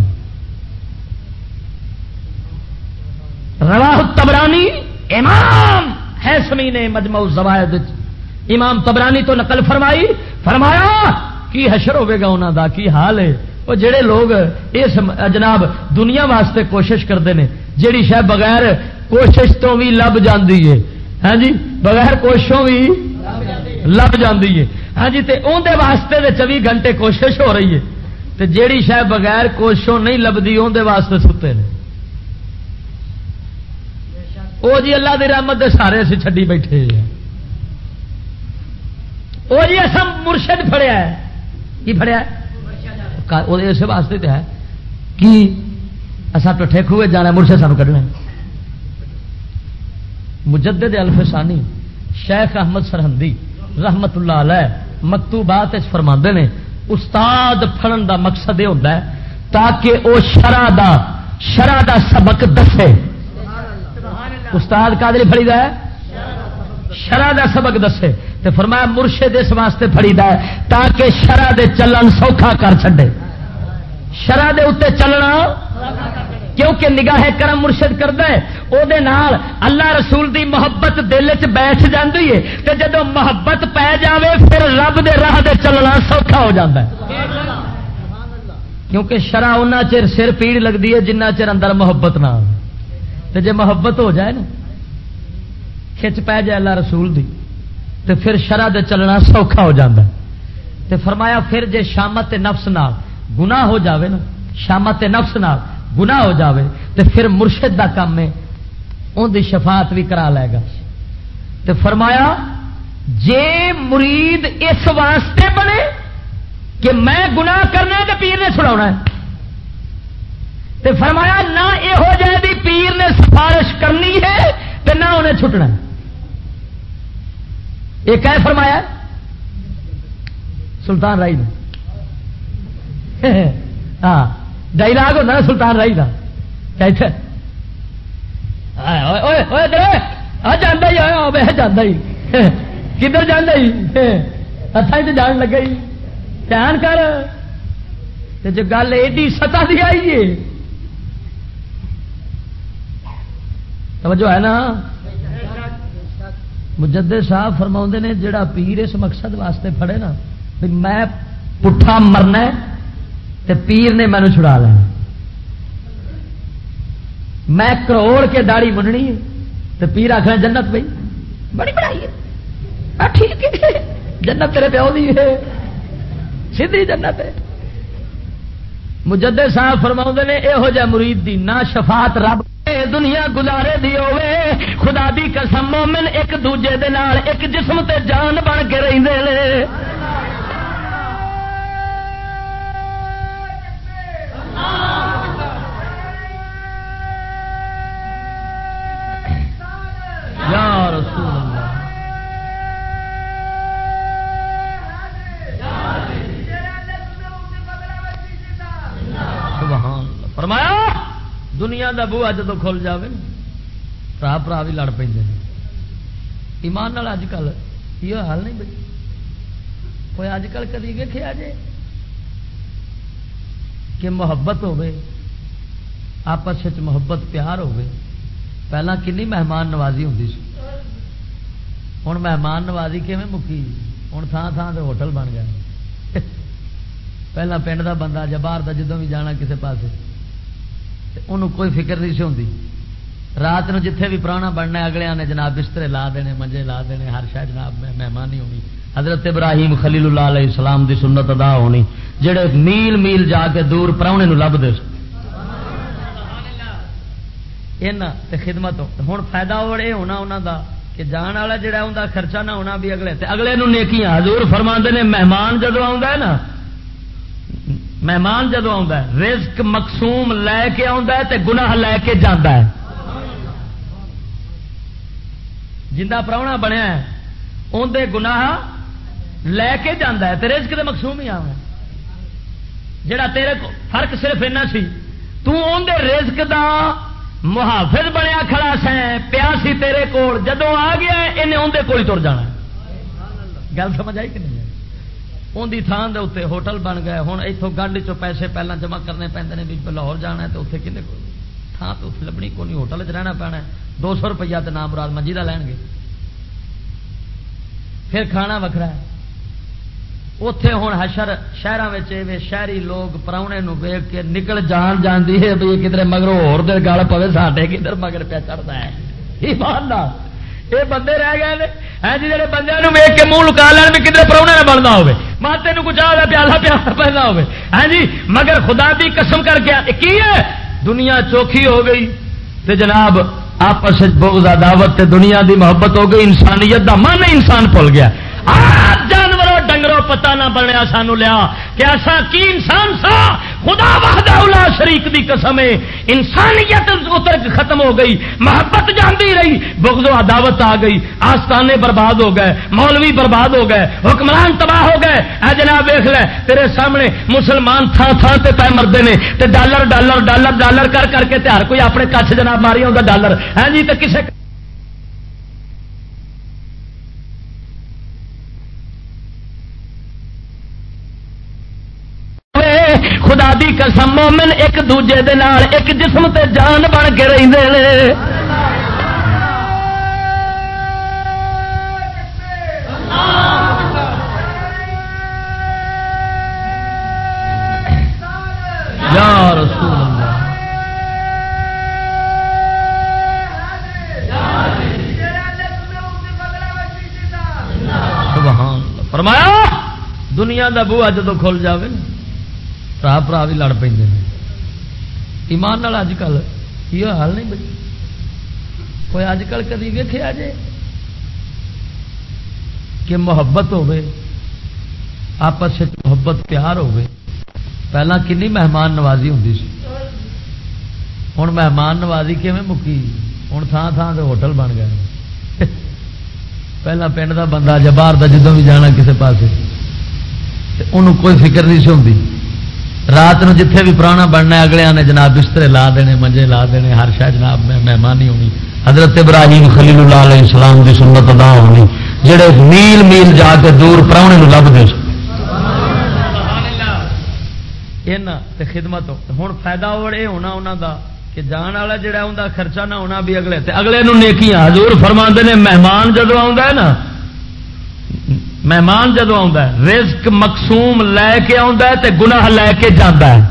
[SPEAKER 2] رواہ الطبرانی امام حیثمی نے مجمع الزوائد امام طبرانی تو نقل فرمائی. فرمایا کی حشر ہوے گا انہاں دا کی حال ہے وہ جڑے لوگ اس جناب دنیا واسطے کوشش کرتے ہیں جیڑی شاید بغیر کوشش تو بھی لب جاندی ہے. ہاں جی بغیر کوششوں بھی لب جاندی ہے. ہاں جی تے اون دے واسطے تے 24 گھنٹے کوشش ہو رہی ہے تے جیڑی شاید بغیر کوششوں نہیں لبدی اون دے واسطے ستے نے. او جی اللہ دی رحمت دے سارے اسی چھڈی بیٹھے ہیں. او جی اساں مرشد پھڑیا ہے. کی پھڑیا ہے؟ وہ اس واسطے تو ہے کہ اصا ٹھے کھوے جانا مرشد سانو کڈنا. مجدد الفسانی شیخ احمد سرہندی رحمت اللہ علیہ مکتوبات فرماندے نے استاد پڑھن دا مقصد یہ ہوتا ہے تاکہ وہ شرع دا سبق دسے. استاد قادری پڑھی دا ہے شرع دا سبق دسے. تے فرمایا مرشد اس واسطے پڑھی دا ہے تاکہ شرع دے چلن سوکھا کر چھڈے. شرع دے اوتے چلنا کیونکہ نگاہ کرم مرشد کردا ہے او دے نال اللہ رسول دی محبت دل وچ بیٹھ جاندی ہے تے جدوں محبت پے جاوے پھر رب دے راہ دے چلنا سوکھا ہو جاندا ہے. کیونکہ شرع اُنہ چر سر پیڑ لگدی ہے جنہ چر اندر محبت نہ آوے. تے جے محبت ہو جائے نا کھچ پے جائے اللہ رسول دی تے پھر شرع دے چلنا سوکھا ہو جاندا ہے. تے فرمایا پھر جے شامت نفس نال گناہ ہو جاوے نا شامت نفس نال گناہ ہو جاوے تے پھر مرشد دا کام ہے اون دی شفاعت بھی کرا لے گا. تے فرمایا جے مرید اس واسطے بنے کہ میں گناہ کرنا ہے تے پیر نے چھڑاونا ہے تے فرمایا نہ یہ ہو جائے بھی پیر نے سفارش کرنی ہے تے نہ انہیں چھٹنا ہے. یہ کیا فرمایا سلطان رائی نے. ہاں ڈائلاگ ہوتا نا سلطان رائی کا جانا ہی جانا ہی کدھر جانا ہی ہاتھ جان لگا ہی دھیان کر. جو گل ایڈی سطح دی آئی ہے توجہ ہے نا. مجدد صاحب فرماؤں نے جڑا پیر اس مقصد واسطے پڑے نا میں پٹھا مرنا ہے تے پیر نے مینو چھڑا لینا. میں کروڑ کے داڑھی مننی ہے تے پیر آخر جنت بھائی بڑی بڑائی ہے ٹھیک ہے جنت تیرے پیو دی ہے سیدھی جنت ہے. مجدد صاحب فرماؤں نے یہو جہ مرید دی نہ شفاعت رب دنیا گزارے دی ہوے خدا دی قسم مومن ایک دوجے دے نال ایک جسم تے جان بن کے رہندے نے. یا رسول اللہ سبحان اللہ. فرمایا دنیا دا بوہا جدو کھل جاوے برا برا بھی لڑ پہ ایمان نال. اج کل یہ حال نہیں بھائی کوئی اج کل کدی ویکھیا جے کہ محبت ہوے آپس وچ محبت پیار ہوے. پہلا کنی مہمان نوازی ہوندی سی ہن مہمان نوازی کیویں مکی ہن تھان تھان تے ہوٹل بن گئے. پہلا پنڈ دا بندہ یا باہر دا جدوں بھی جانا کسے پاسے انہوں کوئی فکر نہیں سی ہوندی رات نو جتھے بھی پرانا بننا اگلے نے جناب بسترے لا دینے منجے لا دینے ہر شاید جناب مہمانی ہونی حضرت ابراہیم خلیل اللہ علیہ السلام دی سنت ادا ہونی جڑے میل میل جا کے دور پراؤنے نو لبدے تے خدمت ہوں فائدہ یہ ہونا انہوں دا کہ جان والا جڑا ان کا خرچہ نہ ہونا بھی اگلے تے اگلے نو نیکیاں حضور فرماندے نے مہمان جدو آندا ہے نا مہمان جدو آندا ہے رزق مقسوم لے کے آندا ہے تے گناہ لے کے جاندا ہے جندا پراؤنا بنیا ہے اندے گناہ لے کے جاندا ہے تے رزق تے مقسوم ہی آوے جڑا تیرے کو فرق صرف اینا سی تو اندے رزق دا محافظ بنیا کھڑا سیں پیا سی تیرے کول جدوں آ گیا انہیں اندے کول ہی تر جانا گل سمجھ آئی کہ نہیں اندی تھان دے اتنے ہوٹل بن گئے ہوں اتوں گنڈ چو پیسے پہلے جمع کرنے پیندے نے بھی لاہور جانا ہے تو اتنے کھنے کو تھان تو اتنے لبنی کو نہیں ہوٹل چ رہنا پینا 200 روپیہ تو نام مراد منجی کا لین گے پھر کھانا وکھرا ہے اتے ہوں حشر شہروں میں شہری لوگ پراؤنے ویگ کے نکل جان جانتی ہے بھائی کدھر مگر ہور دے گل پوے ساڈے کدھر مگر پیا چڑھتا ہے ایماندار یہ بندے رہ گئے ہیں جی جڑے بندے ویگ کے منہ لکا لین بھی کدھر پراؤنے نہ بننا ہوے ماتے کچھ آ پیالہ پیالہ پہنا ہوے ہاں جی مگر خدا دی قسم کر کے کی ہے دنیا چوکھی ہو گئی تے جناب آپس بغض عداوت تے دنیا دی محبت ہو گئی انسانیت دا من انسان بھول گیا جانوروں ڈنگروں پتہ نہ بنیا سانو لیا کہ ایسا کی انسان سا خدا وحدہ لا شریک دی قسم ہے انسانیت اتر ختم ہو گئی محبت جاندی رہی بغض و عداوت آ گئی آستانے برباد ہو گئے مولوی برباد ہو گئے حکمران تباہ ہو گئے اے جناب دیکھ لے تیرے سامنے مسلمان تھان تھان تے پے مردے نے تے ڈالر ڈالر ڈالر ڈالر کر کر کے ہر کوئی اپنے کچھ جناب ماری ہوندا ڈالر ہے جی تے کسے خدا دی قسم مومن ایک دوجے دے نال ایک جسم تے جان بن کے رہندے نے یا رسول اللہ سبحان اللہ فرمایا دنیا دا بوہا جدو کھل جاوے برا برا بھی لڑ پہ ایمان نال اج کل یہ حال نہیں بچ کوئی اج کل کدی ویکھیا جے کہ محبت ہوے آپس محبت پیار ہوے پہلا کنی مہمان نوازی ہوندی سی ہن مہمان نوازی کیویں مکی ہن تھان تھان تے ہوٹل بن گئے پہلا پنڈ دا بندہ جا باہر دا جدوں بھی جانا کسے پاسے تے انہوں کوئی فکر نہیں سی ہوندی رات نو جتھے بھی پرانا بننا اگلے نے جناب بسترے لا دینے منجے لا دینے ہر شاید جناب مہمانی ہونی حضرت ابراہیم خلیل اللہ علیہ السلام دی سنت ادا ہونی جڑے میل میل جا کے دور پراؤنے نو لبدے تے خدمت ہوں فائدہ یہ ہونا انہوں دا کہ جان والا جڑا ان کا خرچہ نہ ہونا بھی اگلے تے اگلے نو نیکیاں حضور فرماندے نے مہمان جدو آندا ہے نا مہمان جدو آندا ہے رزق مقسوم لے کے آندا ہے تے گناہ لے کے جاندا ہے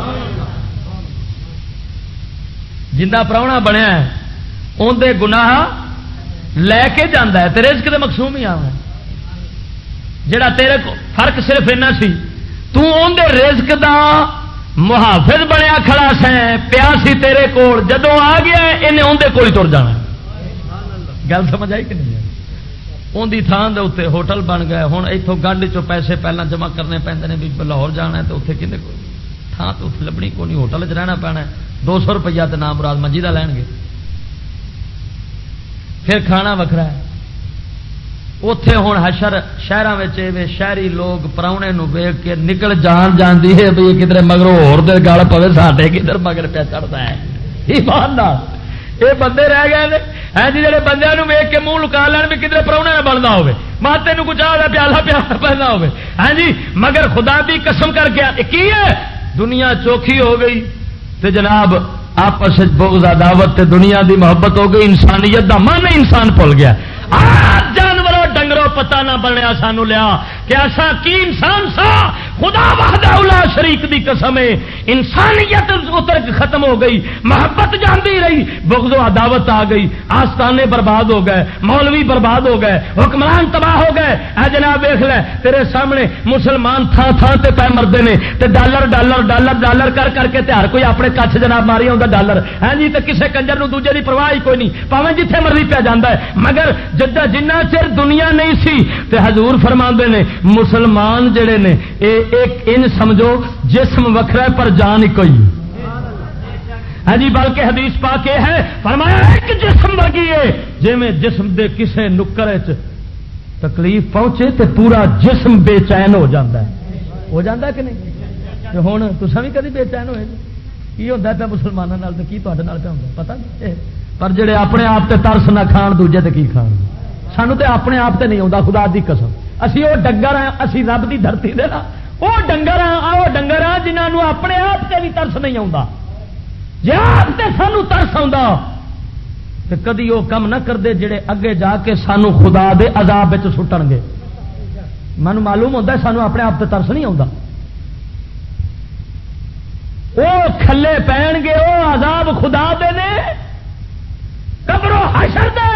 [SPEAKER 2] جندا پراؤنا بنیا ہے اندے گناہ لے کے جاندا ہے تے رزق تے مقسوم ہی آوے جڑا تیرے کو فرق صرف اینا سی تو اندے رزق دا محافظ بنیا کھڑا سیں پیا سی تیرے کول جدوں آ گیا انہیں اندے کول ہی تر جانا گل سمجھ آئی کہ نہیں اندی تھان دے اتنے ہوٹل بن گئے ہوں اتوں گنڈ چو پیسے پہلے جمع کرنے پیندے نے بھی لاہور جانا ہے تو اتنے کھنے کو تھان تو اتنے لبنی کو نہیں ہوٹل چ رہنا پینا 200 روپیہ تو نام مراد منجی کا لین گے پھر کھانا وکھرا ہے اتے ہوں حشر شہروں میں شہری لوگ پراؤنے ویگ کے نکل جان جانتی ہے بھائی کدھر مگر ہور دے گل پوے ساڈے کدھر مگر پیا چڑھتا ہے ایماندار یہ بندے رہ گئے ہیں جی جڑے بندے ویگ کے منہ لکا لین بھی کدھر پراؤنے نہ بننا ہوے ماتے کچھ آ پیالہ پیالہ پہنا ہوے ہاں جی مگر خدا دی قسم کر کے کی ہے دنیا چوکھی ہو گئی تے جناب آپس بغض عداوت تے دنیا دی محبت ہو گئی انسانیت دا من انسان بھول گیا جانوروں ڈنگروں پتہ نہ بنیا سانو لیا کہ ایسا کی انسان سا
[SPEAKER 3] خدا وحدہ لا شریک دی قسم ہے انسانیت اتر کے ختم ہو گئی، محبت جاندی رہی، بغض و عداوت آ گئی، آستانے برباد ہو گئے، مولوی برباد ہو گئے، حکمران تباہ ہو گئے۔ اے جناب ویکھ لے تیرے سامنے مسلمان تھان تھان تے پے مردے نے تے ڈالر ڈالر ڈالر ڈالر کر کر کے ہر کوئی اپنے کچھ جناب ماری آਉਂدا ڈالر، ہاں جی، تے کسے کنجر نو دوجے دی پرواہ ہی کوئی نہیں، پاویں جتھے مرضی پہ جاندا ہے۔ مگر جنہ چر دنیا نہیں سی تے حضور فرماندے نے مسلمان جڑے نے ایک ان سمجھو جسم وکھرا پر جان ہی کوئی، ہاں جی، بلکہ حدیث پاک یہ ہے فرمایا ایک جسم ورگی ہے جے میں جسم دے کسے نکر وچ تکلیف پہنچے تے پورا جسم بے چین ہو جاتا ہے کہ نہیں؟ تے ہن تساں بھی کدی بے چین ہوئے کی ہوندا پیا مسلماناں نال تے کی تہاڈے نال پیا ہوندا پتہ نہیں، پر جڑے اپنے آپ تے ترس نہ کھان دوجے تے کی کھان، سانو تے اپنے آپ تے نہیں آਉਂدا خدا دی قسم، اسی وہ ڈنگر ہاں، اسی رب دی دھرتی دے نا وہ ڈنگر ہاں جنہاں نوں اپنے آپ تے بھی ترس نہیں آوندا، جے آپ تے سانو ترس آوندا تے کدی وہ کم نہ کردے جڑے اگے جا کے سانو خدا دے عذاب وچ سٹن گے۔ مینوں معلوم ہوندا ہے سانو اپنے آپ تے ترس نہیں آوندا، وہ کھلے پین گے، وہ عذاب خدا دے نے قبر و حشر دے،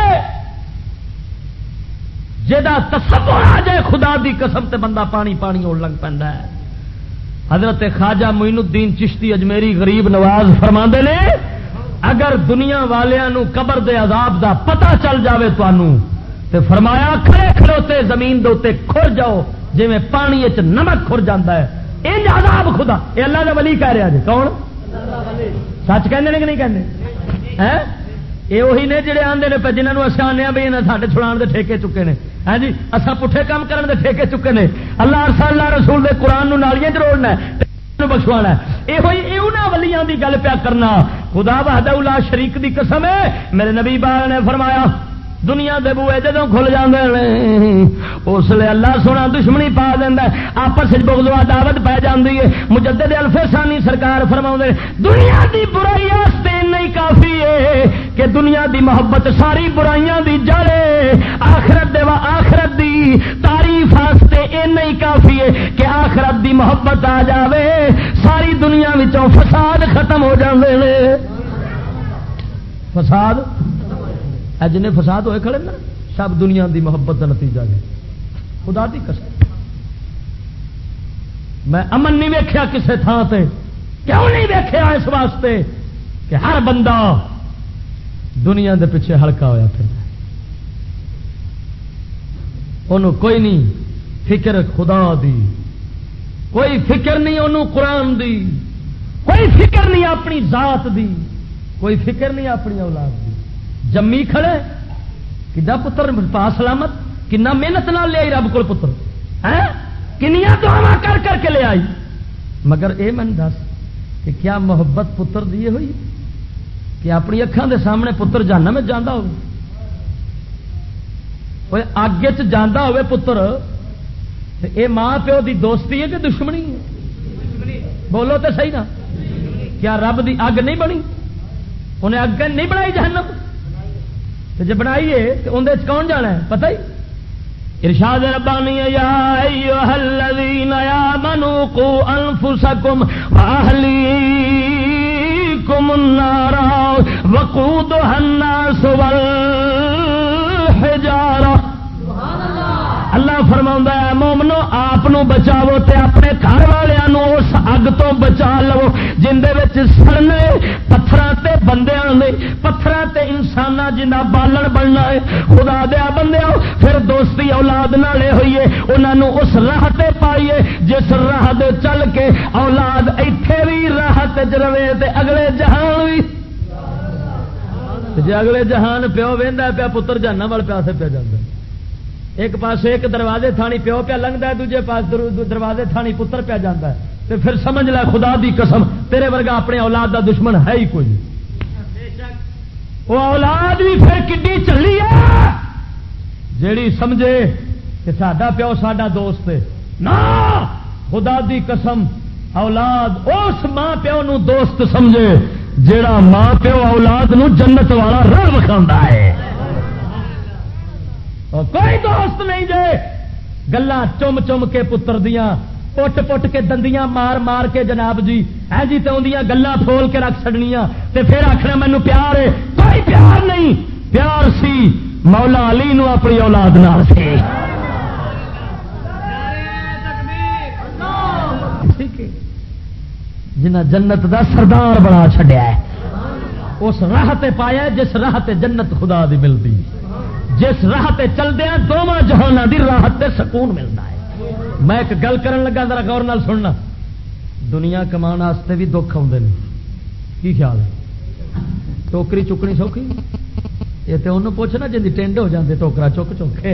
[SPEAKER 3] جدا تصور آ جائے خدا دی قسم تے بندہ پانی پانی ہوਣ لگ پیندا ہے۔ حضرت خواجہ معین الدین چشتی اجمیری غریب نواز فرماندے نے اگر دنیا والیاں قبر دے عذاب دا پتہ چل جاوے تانوں تے فرمایا کھڑے کھڑوتے زمین دے اوتے کھر جاؤ جویں پانی وچ نمک کھر جاندا ہے، انج عذاب خدا۔ اے اللہ دا ولی کہہ رہا جی، کون؟ سچ کہندے نے کہ نہیں کہندے؟ ہیں یہ وہی نے جڑے آندے نے پہ جنہاں نوں اساں آنے بھئی انہاں ساڈے چھڑان دے ٹھیکے چکے نے، ہاں جی اساں پٹھے کام کرن دے ٹھیکے چکے نے، اللہ رسول دے قرآن نوں نالیاں جوڑنا ہے، بخشوانا ہے، یہ انہاں ولیاں دی گل پیا کرنا۔ خدا وحدہ لا شریک دی قسم ہے، میرے نبی پاک نے فرمایا دنیا دے بوئے جدوں کھل جاندے نے اس لیے اللہ سونا دشمنی پا دیندا ہے، آپس وچ بغض و عداوت پہ جاندی ہے۔ مجدد الفسانی سرکار فرماؤندے دنیا دی برائی واسطے نہیں کافی ہے کہ دنیا دی محبت ساری برائیاں دی جڑ ہے، آخرت دی تعریف واسطے اے نہیں کافی ہے کہ آخرت دی محبت آ جاوے، ساری دنیا وچوں فساد ختم ہو جاندے نے۔ فساد جن فساد ہوئے کھڑے نا سب دنیا دی محبت کا نتیجہ ہے، خدا دی قسم۔ میں امن نہیں ویکھیا کسے تھان تے، کیوں نہیں ویکھیا؟ اس واسطے کہ ہر بندہ دنیا دے پیچھے ہلکا ہویا پھر، انہوں کوئی نہیں فکر خدا دی، کوئی فکر نہیں انہوں قرآن دی، کوئی فکر نہیں اپنی ذات دی، کوئی فکر نہیں اپنی اولاد دی۔ جمی کھڑے کدا پتر پا سلامت، کنا محنت نال لے آئی رب کو پتر، کنیاں دعا کر کر کے لے آئی، مگر اے من دس کہ کیا محبت پتر دی ہوئی کہ اپنی اکھان دے سامنے پتر جہنم میں جانا ہوئے، اگ جانا ہوئے پتر، اے ماں پیو دی دوستی ہے کہ دشمنی ہے؟ بولو تو صحیح نا، کیا رب دی اگ نہیں بنی؟ انہیں اگ نہیں بنائی جہنم؟ جب بنائیے تو اندر کون جانا ہے پتہ ہی؟ ارشاد ربانی یا ایھا الذین آمنوا قوا انفسکم واہلیکم النار وقودها الناس والحجارہ۔ اللہ فرماؤں ہے مومنو آپ بچاؤ تے اپنے گھر والوں اس اگ تو بچا لو جن سڑنے پتھراں تے بندیاں نے، پتھراں تے انساناں جنہ بالن بننا ہے۔ خدا دیا بندیاں پھر دوستی اولاد نالے ہوئیے، انہوں اس راہ تے پائیے جس راہ دے چل کے اولاد ایتھے بھی راہ تے رہے تے اگلے جہان بھی، جی اگلے جہان پیو ویندا پیا پتر جہنم وال پیاسے پہ جاندا، ایک پاس ایک دروازے تھانی پیو پیا لنگتا ہے، دوجے پاس دروازے تھانی پتر پیا جاتا ہے، تو پھر سمجھ لے خدا دی قسم تیرے ورگا اپنے اولاد دا دشمن ہے ہی کوئی۔ وہ اولاد بھی پھر کڈی چلی ہے جیڑی سمجھے کہ ساڈا پیو ساڈا دوست ہے، نا خدا دی قسم اولاد اس ماں پیو نو دوست سمجھے جیڑا ماں پیو اولاد نو جنت والا راہ وکھاوندا ہے۔ کوئی دوست نہیں جے گلا چم چم کے پتر دیاں پٹ پٹ کے دندیاں مار مار کے جناب جی ہے جی تے اندیاں گلاں پھول کے رکھ چھڑنیاں تے پھر آخنا مینوں پیار ہے. کوئی پیار نہیں. پیار سی مولا علی نو اپنی اولاد نال سی. جنہ جنت دا سردار بنا چھڈیا ہے اس راہ تے پایا جس راہ تے جنت خدا دی ملتی. جس راہ تے چلدیاں دونوں جہاناں دی راہ تے سکون ملتا ہے. میں ایک گل کرن لگا ذرا غور نال سننا. دنیا کمان واسطے بھی دکھ آتے ہیں. کی خیال ہے؟ ٹوکری چکنی سوکھی یہ تو انہوں پوچھنا جی ٹینڈ ہو جاتے ٹوکرا چک چوکھے.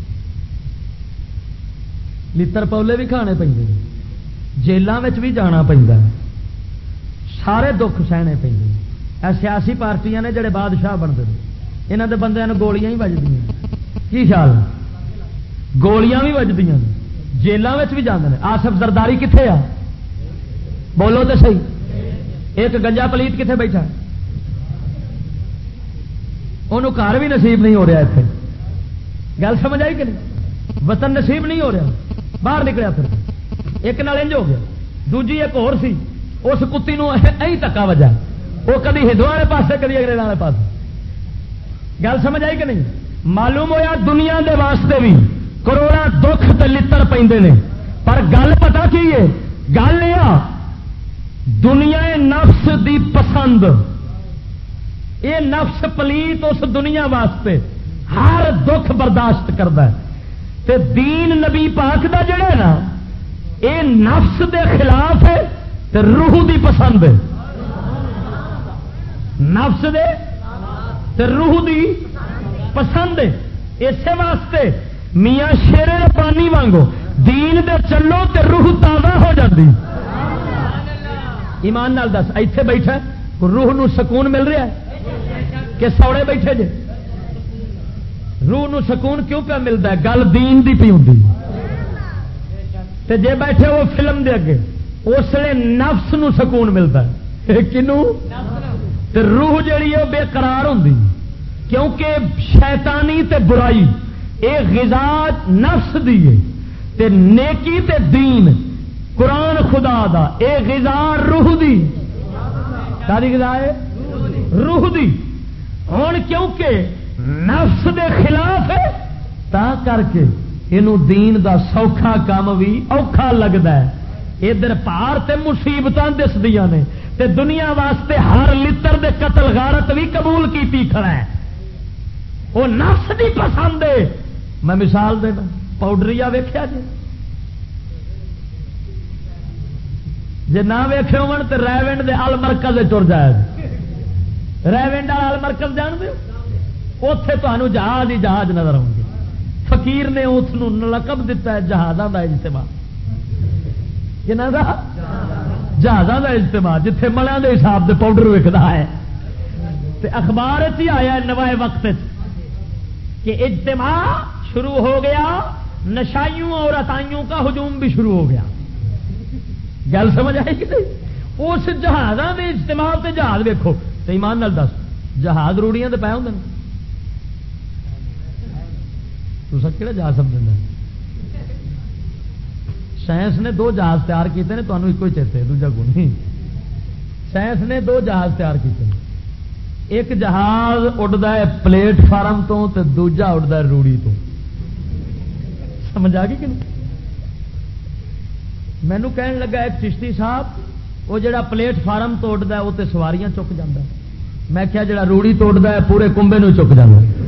[SPEAKER 3] لتر پولے بھی کھانے پہ جیلوں میں بھی جانا پہ سارے دکھ سہنے پہ. سیاسی پارٹیاں نے جڑے بادشاہ بنتے ہیں یہاں کے بندے گولیاں ہی بجدی. کی خیال ہے؟ گولیاں بھی بجدی جیلوں میں بھی جانے. آصف زرداری کتنے آ بولو تو صحیح. ایک گنجا پلیت کتنے بیٹھا انہوں گھر بھی نصیب نہیں ہو رہا. اتنے گل سمجھ آئی کہ نہیں؟ وطن نصیب نہیں ہو رہا. باہر نکلیا پھر ایک نال انج ہو گیا. دوجی ایک اور سی اس کتی نو دکا وجا. وہ کدی ہندو والے پاسے کدی انگریزوں والے پاس. گل سمجھ آئی کہ نہیں؟ معلوم ہویا دنیا دے واسطے بھی کروڑا دکھ تے لتر پیندے نے. پر گل پتا کی ہے؟ گل یہ دنیا نفس دی پسند. یہ نفس پلیت اس دنیا واسطے ہر دکھ برداشت کرتا ہے. تے دین نبی پاک دا جڑا ہے نا یہ نفس دے خلاف ہے تے روح دی پسند ہے. نفس دے تے روح دی پسند ہے. اسی واسطے میاں شیرے پانی وانگو دین دے چلو تے روح تازہ ہو جاتی. ایمان نال دس ایتھے بیٹھا روح نو سکون مل رہا ہے کہ سوڑے بیٹھے جے؟ روح نو سکون کیوں پہ ملتا ہے؟ گل دین دی پی ہوندی. تے جے بیٹھے وہ فلم دے اگے اس لیے نفس نو سکون ملتا ہے. کنوں؟ تے روح جڑی ہے بے قرار ہوندی کیونکہ شیطانی تے برائی اے غذا نفس دی ہے تے نیکی تے دین قرآن خدا دا اے غذا روح دی. ساری غذا ہے روح دی. ہن کیونکہ نفس دے خلاف ہے تا کر کے اینو دین دا سوکھا کام بھی اوکھا لگدا ہے. ادھر پار تے مصیبتاں دسدیاں نے تے دنیا واسطے ہر لتر دے قتل غارت بھی قبول کیتی کھڑا ہے. وہ نفس دی پسند ہے. میں مثال دینا پاؤڈریا ویکھیا جے نہ ویکھے ہون تے ریونڈ دے ال مرکز ٹر جائے. ریونڈ ال مرکز جان دے اوتھے تانوں جہاز ہی جہاز نظر آؤں گے. فقیر نے اس نو لقب دیتا ہے جہازاں دا اجتماع. کنہاں دا؟ جہازاں دا اجتماع. جتھے ملیاں دے حساب دے پاؤڈر وکدا ہے. تے اخبار ہی آیا نوائے وقت کہ اجتماع شروع ہو گیا, نشائیوں اور عطائیوں کا ہجوم بھی شروع ہو گیا. گل سمجھ آئی کہ نہیں؟ اس جہازاں دے اجتماع تے جہاز ویکھو تے ایمان نال دس جہاز روڑیاں تے پے ہوندے نے. تساں کہڑا جہاز سمجھدے؟ سائنس نے 2 جہاز تیار کیتے ہیں, تمہیں ایک ہی چیتے دوجا کو نہیں. سائنس نے 2 جہاز تیار کیتے ہیں. ایک جہاز اڑتا ہے پلیٹ فارم تو تے دوجا اڑتا ہے روڑی تو. سمجھ آ گئی کہ نہیں؟ مینو کہن لگا ایک چشتی صاحب وہ جڑا پلیٹ فارم تو اڑتا ہے وہ تے سواریاں چک جاتا ہے. میں کیا جڑا روڑی تو اڑتا ہے پورے کنبے نو چک جاتا ہے.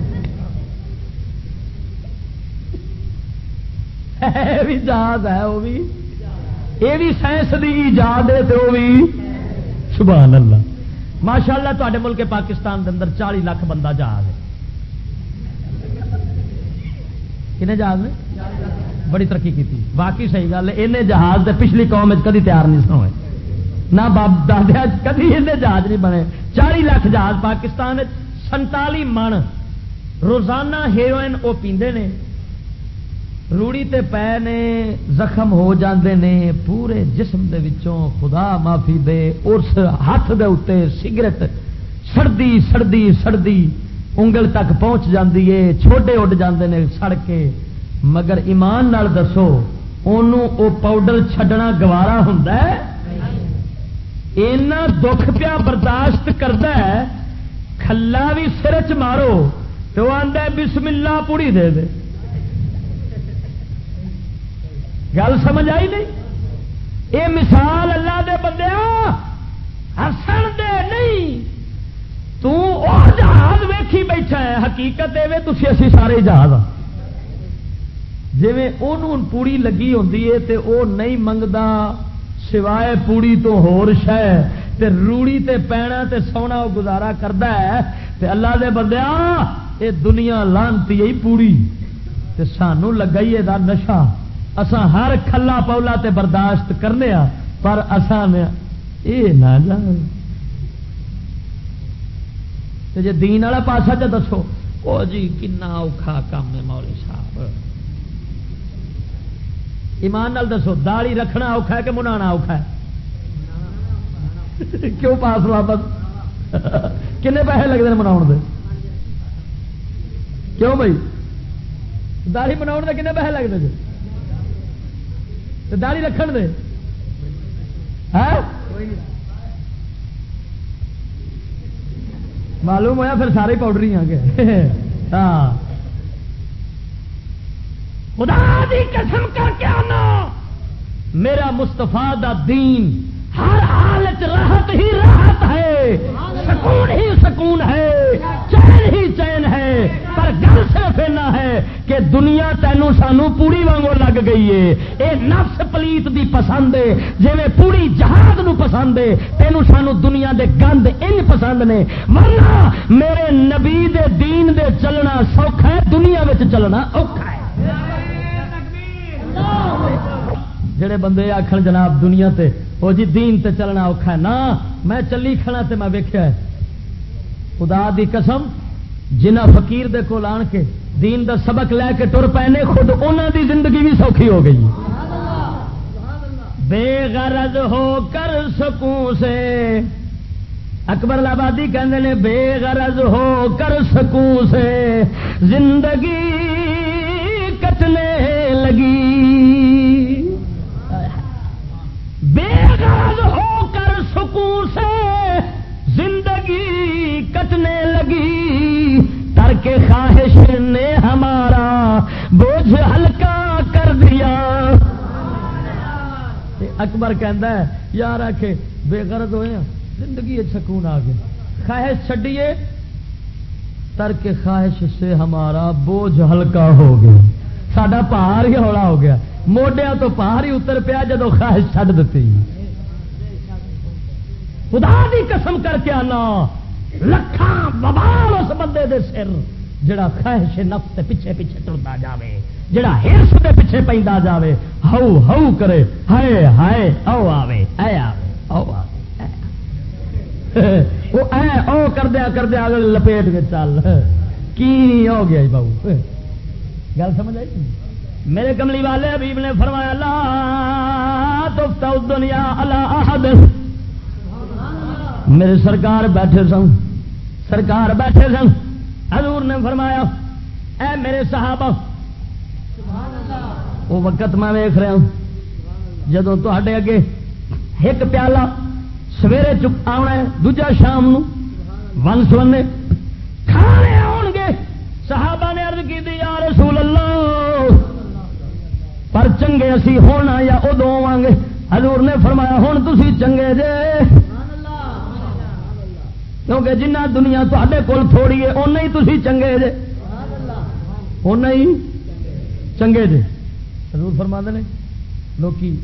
[SPEAKER 3] بھی جہاز ہے وہ بھی یہ بھی سائنس دی ایجاد ہے تو وہ بھی سبحان اللہ. ماشاء اللہ تے ملک پاکستان کے اندر 40 لاکھ بندہ جہاز ہے. کنے جہاز نے بڑی ترقی کی تھی. باقی صحیح گل ہے انہیں جہاز دے پچھلی قوم کدی تیار نہیں سن ہوئے نہ باپ دادیا کدی انہیں جہاز نہیں بنے. 40 لاکھ جہاز پاکستان 47 من روزانہ ہیروئن وہ پیندے نے. روڑی تے پے نے زخم ہو جاندے نے پورے جسم دے وچوں خدا معافی دے. اس ہاتھ دے اتے سگریٹ سڑدی سڑدی سڑدی انگل تک پہنچ جاندی ہے. چھوٹے اڈ جاندے نے سڑ کے. مگر ایمان نال دسو او پاؤڈر چھڈنا گوارا ہوندا ہے؟ اینا دکھ پیا برداشت کردا ہے، کھلا بھی سر چ مارو تو آندا ہے بسم اللہ پوڑی دے دے. گل سمجھ آئی نہیں؟ اے مثال اللہ دے بندیاں ہسن دے نہیں، تو او جہاز ویکھی بیٹھا ہے، حقیقت اے تسی اسی سارے جہاز ہاں. جویں اونوں پوڑی لگی ہوندی ہے تے او نہیں منگدا سوائے پوڑی تو ہور شے تے روڑی تے پینا تے سونا او گزارا کردا ہے. تے اللہ دے بندیاں اے دنیا لانتی ہے پوڑی تے سانو لگائی دا نشہ. اساں ہر کھلا پولا تے برداشت کرنے ہاں، پر اساں نے اے نہ جاوے تے جے دین والا پاسا تے دسو او جی کنا اوکھا کام ہے مولوی صاحب. ایمان نال دسو داڑھی رکھنا اوکھا ہے کہ منانا اوکھا ہے؟ کیوں پاس واپس کنے پیسے لگتے ہیں مناؤ دے؟ کیوں بھائی داڑھی مناؤ دے کنے پیسے لگتے جی؟ داڑھی رکھن دے معلوم ہوا پھر سارے پاؤڈر ہی آ گئے. ہاں خدا دی قسم کر کے آنا میرا مصطفیٰ دا دین ہر حالت راحت ہی راحت ہے، سکون ہی سکون ہے، چین ہی چین ہے. پر گل صرف اینا ہے کہ دنیا تینوں سانو پوڑی وانگو لگ گئی ہے. اے نفس پلیت دی پسند ہے، جویں پوڑی جہاد نو پسند ہے تینوں سانو دنیا دے گند ان پسند نے. ورنہ میرے نبی دے دین دے چلنا سوکھا ہے، دنیا وچ چلنا اوکھا ہے. جڑے بندے آکھن جناب دنیا تے او جی دین تے چلنا اوکھا ہے، نا میں چلی کھڑا تے میں ویکھیا ہے خدا دی قسم جنہ فقیر دے کول آن کے دین دا سبق لے کے ٹر پے خود انہاں دی زندگی بھی سوکھی ہو گئی. بے غرض ہو کر سکون سے اکبر آبادی کہندے نے بے غرض ہو کر سکون سے زندگی کٹنے لگی. بے غرض ہو کر سکون سے زندگی کٹنے لگی، ترک خواہش نے ہمارا بوجھ ہلکا کر دیا. اکبر کہندا ہے یار آکھے بے غرض ہوئے زندگی سکون آ گیا، خواہش چھڈیے ترک خواہش سے ہمارا بوجھ ہلکا ہو گیا. ساڈا پہاڑ ہی ہولا ہو گیا، موڈیاں تو پہاڑ ہی اتر پیا جدو خواہش چھڈ دیتی. خدا دی قسم کر کے آنا لکھاں وبال اس بندے دے سر جڑا خواہش نفس تے پیچھے پیچھے ٹردا جاوے، جڑا ہرس دے پیچھے پیندا جاوے، ہو ہو کرے ہائے ہائے او آوے اے آوے او آوے وہ اے او کردیا لپیٹ کے چل کی ہو گیا بابو. گل سمجھ آئی؟ میرے کملی والے حبیب نے فرمایا لا تفتح الدنیا علی احد. میرے سرکار بیٹھے سن حضور نے فرمایا اے میرے صحابہ وہ وقت میں ویکھ رہا ہوں جدوں تہاڈے اگے ایک پیالہ سویرے چک آنا ہے، دوجا شام نو ون سونے کھانے آن گے. صحابہ نے عرض کی یا رسول اللہ پر چنگے اسی ہونا یا ادو ہواں گے؟ حضور نے فرمایا ہن تسی چنگے جے، کیونکہ جنہ دنیا تے کول تھوڑی ہے اُنہ ہی تسی چنگے جے، اُنہ ہی چنگے جے. حضور فرماتے ہیں لوکی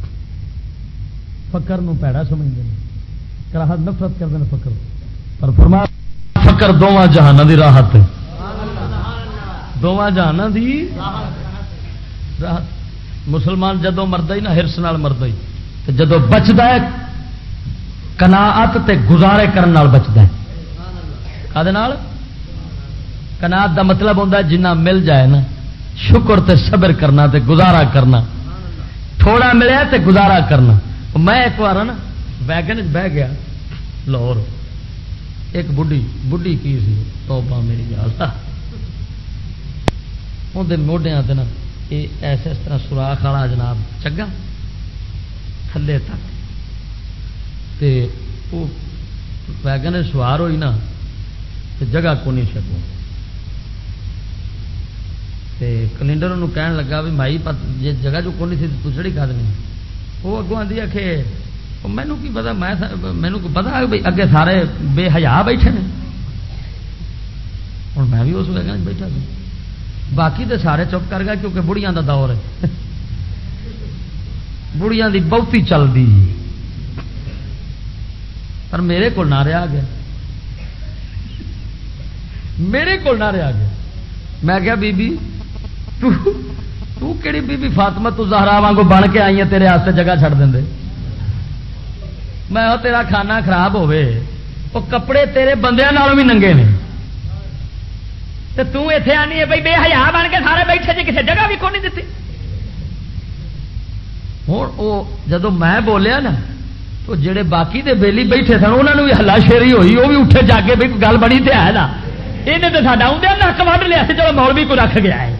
[SPEAKER 3] فقر نو پیڑا سمجھتے ہیں، کراہت نفرت کرتے ہیں فقر، پر فرمایا فقر دونوں جہانوں دی راحت ہے، دونوں جہانوں دی راحت. مسلمان جدو مرد ہی نہ ہرس نال مرد ہی، جدو بچتا ہے قناعت تے گزارے کرن نال بچتا ہے. کدے نال؟ قناعت دا مطلب ہوتا ہے جنہ مل جائے نا شکر تے صبر کرنا تے گزارا کرنا. تھوڑا ملیا تے گزارا کرنا. میں ایک بار نا ویگن بہ گیا لاہور، ایک بڈھی کی سی توبہ میری یاد اندر موڈیا تے نا
[SPEAKER 2] یہ ایسے اس طرح سوراخ والا جناب چگا تھلے تک تے وہ ویگن سوار ہوئی نا تے جگہ کو نہیں سکوں تے کلینڈر انہوں کہن لگا بھی بھائی جی جگہ جو کونی تھی تو چڑی کھا دینی وہ اگوں آدھی آ کہ مینو کی پتا مینو کو پتا بھائی اگے سارے بے حیا بیٹھے نے ہوں میں بھی اس ویگن بیٹھا سی باقی تو سارے چپ کر گئے کیونکہ بڑھیاں دا دور ہے بڑھیاں دی بہتی چلتی پر میرے کو نہ رہا گیا میرے کو نہ رہا گیا میں کہا بی بی تو کیڑی بی بی فاطمہ تو زہرا وانگو بن کے آئی ہے تیرے واسطے جگہ چھڑ دیں میں تیرا کھانا خراب ہوے وہ کپڑے تیرے بندیاں نالوں بھی ننگے نے تے تو ایتھے آنی ہے بھائی بے حیا بن کے سارے بیٹھے جی کسی جگہ بھی کونی دتی ہوں وہ جدو میں بولیا نا تو جڑے باقی دے بیلی بیٹھے سن انہوں نے بھی ہلا شیری ہوئی وہ بھی اٹھے جا کے بھائی گل بڑی تے ہے نا یہ تو ساڈا آدھے نک وڈ لیا چلو مولوی کو رکھ گیا ہے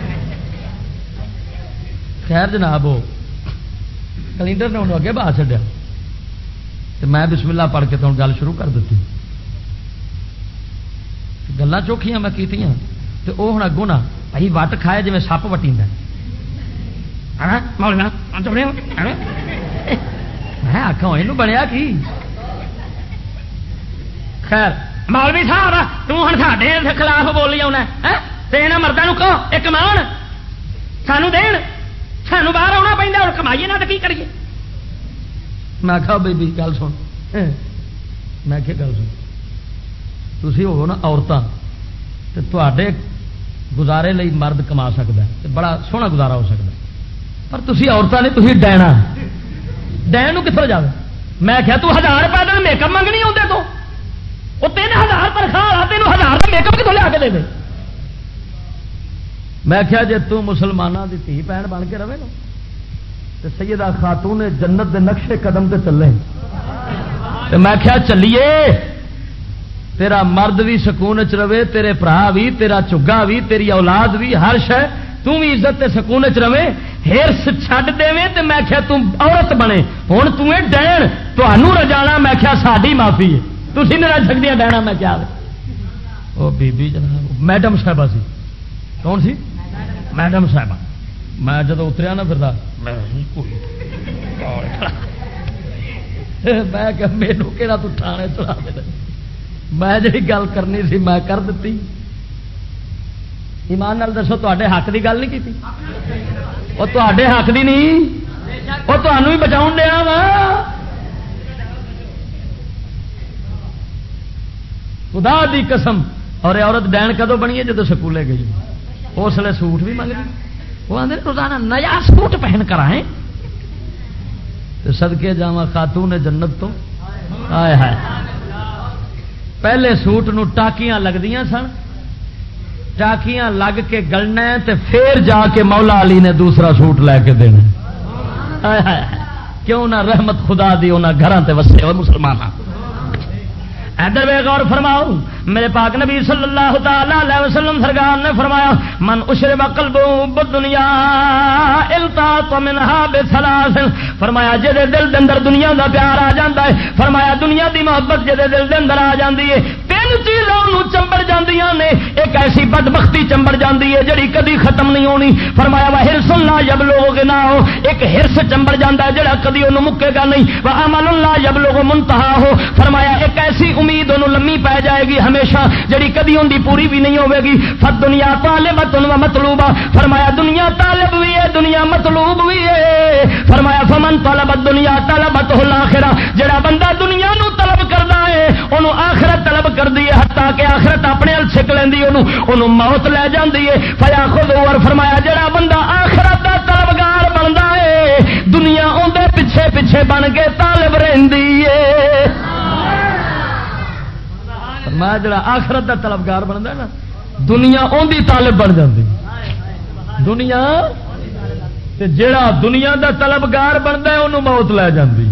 [SPEAKER 2] خیر جناب وہ کلینڈر نے انہوں اگے بہا چڈیا تو میں بسم اللہ پڑھ کے تو گل شروع کر دیتی گلاں چوکھیاں میں کیتیاں تو وہ ہوں اگوں نا بھائی وٹ کھائے جی سپ وٹی میں آخا یہ بنیا کی خیر مولوی صاحب توں ساڈے خلاف بولی آنا یہاں مردوں کہو ایک کمان سانو دین سانو باہر آنا پہ اور کمائیے نہ تو کی کریے میں آخا بی گل سن میں کیا گل سن تھی ہو نا عورتاں تے گزارے لئی مرد کما سکتا ہے بڑا سوہنا گزارا ہو سکتا پر تھی عورتیں نہیں تھی ڈینا ڈین کتوں جائے میں کیا تو 1000 روپئے کا میک اپ منگنی آتے تو وہ 3000 پر کھا تین 1000 کا میک اپ کتوں لیا کے دے دے میں کیا جی مسلمانوں کی دھی بہن بن کے رہے نا تو سیدہ خاتون جنت دے نقشے قدم تے چلے میں کیا چلیے تیرا مرد بھی سکون چ رہے تیرے برا بھی تیرا چگا بھی تیری اولاد بھی ہر شے تو بھی عزت تے سکون چ رہے ہرس چھڈ دے تے میں کیا تم عورت بنے ہوں تمہیں ڈین تمہوں رجانا میں کیا ساری معافی ہے تھی میرا جگدیاں ڈینا میں کیا وہ بی بی جناب میڈم صاحبہ سی کون سی میڈم صاحبہ میں جب اتریا نا پھر میں کہ میرے کہڑا تو ٹھانے چلا دے میں جی گل کرنی سی میں کر دیتی ایمان نال دسو تے حق کی گل نہیں کی وہ تے حق کی نہیں وہ تمہیں بھی بچاؤ دیا وا خدا دی قسم اور عورت ڈین کدو بنی ہے جدو سکولے گئی اس لیے سوٹ بھی منگ وہ آدھے روزانہ نیا سوٹ پہن کر آئے صدقے جاواں خاتون جنت تو آئے ہے پہلے سوٹ نو ٹاکیاں لگدیاں سن ٹاکیاں لگ کے گلنا تے پھر جا کے مولا علی نے دوسرا سوٹ لے کے دینا کیوں نہ رحمت خدا دی انہاں گھراں تے وسے اور مسلماناں ادھر بے غور فرماؤ میرے پاک نبی صلی اللہ تعالی علیہ وسلم سرکار نے فرمایا من اشرب قلبه بالدنیا التاط منها بثلاث فرمایا جے دل دے اندر دنیا دا پیار آ جاندا ہے فرمایا دنیا دی محبت جے دل دے اندر آ جاندی ہے تین چیزاں نو چمبڑ جاندیاں نے ایک ایسی بدبختی چمبڑ جاندی ہے جڑی کدی ختم نہیں ہونی فرمایا وا ہرس لا یبلغ غناہ ایک ہرس چمبڑ جاندا ہے جڑا کدی اونوں مکے گا نہیں وا عمل لا یبلغ منتہا فرمایا ایک ایسی امید انہوں لمبی پی جائے گی ہمیشہ جڑی کدی ان دی پوری بھی نہیں ہوے گی فدنیا طالبۃ و مطلوبہ فرمایا دنیا طالب بھی ہے دنیا مطلوب بھی ہے فرمایا فمن طلب الدنیا طلبت الاخرہ جڑا بندہ دنیا نو طلب کردا ہے اونوں آخرت طلب کردی ہے حتیٰ کہ آخرت اپنے ال چھک لیندی اونوں موت لے جاندی ہے فیاخذ اور فرمایا جڑا بندہ آخرت دا طلبگار بندا ہے دنیا اون دے پیچھے پیچھے بن کے طالب رہندی ہے میں جڑا آخرت دا طلبگار بنتا نا دنیا اون دی طالب بن جاتی دنیا تے جڑا دنیا دا طلبگار بنتا ہے انہوں موت لے جاتی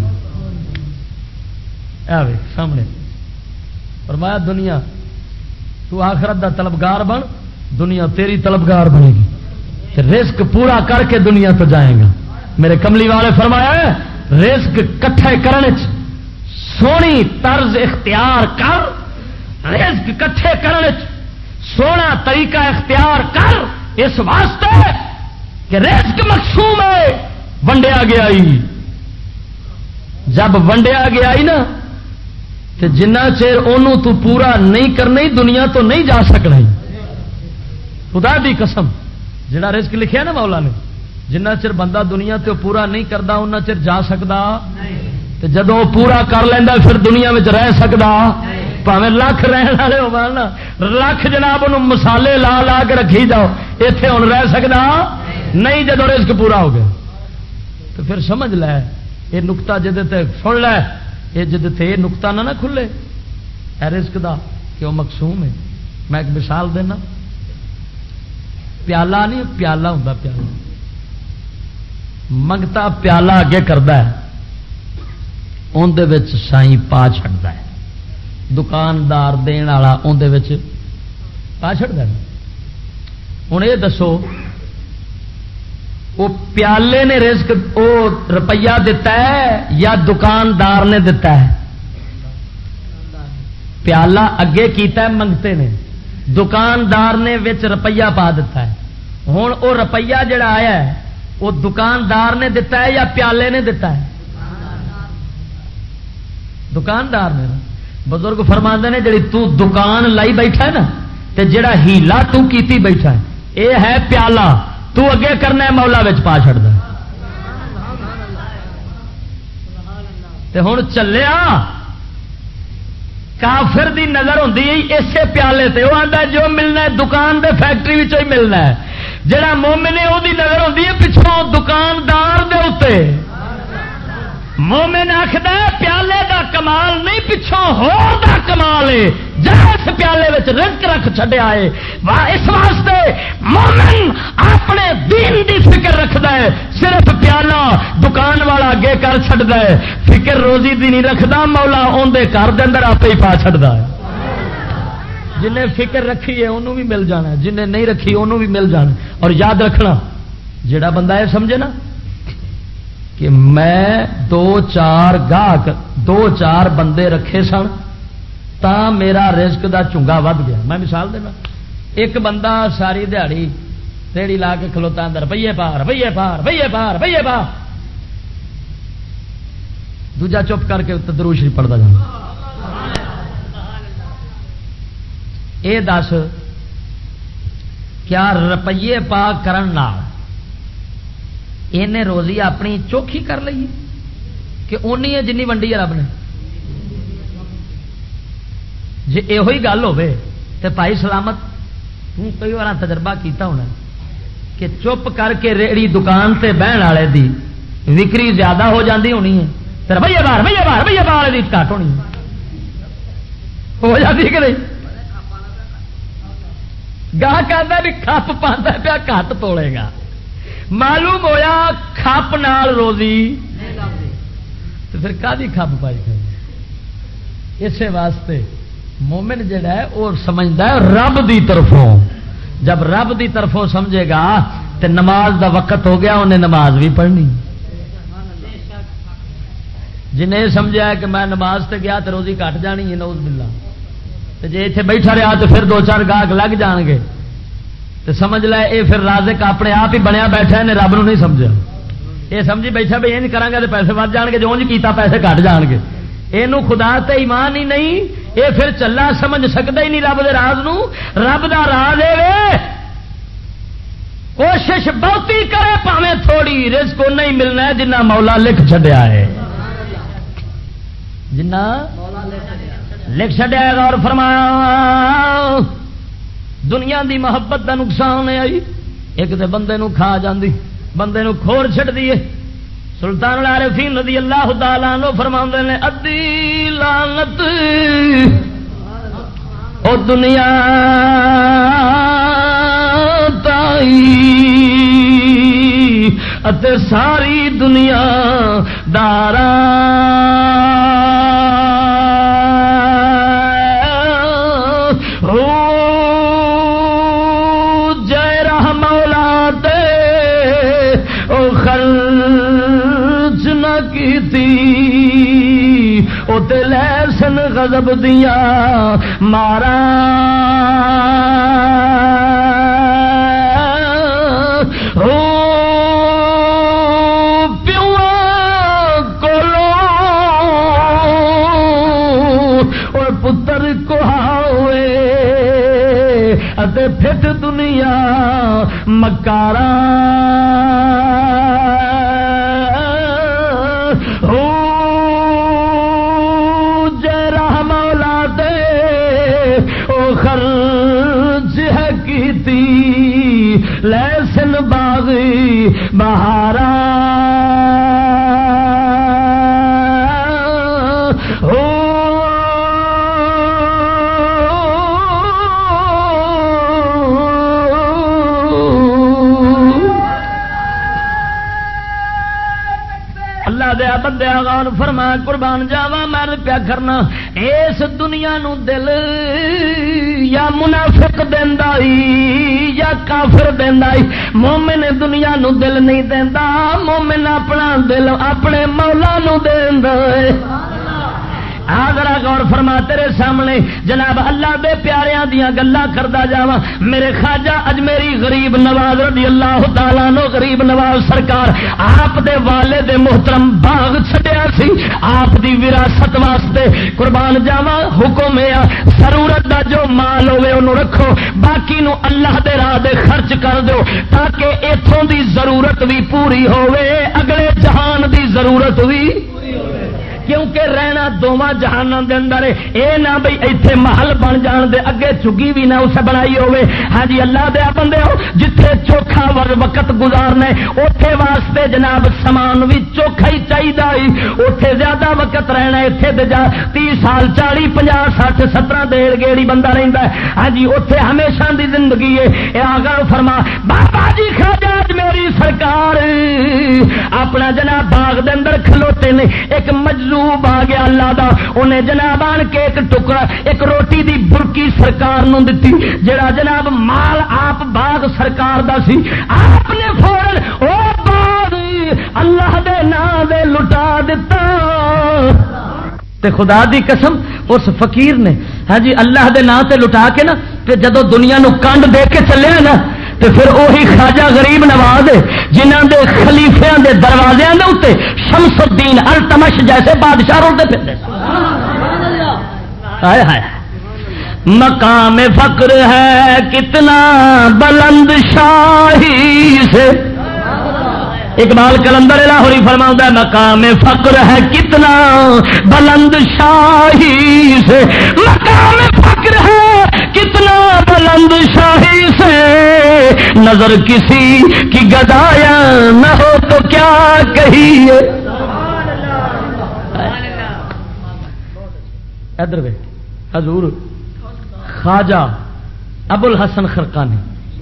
[SPEAKER 2] سامنے فرمایا دنیا تو آخرت دا طلبگار بن دنیا تیری طلبگار بنے گی
[SPEAKER 3] کہ رزق پورا کر کے دنیا تو جائے گا. میرے کملی والے فرمایا رزق کٹھے کرنے سونی طرز اختیار کر, رزق کٹھے کرنے سونا طریقہ اختیار کر, اس واسطے کہ رزق مقسوم ہے, ونڈیا گیا ہی. جب ونڈیا گیا ہی نا تو جنہ چیر انہوں تو پورا نہیں کرنا دنیا تو نہیں جا سکنا. خدا دی قسم جڑا رزق لکھیا نا مولا نے, جنہ چر بندہ دنیا تے پورا نہیں کرتا انہ چر جا سکتا. جدو پورا کر لینا پھر دنیا میں رہ سکتا. پاویں لکھ رہن والے ہو لکھ جناب انہوں مسالے لا لا کے رکھی جاؤ, اتنے ہوں رہ سکتا نہیں. جدو رزق پورا ہو گیا تو پھر سمجھ لے یہ نقطہ جہد سن لے, یہ جہد یہ نقطہ نہ کھلے اے رزق دا کہ وہ مقسوم ہے. میں ایک مثال دینا, پیالہ نہیں پیالہ ہوں, پیالہ منگتا پیالہ اگے کرتا ہے, اندر سائی پا چڑھتا ہے, دکاندار دین والا اندر پا چڑھتا ہے. ہوں یہ دسو وہ پیالے نے رزق وہ روپیہ دتا ہے یا دکاندار نے دتا ہے؟ پیالہ اگے کیتا ہے منگتے نے, دکاندار نے وچ روپیہ پا دیتا ہے. ہوں وہ روپیہ جڑا آیا ہے وہ دکاندار نے دتا ہے یا پیالے نے دتا ہے؟ دکاندار نے. بزرگ فرماندے نے جڑی تو دکان لائی بیٹھا ہے نا تے جڑا ہیلا تو کیتی بیٹھا ہے اے ہے پیالہ, تو اگے کرنا ہے مولا وچ پا چھڑدا. تے ہن چلیا کافر دی نظر ہوندی اسے پیالے تے, وہ آندا جو ملنا ہے دکان دے فیکٹری وچوں ہی ملنا ہے. جڑا مومن ہے وہ دی نظر ہوندی ہے پچھوں دکاندار دے اوتے. مومن آکھدا پیالے دا کمال نہیں پچھوں ہور دا کمال ہے, جس پیالے وچ رزق رکھ چھڈیا ہے. اس واسطے مومن اپنے دین دی فکر رکھدا ہے, صرف پیالہ دکان والا اگے کر چھڈدا ہے, فکر روزی دی نہیں رکھدا. مولا اون دے گھر دے اندر آپ ہی پا چھڈدا ہے. جنہیں فکر رکھی ہے انہوں بھی مل جانا ہے, جنہیں نہیں رکھی انہوں بھی مل جانا. اور یاد رکھنا جڑا بندہ یہ سمجھے نا کہ میں 2-4 گاہک 2-4 بندے رکھے سن تا میرا رزق دا چنگا ود گیا. میں مثال دینا, ایک بندہ ساری دیہڑی ریڑی لا کے کھلوتا اندر روپیے پا روپیے پا روپیے پا روپیے پا, دوجا چپ کر کے درود شریف پڑھتا جانا. اے دس کیا روپیے پا کرن نال انہیں روزی اپنی چوکھی کر لی کہ اونی ہے جنی ونڈی ہے رب نے؟ جی یہ گل ہوے تو بھائی سلامت توں کئی بار تجربہ کیتا ہونا کہ چپ کر کے ریڑی دکان سے بہن والے دی وکری زیادہ ہو جاتی ہونی ہے تو روپیے بار روپیے بار روپیے بار والے کی گھٹ ہونی ہو جاتی کہ نہیں؟ گاہ کہتا بھی کپ پاتا پیا گھٹ توڑے گا. معلوم ہویا کھپ نال روزی تو پھر کا کھپ پائی کھائی. اسی واسطے مومن جڑا ہے وہ سمجھتا ہے رب دی طرفوں. جب رب دی طرفوں سمجھے گا تو نماز دا وقت ہو گیا انہیں نماز بھی پڑھنی. جنہیں سمجھا ہے کہ میں نماز تے گیا تو روزی کٹ جانی ہے نعوذ باللہ, جی اتنے بیٹھا رہا تو پھر 2-4 گاہک لگ جان گے تو سمجھ لے یہ پھر رازق اپنے آپ ہی بنیا بیٹھا نے, رب نو نہیں سمجھا. یہ سمجھی بیٹھا بھی یہ کرا گا تو پیسے ود جان گے, جو کیتا پیسے گھٹ جان گے. یہ خدا تے ایمان ہی نہیں, یہ پھر چلا سمجھ سکتا ہی نہیں رب دے راز نو. رب دا راز ہے کوشش بہتی کرے پاویں تھوڑی, رزق کو نہیں ملنا ہے جنہ مولا لکھ چھڈیا ہے, جنہ لکھ چھڈیا ہے. غور فرمایا دنیا دی محبت دا نقصان ہے آئی, ایک تے بندے نو کھا جاندی, بندے نو کھوڑ چھڑ دیے. سلطان العارفین رضی اللہ تعالی عنہ فرماندے نے ادی لعنت او دنیا تائی اتے ساری دنیا دارا جے رح مولا تے کی تھی او تے لے سن غضب دیاں مارا پتر کو اتے پھٹ دنیا مکارا ہو جرا مولا دے او خرچ ہے کیتی لیسن باغی بہارا بندے غور فرما قربان جاوا میں پیا کرنا اس دنیا نو دل یا منافق دیندا یا کافر دیندا مومن دنیا نو دل نہیں دیندا مومن اپنا دل اپنے مولا نو دیندا ہے ذرا غور فرما تیرے سامنے جناب اللہ دے پیاریاں دیاں گلاں کردا جاواں میرے خواجہ اجمیری غریب نواز رضی اللہ تعالیٰ عنہ غریب نواز سرکار آپ دے والد محترم باغ چھڈیا سی آپ دی وراثت واسطے قربان جاواں حکم ہے ضرورت دا جو مال ہوے اونوں رکھو باقی نو اللہ دے راہ دے خرچ کر دیو تاکہ ایتھوں دی ضرورت بھی پوری ہوے اگلے جہان دی ضرورت بھی کیونکہ رہنا دونوں جہانوں دے اندر اے نہ بھئی ایتھے محل بن جان دے اگے چگی بھی نہ اسے بنائی ہوئے ہاں جی اللہ دے بندے ہو جتھے چوکھا وقت گزارنا اوتھے واسطے جناب سامان بھی چوکھا ہی چاہیے اوتھے زیادہ وقت رہنا ایتھے تے 30 سال 40 50 60 17 دیر گیڑی بندہ رہندا ہے ہاں جی اوتھے ہمیشہ دی زندگی ہے اے آگا فرما بابا جی خواجہ میری سرکار اپنا جناب باغ دے اندر کھلوتے نے ایک مجذوب آ گیا اللہ دا انہیں جناب آن کے ایک ٹکڑا ایک روٹی دی برکی سرکار نو دتی جڑا جناب مال آپ باغ سرکار دا سی آپ نے فوراً او باغ اللہ دے نام دے لٹا دیتا تے خدا دی قسم اس فقیر نے ہاں جی اللہ دے نام تے لٹا کے نا تے جدو دنیا نو کنڈ دے کے چلے نا تے پھر وہی خواجہ غریب نواز جنہاں دے خلیفیاں دے دروازیاں دے اوتے شمس الدین التمش جیسے بادشاہ رولتے پھرتے ہائے ہائے مقام فقر ہے کتنا بلند شاہی سے اقبال کلندر لاہوری فرماتا ہے مقام فقر ہے کتنا بلند شاہی سے مقام فقر ہے کتنا بلند شاہی سے نظر کسی کی گدایا نہ ہو تو کیا کہیے ادھر بیٹھ حضور خواجہ ابو الحسن خرقانی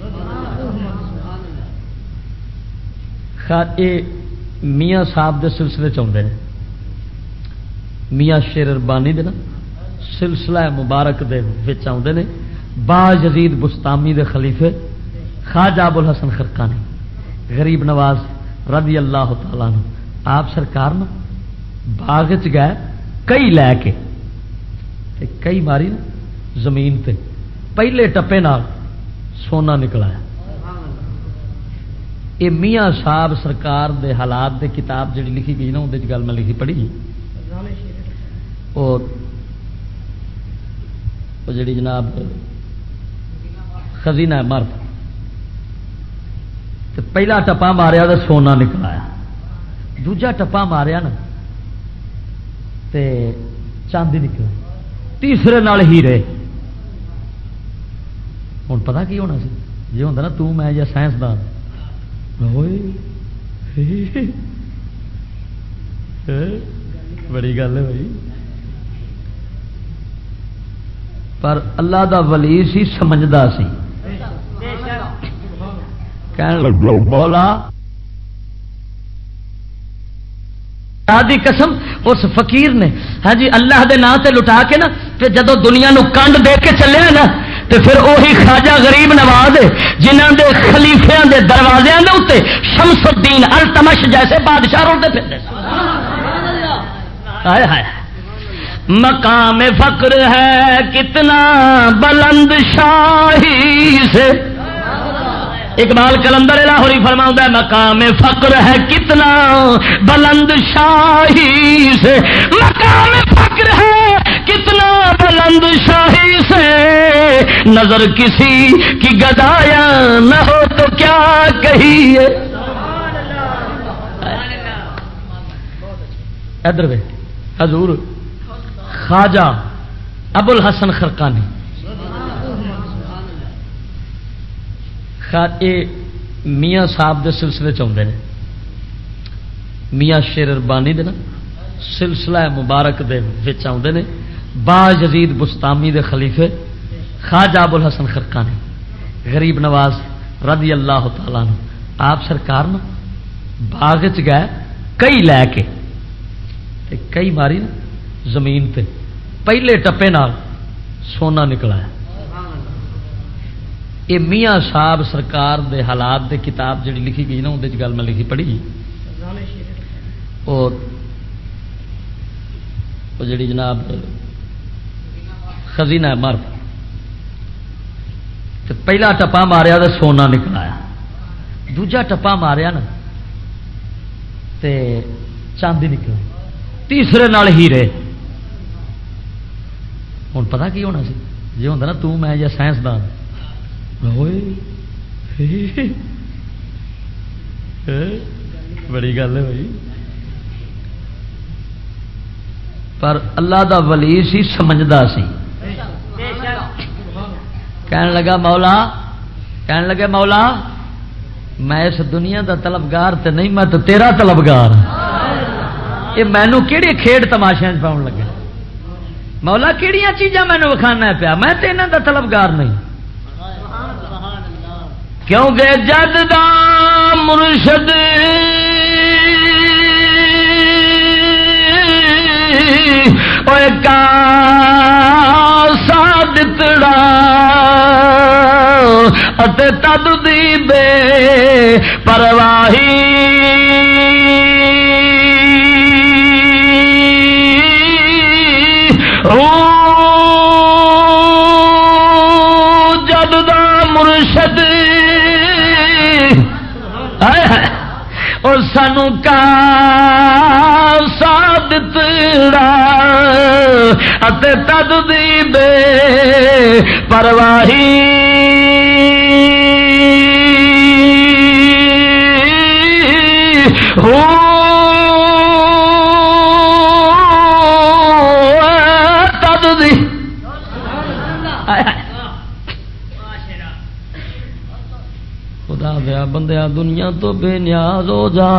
[SPEAKER 3] میاں صاحب دے سلسلے چاہتے ہیں میاں شیر اربانی دے نا سلسلہ مبارک دے وچ آتے ہیں با یزید بستامی دے خلیفے خواجہ ابو الحسن خرقانی غریب نواز رضی اللہ تعالیٰ عنہ آپ سرکار نا باغ چ گئے کئی لے کے کئی ماری نا زمین تے پہلے ٹپے نال سونا نکلا ہے یہ میاں صاحب سرکار دے حالات دے کتاب جڑی لکھی گئی نا اندر گل میں لکھی پڑھی اور جڑی جناب خزینہ مرد پہلا ٹپا ماریا تو سونا نکلایا دوجا ٹپا ماریا نا تے چاندی نکلا تیسرے نال ہیرے ہوں پتا کی ہونا سی جی ہوتا نا تو میں یا سائنسدان بڑی گل ہے بھائی پر اللہ دا ولی سی سمجھدا سی مولا دی قسم اس فقیر نے ہاں جی اللہ دے نام تے لٹا کے نا تے جدو دنیا نو کنڈ دے کے چلے نا تے پھر وہی خواجہ غریب نواز جنہاں دے خلیفیاں دے دروازیاں دے اوتے شمس الدین التمش جیسے بادشاہ رولتے پھرتے. ہائے ہائے مقام فقر ہے کتنا بلند شاہی سے. اقبال کلندر لاہوری فرماتا ہے مقام فقر ہے کتنا بلند شاہی سے. مقام فقر ہے کتنا بلند شاہی سے نظر کسی کی گدایا نہ ہو تو کیا کہیے. ادھر وے حضور خواجہ ابو الحسن خرقانی میاں صاحب دے سلسلے چاہتے ہیں. میاں شیر اربانی دے نا سلسلہ مبارک دے وچ آتے ہیں. با یزید بستامی دے خلیفے خواجہ ابو الحسن خرقانی غریب نواز رضی اللہ تعالیٰ عنہ آپ سرکار نا باغ چ گئے کئی لے کے کئی ماری نا زمین تے پہلے ٹپے نال سونا نکلا ہے. یہ میاں صاحب سرکار دے حالات دے کتاب جڑی لکھی گئی نا اندر گل میں لکھی پڑھی اور جڑی جناب خزینہ مرف پہلا ٹپا ماریا تو سونا نکلایا. دوجا ٹپا ماریا نا تے چاندی نکلا. تیسرے نال ہیرے. ہوں پتا کی ہونا سی جی ہوتا نا تو میں یا سائنسدان بڑی گل ہے بھائی. پر اللہ دا ولی سی سمجھدا سی. کہنے لگا مولا میں اس دنیا دا طلبگار تے نہیں میں تو تیرا طلبگار. یہ مینو کہڑی کھیڈ تماشے پاؤن لگا. مولا کہڑیاں چیزاں مینو وکھانا پیا میں تے انہاں دا طلبگار نہیں. کیونکہ جد دا مرشد اوے کا سادتڑا اتے تد دی بے پرواہی جد دا مرشد اور سانو کا سادتڑا اتے تد دی بے پرواہی ہو تد دی خدا دیا بندیا دنیا تو بے نیاز ہو جا.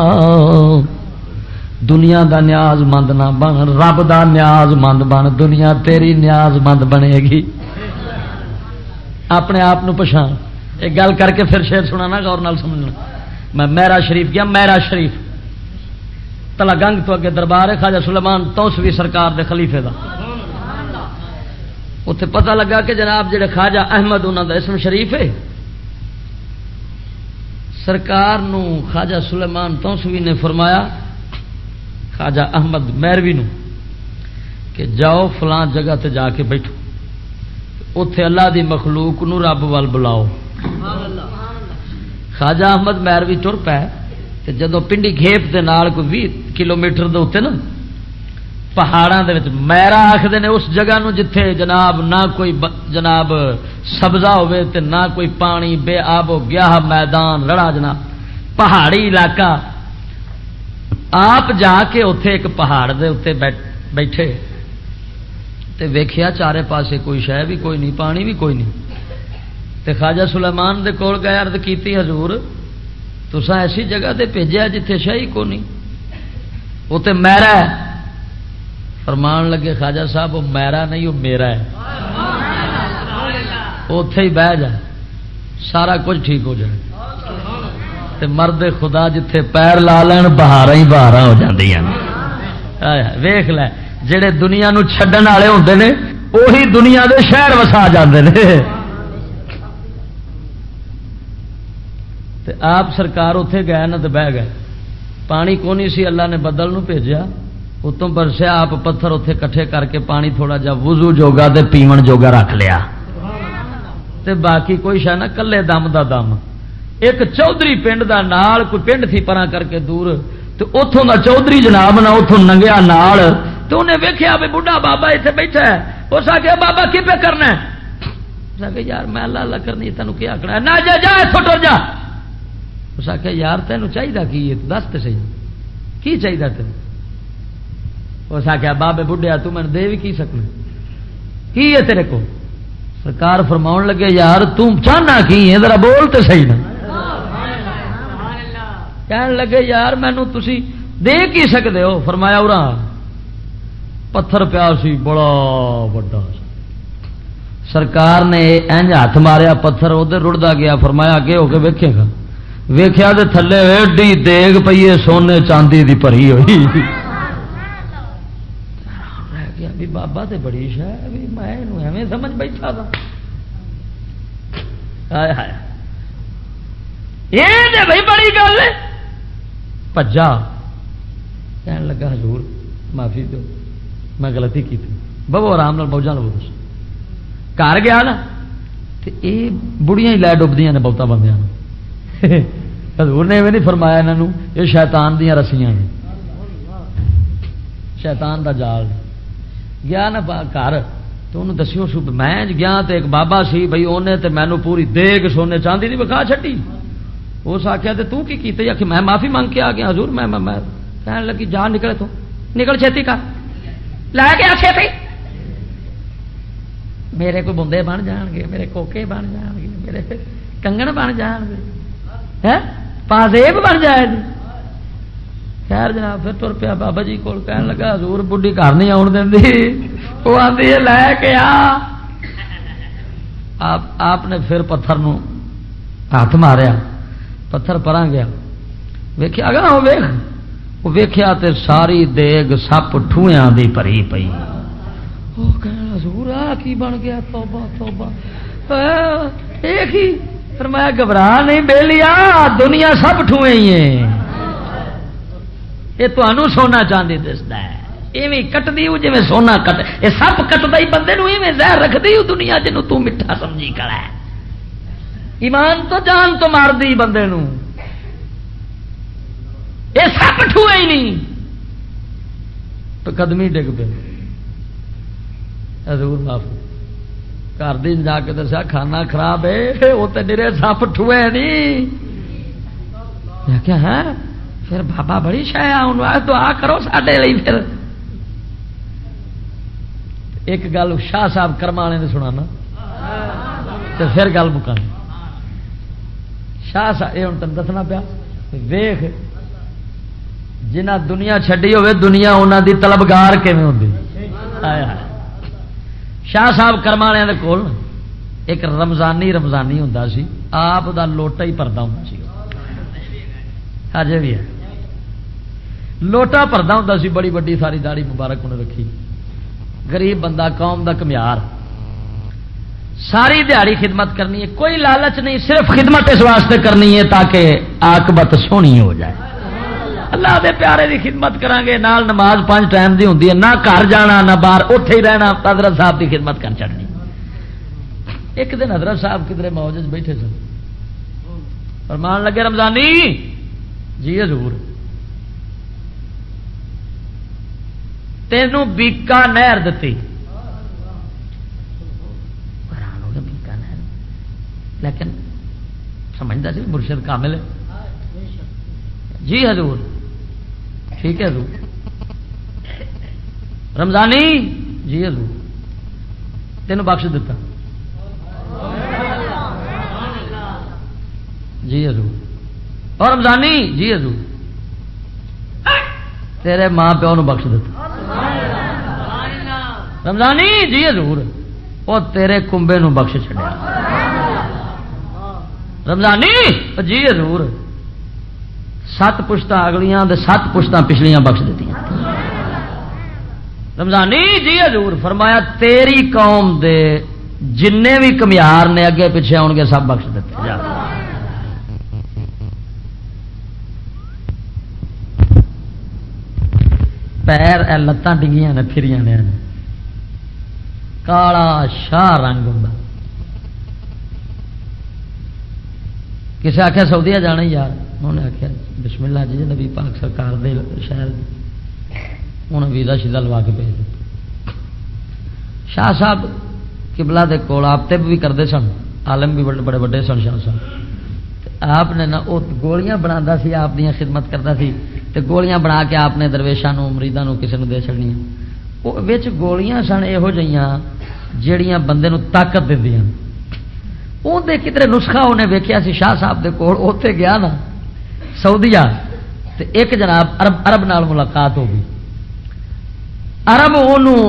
[SPEAKER 3] دنیا دا نیاز مند نہ بن رب دا نیاز مند بن. دنیا تیری نیاز مند بنے گی. اپنے آپ پچھان. ایک گل کر کے پھر شعر سنانا غور نال سمجھنا. میں میرا شریف گیا. میرا شریف تلا گنگ تو اگے دربار ہے خواجہ سلیمان توسوی سرکار دے خلیفے دا. اتنے پتہ لگا کہ جناب جڑے خواجہ احمد انہوں دا اسم شریف ہے. سرکار نو خواجہ سلیمان توسوی نے فرمایا خواجہ احمد میروی نو کہ جاؤ فلاں جگہ تے جا کے بیٹھو اتے اللہ دی مخلوق نو رب وال بلاؤ. خواجہ احمد میروی ٹر پے تے جدو پنڈی گھیپ دے نال کوئی 20 کلومیٹر دے اوتے نا پہاڑاں دے وچ میرا آکھدے نے اس جگہ نو جتھے جناب نہ کوئی جناب سبزہ ہوئے تے نہ کوئی پانی بے آب و گیاہ میدان رڑا جناب پہاڑی علاقہ. آپ جا کے اتے ایک پہاڑ دے اتے بیٹھے تے ویکھیا چارے پاسے کوئی شے بھی کوئی نہیں پانی بھی کوئی نہیں. تے خواجہ سلیمان دے کول گئے عرض کیتی حضور تساں ایسی جگہ تے بھیجیا جتھے شے ہی کوئی نہیں اتے میرا ہے. فرمان لگے خواجہ صاحب وہ میرا نہیں وہ میرا ہے. اتے ہی بہ جائے سارا کچھ ٹھیک ہو جائے. تے مرد خدا جتھے پیر لا لین بہار ہی بہار ہو جاندیاں. ویخ لے جڑے دنیا نو چھڈن والے ہوندے نے وہی دنیا دے شہر وسا جاندے نے.
[SPEAKER 2] آپ سرکار اتے گئے نہ تو بہ گئے پانی کو نہیں سی اللہ نے بدل نو بھیجا اتوں برسیا آپ پتھر اتے کٹھے کر کے پانی تھوڑا جا وضو جوگا تے پیون جوگا رکھ لیا تے باقی کوئی شہ نہ کلے دم دا دم ایک چودھری پنڈ دا نال کوئی پنڈ تھی پرا کر کے دور تو اتوں دا چودھری جناب نہ اتوں ننگیا نال تو انہیں ویکھیا بھی بڑھا بابا اتنے بیٹھا ہے اس آخیا بابا کی پہ کرنا ہے اس آخیا یار میں اللہ اللہ کرنی تینوں کیا آخنا ہے نہ جا جا اتوں ٹر جا اس آخیا یار تینوں چاہیے کی دس تو صحیح کی چاہیے تین اس آخیا بابے بڑھیا تو میں دے بھی کی سکنا کی ہے تیرے کو سرکار فرماؤن لگے یار تم چاہنا کی ہے ذرا بول تو صحیح نا کہنے لگے یار مینو تسی دے کی سکتے ہو فرمایا ارا پتھر پیا سی بڑا بڑا سرکار نے انج ہاتھ ماریا پتھر ادھر رڑتا گیا فرمایا اگے ہو کے ویکھے گا ویکھیا تے تھلے ایڈی دیگ پئی ہے سونے چاندی دی بھری ہوئی بھی بابا تے بڑی شہ بھی میں ایویں سمجھ بیٹھا تھا یہ بھائی بڑی گل ہے پجا کہنے لگا حضور معافی دو میں غلطی کی تھی بہو آرام نال موجاں لو گھر گیا نا یہ بڑیاں ہی لے ڈبدیاں نے بہتا بندیاں حضور نے نہیں فرمایا انہوں یہ شیطان دیاں رسیاں نے شیطان دا جال گیا نا گھر تو انہوں دسیو سو میں گیا تو ایک بابا سی بھائی انہیں تو مینو پوری دیگ سونے چاندی نہیں بکھا چڈی اس آخیا تو کی کیتے آخ میں معافی مانگ کے آ گیا حضور میں کہنے لگی جا نکلے تو نکل چھتی کر لے گیا چھتی میرے کوئی بندے بن جان گے میرے کوکے بن جان گے میرے کنگن بن جان گے پازیب بن جائے جی خیر جناب پھر تر پیا بابا جی کو کہنے لگا حضور بڈھی گھر نہیں آن دینی وہ آتی ہے لے کے آپ نے پھر پتھر نو ہاتھ ماریا پتھر پرا گیا ویکھیا گا وہ ویکھیا تے ساری دیگ سپ ٹھویاں دی بھری پئی وہ کہنا حضور آ کی بن گیا توبہ توبہ ایک ہی فرمایا گھبرا نہیں بیلیا دنیا سب ٹھوئے ہی ہیں یہ تمہیں سونا چاندی دستا ہے ایویں کٹدی جی سونا کٹ یہ سپ کٹتا ہی بندے ایویں زہر رکھتی دنیا جنوں تو میٹھا سمجھی کھڑا ہے ایمان تو جان تو مار دی بندے نو یہ سپ ٹھوئے ہی نہیں تو قدمی ڈگ پہ حضور معاف گھر دی جا کے دسیا کھانا خراب ہے وہ تو ڈرے سپ ٹھوئے نہیں کیا ہے پھر بابا بڑی شاید دعا کرو ساڈے لیے پھر ایک گل شاہ صاحب کرما والے نے سنانا تو پھر گل مکانی شاہ صاحب یہ ہوں تین دسنا پیا ویخ جنہ دنیا چڈی ہوئے دنیا انہوں دی طلبگار کیویں ہوندی شاہ صاحب کرما والے کول ایک رمضانی ہوں سی آپ دا لوٹا ہی پردا ہوں سی اجے بھی ہے لوٹا پردا ہوں سی بڑی بڑی ساری داڑھی مبارک انہیں رکھی غریب بندہ قوم دا کمیار ساری دیہڑی خدمت کرنی ہے کوئی لالچ نہیں صرف خدمت اس واسطے کرنی ہے تاکہ عاقبت سونی ہو جائے اللہ دے پیارے دی خدمت کران گے نال نماز 5 ٹائم دی ہوندی ہے نہ گھر جانا نہ باہر اوتھے ہی رہنا حضرت صاحب دی خدمت کر چڑنی ایک دن حضرت صاحب کدھر موجود بیٹھے سن فرمان لگے رمضانی جی حضور تینوں بیکا نہر دتی حیران ہو گیا بیکا نہر لیکن سمجھتا سی مرشد کامل ہے جی حضور ٹھیک ہے حضور رمضانی جی حضور تینوں بخش دیتا جی حضور اور رمضانی جی حضور تیرے ماں پیو نو بخش دیتا رمضانی جی حضور وہ تیرے کنبے نو بخش چھڑیا رمضانی جی حضور 7 پشتاں اگلیاں دے 7 پشتاں پچھلیاں بخش دیتی رمضانی جی حضور فرمایا تیری قوم دے جنے بھی کمیار نے اگے پیچھے آن گے سب بخش دیتے جا پیر اے لتاں ڈگیاں نے پھریاں نے کالا شاہ رنگ ہوں. کسے آخیا سعودیہ جانا یار انہوں نے آخیا بسم اللہ جی نبی پاک سرکار دے شہر انہیں ویزا شیزا لوا کے بھیج دیتا. شاہ صاحب قبلہ دے کول آپ تب بھی کرتے سن عالم بھی بڑے بڑے سن شاہ صاحب. آپ نے نہ وہ گولیاں بنا سی آپ دی خدمت کرتا سی تے گولیاں بنا کے آپ نے درویشاں مریداں کسی نے دے چڑنیاں. وچ گولیاں سن یہو جہاں جہڑیاں بندے نو طاقت دیندیاں. اندر کدھر نسخہ انہیں ویکیا سی شاہ صاحب دے کول اوتھے گیا نا سعودیہ تے ایک جناب عرب نال ملاقات ہو گئی. عرب انہوں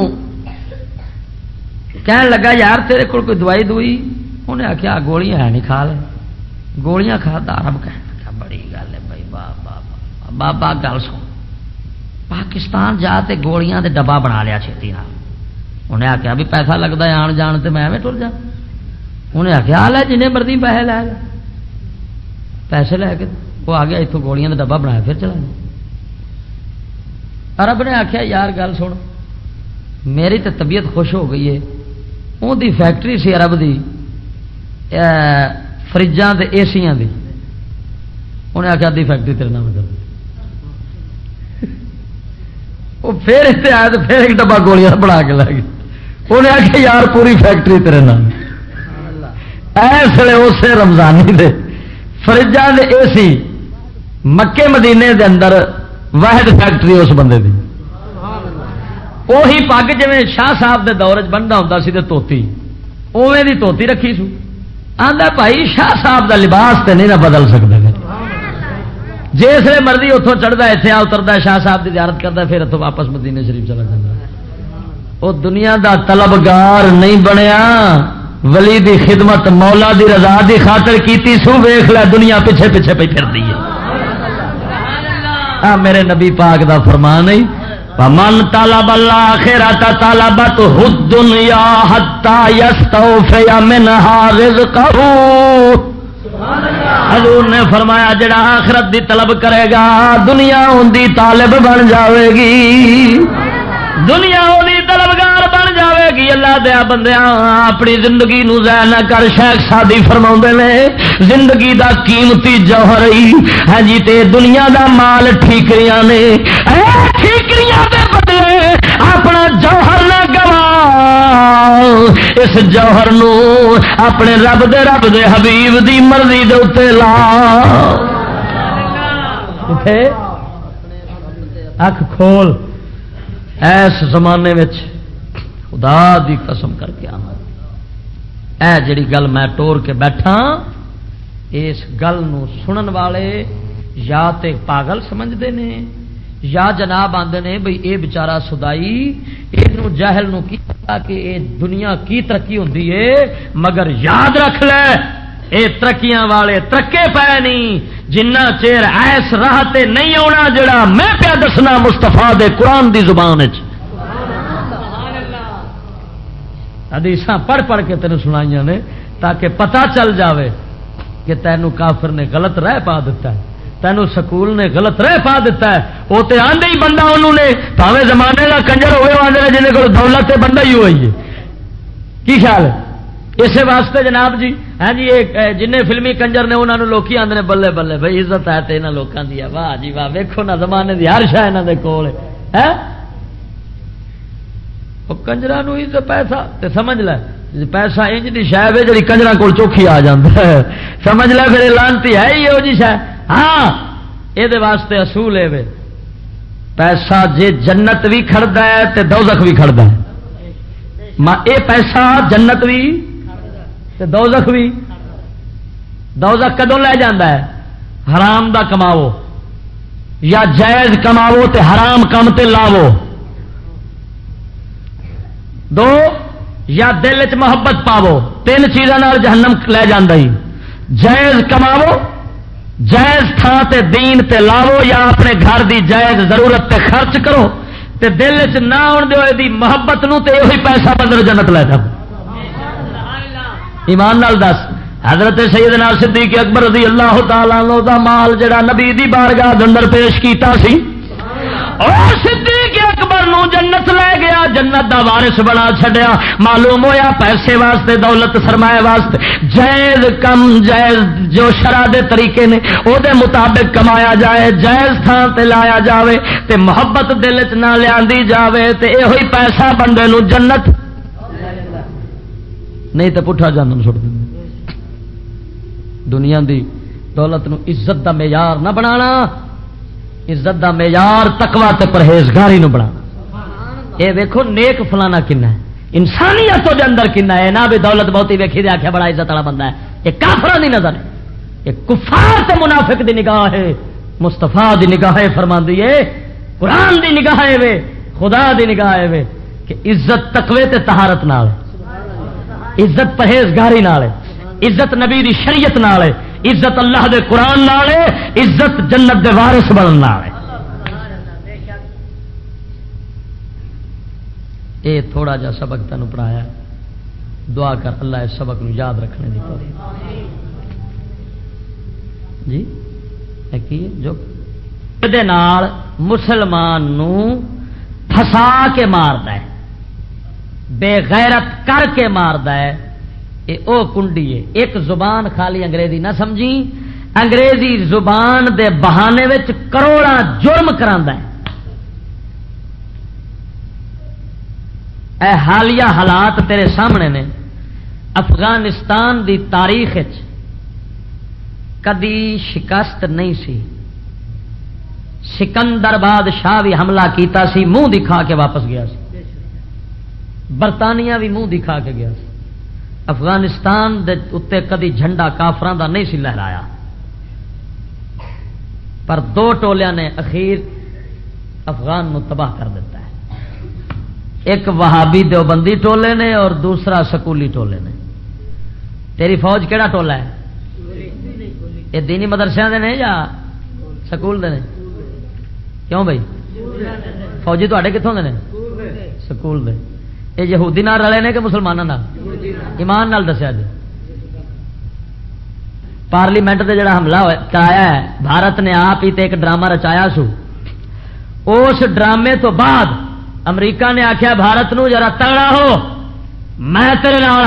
[SPEAKER 2] کہن لگا یار تیرے کول کوئی دوائی دوئی. انہیں آخیا گولیاں ہے نہیں کھا لے گولیاں کھا. عرب کہنے لگا بڑی گل ہے بھائی بابا گل سن پاکستان جا تے گولیاں دے ڈبا بنا لیا چھتی نال. انہیں آخیا بھی پیسہ لگتا ہے آن جان تے میں ایویں ٹر جا. انہیں آخیا لے جن مرضی پیسے لے لے. پیسے لے کے وہ آ گیا اتوں گولیاں کا ڈبا بنایا پھر چلا. عرب نے آخیا یار گل سن میری تو طبیعت خوش ہو گئی ہے. ان دی فیکٹری سی عرب دی فریجاں تے اے سیاں دی. انہیں آخیا دی فیکٹری تیرے نام کر وہ پھر اتنے آیا تو پھر ایک ڈبا گولیاں بنا کے لے گئے. انہیں آخیا یار پوری فیکٹری تیرے نام. اس لیے اسے رمضانی دے فریجاں دے اے سی مکے مدینے دے اندر واحد فیکٹری اس بندے دی. وہی پگ جی شاہ صاحب دے دور بنتا ہوں سی توتی اوے دی توتی رکھی سو. آندا بھائی شاہ صاحب دا لباس تے نہیں نہ بدل سکتے جس مرضی اتوں چڑھتا اتنے اترتا شاہ صاحب کی زیارت کرتا پھر اتوں واپس مدینے شریف چلا جاتا. وہ دنیا دا طلبگار نہیں بنیا ولی دی خدمت مولا دی رضا دی خاطر کیتی سو. ویخ لے دنیا پیچھے پیچھے پہ پھرتی ہے. میرے نبی پاک دا فرمان ہے من طلب الاخرۃ طلبت الدنیا حتی یستوفی منها رزقہ. حضور نے فرمایا جڑا آخرت دی طلب کرے گا دنیا ان دی طالب بن جاوے گی. دنیا دی طلبگار بن جاوے گی. اللہ دیا بندیاں اپنی زندگی نو ضائع نہ کر. شیخ سادی فرماؤندے نے زندگی دا قیمتی جوہر ہے جی تے دنیا دا مال ٹھیکریاں نے. اے ٹھیکریاں دے بدلے اپنا جوہر نہ گوا. اس جوہر نو اپنے رب دے حبیب دی مرضی دے اوتے لا. اٹھے اکھ کھول. ایس زمانے میں خدا دی قسم کر کے آنا اے جڑی گل میں ٹور کے بیٹھا اس گل نو سنن والے یا تے پاگل سمجھتے ہیں یا جناب آندے نے بھئی اے بیچارہ سدائی اینو جاہل نو کی پتا کہ اے دنیا کی ترقی ہوندی ہے. مگر یاد رکھ لے اے ترقیاں والے ترکے پے نہیں جنہ چیر ایس راہ تے نہیں آنا جڑا میں پیا دسنا مستفا دے قرآن دی زبان وچ. حدیثاں پڑھ پڑھ کے تینوں سنائیاں نے تاکہ پتہ چل جاوے کہ تینوں کافر نے غلط راہ پا دیتا ہے. تینوں سکول نے غلط راہ پا دیتا ہے. وہ تو آندے ہی بندہ انہوں نے پاوے زمانے کا کنجر ہوئے آدھے جن کو دولت بندہ ہی ہوئی ہے. کی خیال ہے اسی واسطے جناب جی ہاں جی جن فلمی کنجر نے انہوں نے لوکی آدھے نے بلے بلے بھائی عزت ہے تو یہاں لوگوں کی. واہ جی واہ ویکھو نہ زمانے کی ہر شاہ یہاں کے کول ہے. کنجرا پیسہ تے سمجھ لے پیسہ انج دی شاید ہے جی کنجرا کول چوکھی آ جاتا ہے. سمجھ لے پھر لانتی ہے ہی وہ جی شاید. ہاں یہ واسطے اصول ہے پیسہ جے جنت بھی کھڑتا ہے تے دوزخ بھی کھڑتا ہے. اے پیسہ جنت بھی تے دوزخ بھی. دوزخ کدوں لے جاندہ ہے حرام دا کماو یا جائز کماو تے حرام کم تے لاو. دو یا دل چ محبت پاو. تین چیزاں جہنم لے جاندہ ہی. جائز کماو جائز تھان تے دین تے لاو یا اپنے گھر دی جائز ضرورت تے خرچ کرو تے دل چ نہ آن دیو دی محبت نو تے وہی پیسہ بندر جنت لے جاؤ. ایمان نال دس حضرت سیدنا صدیق اکبر رضی اللہ تعالی عنہ دا مال جڑا نبی دی بارگاہ دے اندر پیش کیتا سی
[SPEAKER 3] اور صدیق اکبر نو جنت لے گیا، جنت دا وارث بنا چھڈیا۔ معلوم ہویا پیسے واسطے، دولت سرمایہ واسطے جائز کم جائز جو شرع دے طریقے نے او دے مطابق کمایا جائے، جائز تھان تے لایا جاوے تے محبت دل چ نہ لیاندی جاوے تے ایہو ہی پیسہ بندے نو جنت نہیں تے پٹھا جانن چھوڑ دیں۔ دنیا دی دولت نو عزت دا معیار نہ بنانا، عزت دا معیار تقوی تے پرہیزگاری نو بنانا۔ اے ویکھو نیک فلانا کنا ہے، انسانیت دے اندر کنا ہے، نہ بھی دولت بہتی ویکھی دے آکھیا بڑا عزت والا بندہ ہے، یہ کافراں دی نظر ہے، یہ کفار تے منافق دی نگاہ ہے، مصطفیٰ دی نگاہ فرماندی ہے، قرآن دی نگاہ ہے وے، خدا دی نگاہ ہے وے کہ عزت تقوی تے طہارت نال ہے، عزت پرہیزگاری نال ہے، عزت نبی دی شریعت نال ہے، عزت اللہ دے قرآن نال ہے، عزت جنت دے وارث بنن نال ہے۔ اے تھوڑا جا سبق تینوں پڑھایا، دعا کر اللہ اس سبق نو یاد رکھنے دی توفیق جی کی جو دے نال مسلمان نو پھسا کے ماردا ہے، بے غیرت کر کے ماردا ہے، اے او کنڈی ہے۔ ایک زبان خالی انگریزی نہ سمجھی، انگریزی زبان دے بہانے وچ کروڑا جرم کراندا ہے۔ اے حالیہ حالات تیرے سامنے نے، افغانستان دی تاریخ وچ کدی شکست نہیں سی، سکندر بادشاہ بھی حملہ کیتا سی، منہ دکھا کے واپس گیا سی، برطانیہ بھی منہ دکھا کے گیا سی، افغانستان دے اتے کدی جھنڈا کافراں دا نہیں سی لہرایا، پر دو ٹولیاں نے اخیر افغان نو تباہ کر دیتا ہے، ایک وہابی دیوبندی ٹولے نے اور دوسرا سکولی ٹولے نے۔ تیری فوج کیڑا ٹولا ہے؟ یہ دینی مدرسے دے نے یا سکول دے نے؟ کیوں بھائی فوجی تے کتوں دے نے؟ سکول دے۔ یہ یہودی نال رلے نے کہ مسلمانوں نال؟ ایمان نال دسیا جی۔ پارلیمنٹ دے جڑا حملہ کرایا ہے بھارت نے آپ ہی تے ایک ڈرامہ رچایا سو، اس ڈرامے تو بعد امریکہ نے آخیا بھارت نو ذرا تگڑا ہو، میں تیرے نال۔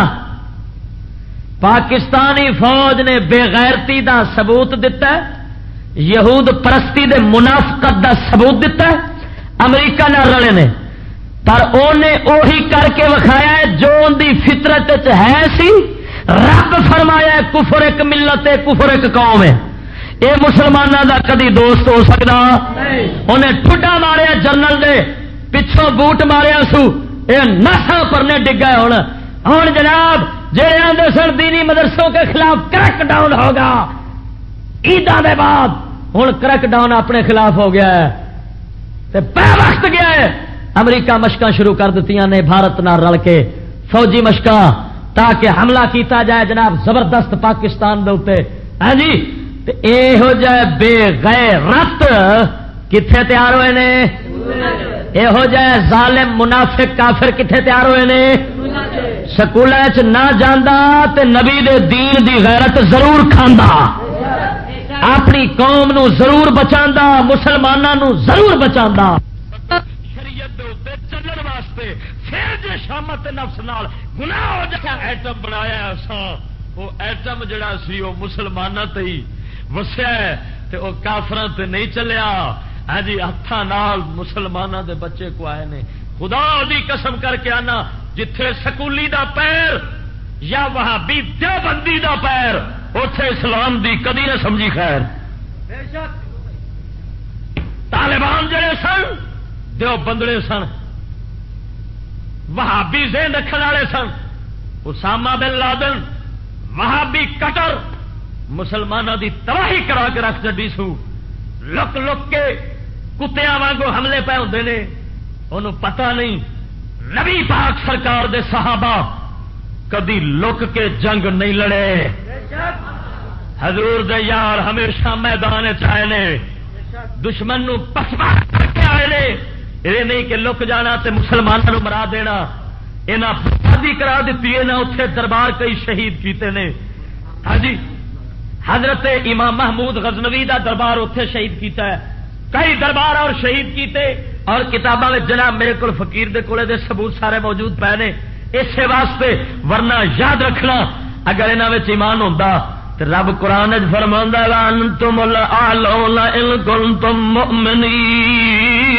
[SPEAKER 3] پاکستانی فوج نے بے غیرتی دا ثبوت دیتا ہے، یہود پرستی دے منافقت دا ثبوت دیتا ہے، امریکہ نہ رلے نے، پر اونے اوہی کر کے وکھایا ہے جو ان دی فطرت وچ ہے سی۔ رب فرمایا ہے کفر ایک ملت ہے، کفر ایک قوم ہے، اے مسلمانوں دا کدی دوست ہو سکتا؟ انہیں ٹھڈا ماریا جنرل دے پچھوں بوٹ ماریا سو، اے نساں پرنے ڈگا ہوں جناب جڑے آندے سن دینی مدرسوں کے خلاف کریک ڈاؤن ہوگا، عیداں دے بعد ہوں کریک ڈاؤن اپنے خلاف ہو گیا ہے تے بے وقت گیا ہے۔ امریکہ مشقاں شروع کر دیتی نے بھارت نال رل کے، فوجی مشقاں تاکہ حملہ کیتا جائے جناب زبردست پاکستان دے اوتے۔ ہاں جی تے ایہو جائے بے غیرت کتھے تیار ہوئے نے؟ یہو جائے ظالم منافق کافر کتنے تیار ہوئے نے؟ سکول نہ جانا تے نبی دے دین دی غیرت ضرور کھاندا، اپنی قوم نو ضرور بچاندا، مسلماناں نو ضرور بچاندا، شریعت دے اوتے چلن واسطے۔ پھر جے شامت نفس نال گناہ ہو جائے، ایٹم بنایا اساں، وہ ایٹم جڑا سی وہ مسلماناں تے ہی وسیا ہے تے وہ کافراں تے نہیں چلیا۔ ہاں جی ہاتھاں نال مسلماناں دے بچے کو آئے نے۔ خدا دی قسم کر کے آنا جتھے سکولی دا پیر یا وہابی دیوبندی دا پیر اوتھے اسلام دی کدی نہ سمجھی خیر۔ طالبان جڑے سن دیوبندڑے سن، وہابی ذہن رکھنے والے سن، اسامہ بن لادن وہابی کٹر مسلمانوں دی تباہی کرا کے رکھ چڈی سو، لک لک کے کتیاں وانگو حملے پہ ہوندے نے، انہوں پتہ نہیں نبی پاک سرکار دے صحابہ کدی لک کے جنگ نہیں لڑے، حضور دے یار ہمیشہ میدان چائے نے، دشمن نو پسپا کر کے آئے نے، یہ نہیں کہ لک جانا تے مسلمانوں مرا دینا، انہاں فسادی کرا دیتی ہے نہ اتنے دربار کئی شہید کیتے نے۔ ہاں جی حضرت امام محمود غزنوی دا دربار اتنے شہید کیتا ہے، کئی دربار اور شہید کیتے اور کتاباں میں جناب میرے کو فقیر دے کولے دے ثبوت سارے موجود پے نے اسے واسطے. ورنہ یاد رکھنا اگر انہاں وچ ایمان ہوندا تے رب قرآن وچ فرماندا ہے انتم الاعلون ان کنتم مؤمنین.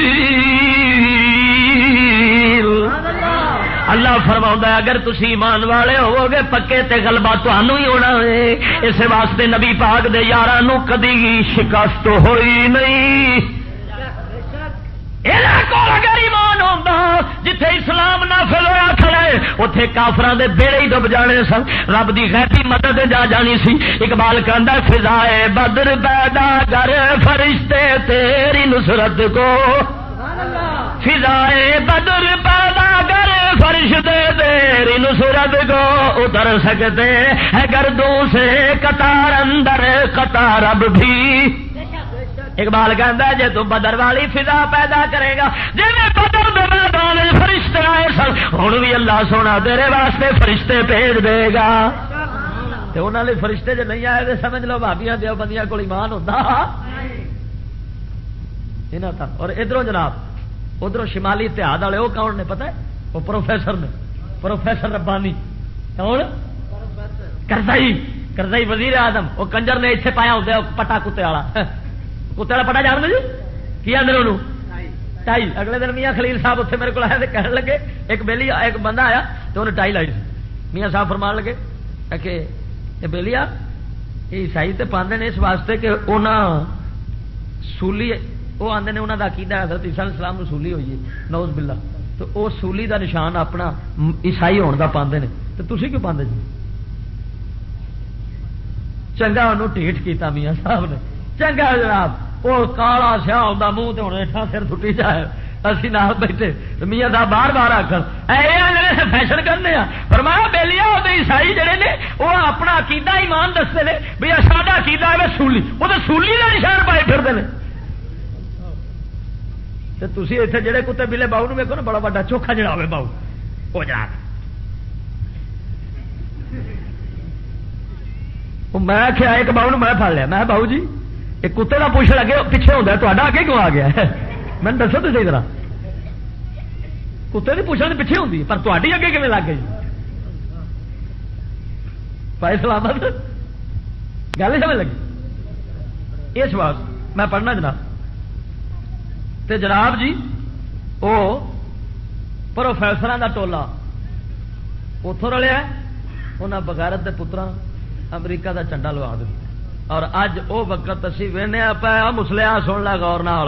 [SPEAKER 3] اللہ فرماؤں اگر تسی ایمان والے ہوو گے پکے تے غلبہ تانوں ہی ہونا ہے. اس واسطے نبی پاک دے یاراں نوں کدی شکست ہوئی نہیں. انہاں کول اگر ایمان ہوندا جتھے اسلام نافذ ہویا کھڑے اوتھے کافراں دے بیڑے ہی ڈب جانے سن. رب دی غیبی مدد جا جانی سی. اقبال کہندا فضائے بدر پیدا کر فرشتے تیری نصرت کو. فضائے بدر پیدا کر فرشتے تیری نصرت کو اتر سکتے ہے گردوں سے قطار اندر قطار اب بھی. اقبال کہندا ہے جے تو بدر والی فضا پیدا کرے گا جے بدر دے میدان فرشتے آئے سن ہن بھی اللہ سونا تیرے واسطے فرشتے بھیج دے گا. تے انہاں لے فرشتے جے نہیں آئے تے سمجھ لو بھابیاں دیوبندیاں کول ایمان ہوندا انہاں تا. اور ادھروں جناب ادھر شمالی اتحاد والے وہ کون نے پتہ ہے؟ وہ پروفیسر نے. پروفیسر ربانی کون؟ کرزئی وزیر اعظم. وہ کنجر نے اتنے پایا ہوتا ہے پٹا کتے والا. کتے والا پٹا جان جی کی آدھے انہوں ٹائی. اگلے دن میاں خلیل صاحب اتنے میرے کو آیا تو کہنے لگے ایک بیلی ایک بندہ آیا تو انہیں ٹائی لائی. میاں صاحب فرمان لگے کہ یہ بیلی یہ عیسائی تو پاندے نے اس واسطے کہ انہاں سولی وہ آتے ہیں انہوں کا عقیدہ حضرت عیسیٰ علیہ السلام نے سولی ہوئی ہے نعوذ باللہ. تو وہ سولی دا نشان اپنا عیسائی ہونے کا پاندے نے. تو تسی کیوں پاندے جی؟ چنگا انہوں ٹھیٹ کیتا میاں صاحب نے. چنگا جناب وہ کالا سیاہ ہوتا منہ تو ہوں ہیٹھا سر ٹوٹی جائے اسی نال بیٹھے میاں صاحب بار بار آخر اے فیشن کرنے آ. فرمایا بیلیا وہ عیسائی جڑے نے وہ اپنا عقیدہ ایمان دستے ہیں بھی ساڈا عقیدہ ہے سولی. وہ تو سولی کا نشان پائے پھرتے ہیں. تھی اتنے جڑے کتے بلے باؤ نو ویکو نا بڑا بڑا چوکھا جڑا ہوئے باؤ وہ جا میں کیا ایک باؤ نو میں پڑ لیا. میں باؤ جی ایک کتے کا پوچھ لگے پیچھے ہوتا ہے تا اگے کیوں آ گیا ہے میں دسو تو صحیح طرح. کتے کی پوچھنے پیچھے ہوتی ہے پر تاری اگے کیون لگ گئی پائے سلامت گل ہی سمجھ لگی. اس واسطے میں پڑھنا جناب تے جناب جی وہ پروفیسر کا ٹولا اتوں رلیا انہیں بغیرت کے پترا امریکہ کا چنڈا لوا دیا. اور اج وہ وقت اسی وہنے پایا مسلیا سن لا غور نال.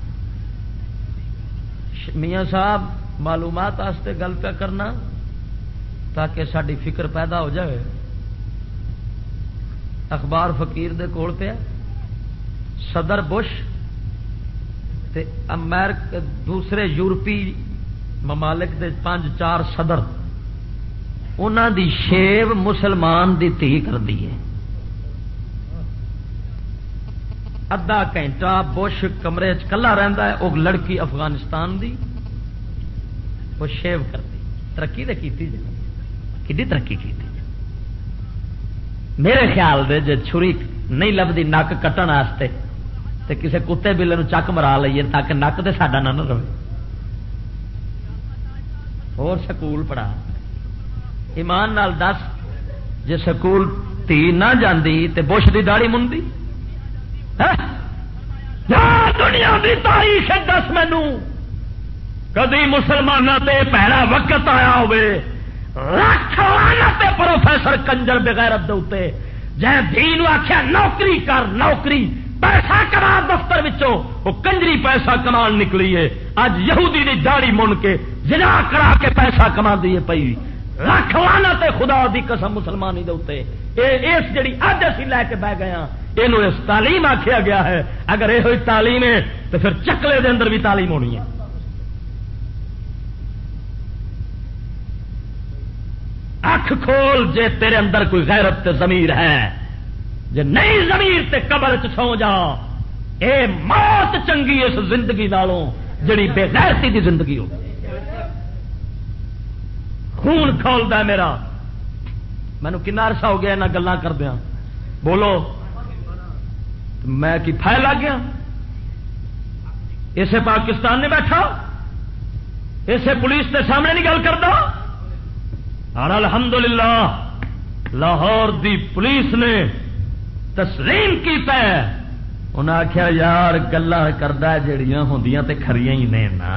[SPEAKER 3] میاں صاحب معلومات واسطے گل پہ کرنا تاکہ ساری فکر پیدا ہو جائے. اخبار فقیر دے کول پہ صدر بش تے امریکہ دوسرے یورپی ممالک دے 5-4 صدر انہاں دی شیو مسلمان دی تھی کر دی ہے. ادھا گھنٹہ بش کمرے کلا رہندا ہے. وہ لڑکی افغانستان دی وہ شیو کر دی. ترقی تو کی کڈی ترقی کی. میرے خیال دے جے چھری نہیں لبدی نک کٹن واسطے تے کسے کتے بلے نو چک مرا لئیے تاکہ نک تے ساڈا نہ رہے. اور سکول پڑھا ایمان نال دس جے سکول تھی نہ جاندی تے بش دی داڑھی مندی دنیا دی تاریخ دس مینو کدی مسلمانوں تے پہلا وقت آیا ہوئے لاکھ لعنت پروفیسر کنجر بغیرت دے اوتے جے دین آکھیا نوکری کر نوکری پیسہ کما دفتر وچوں وہ کنجری پیسہ کمان نکلی ہے. اج یہودی دی داڑھی من کے زنا کرا کے پیسہ کما دیے پئی. لاکھ لعنت خدا دی قسم مسلمانی دے اوتے اس جڑی اج اسی لے کے بہ گئے ہاں اینو اس تعلیم آکھیا گیا ہے. اگر یہ ہوئی تعلیم ہے تو پھر چکلے دے اندر بھی تعلیم ہونی ہے. اکھ کھول جے تیرے اندر کوئی غیرت تے ضمیر ہے. جے نہیں ضمیر تے قبر چ سو جا. اے موت چنگی اس زندگی نالوں جڑی بے غیرتی دی زندگی ہو. خون کھولدا میرا. مینوں کنا عرصہ ہو گیا انہاں گلاں کردیاں. بولو میں کی پھیل لگ گیا. اسے پاکستان نے بیٹھا اسے پولیس کے سامنے نہیں گل کرتا. اور الحمدللہ لاہور دی پولیس نے تسلیم کیتا ہے. انہیں آخیا یار گلا کردا جڑیاں ہوندیاں تے کھریاں ہی نے نا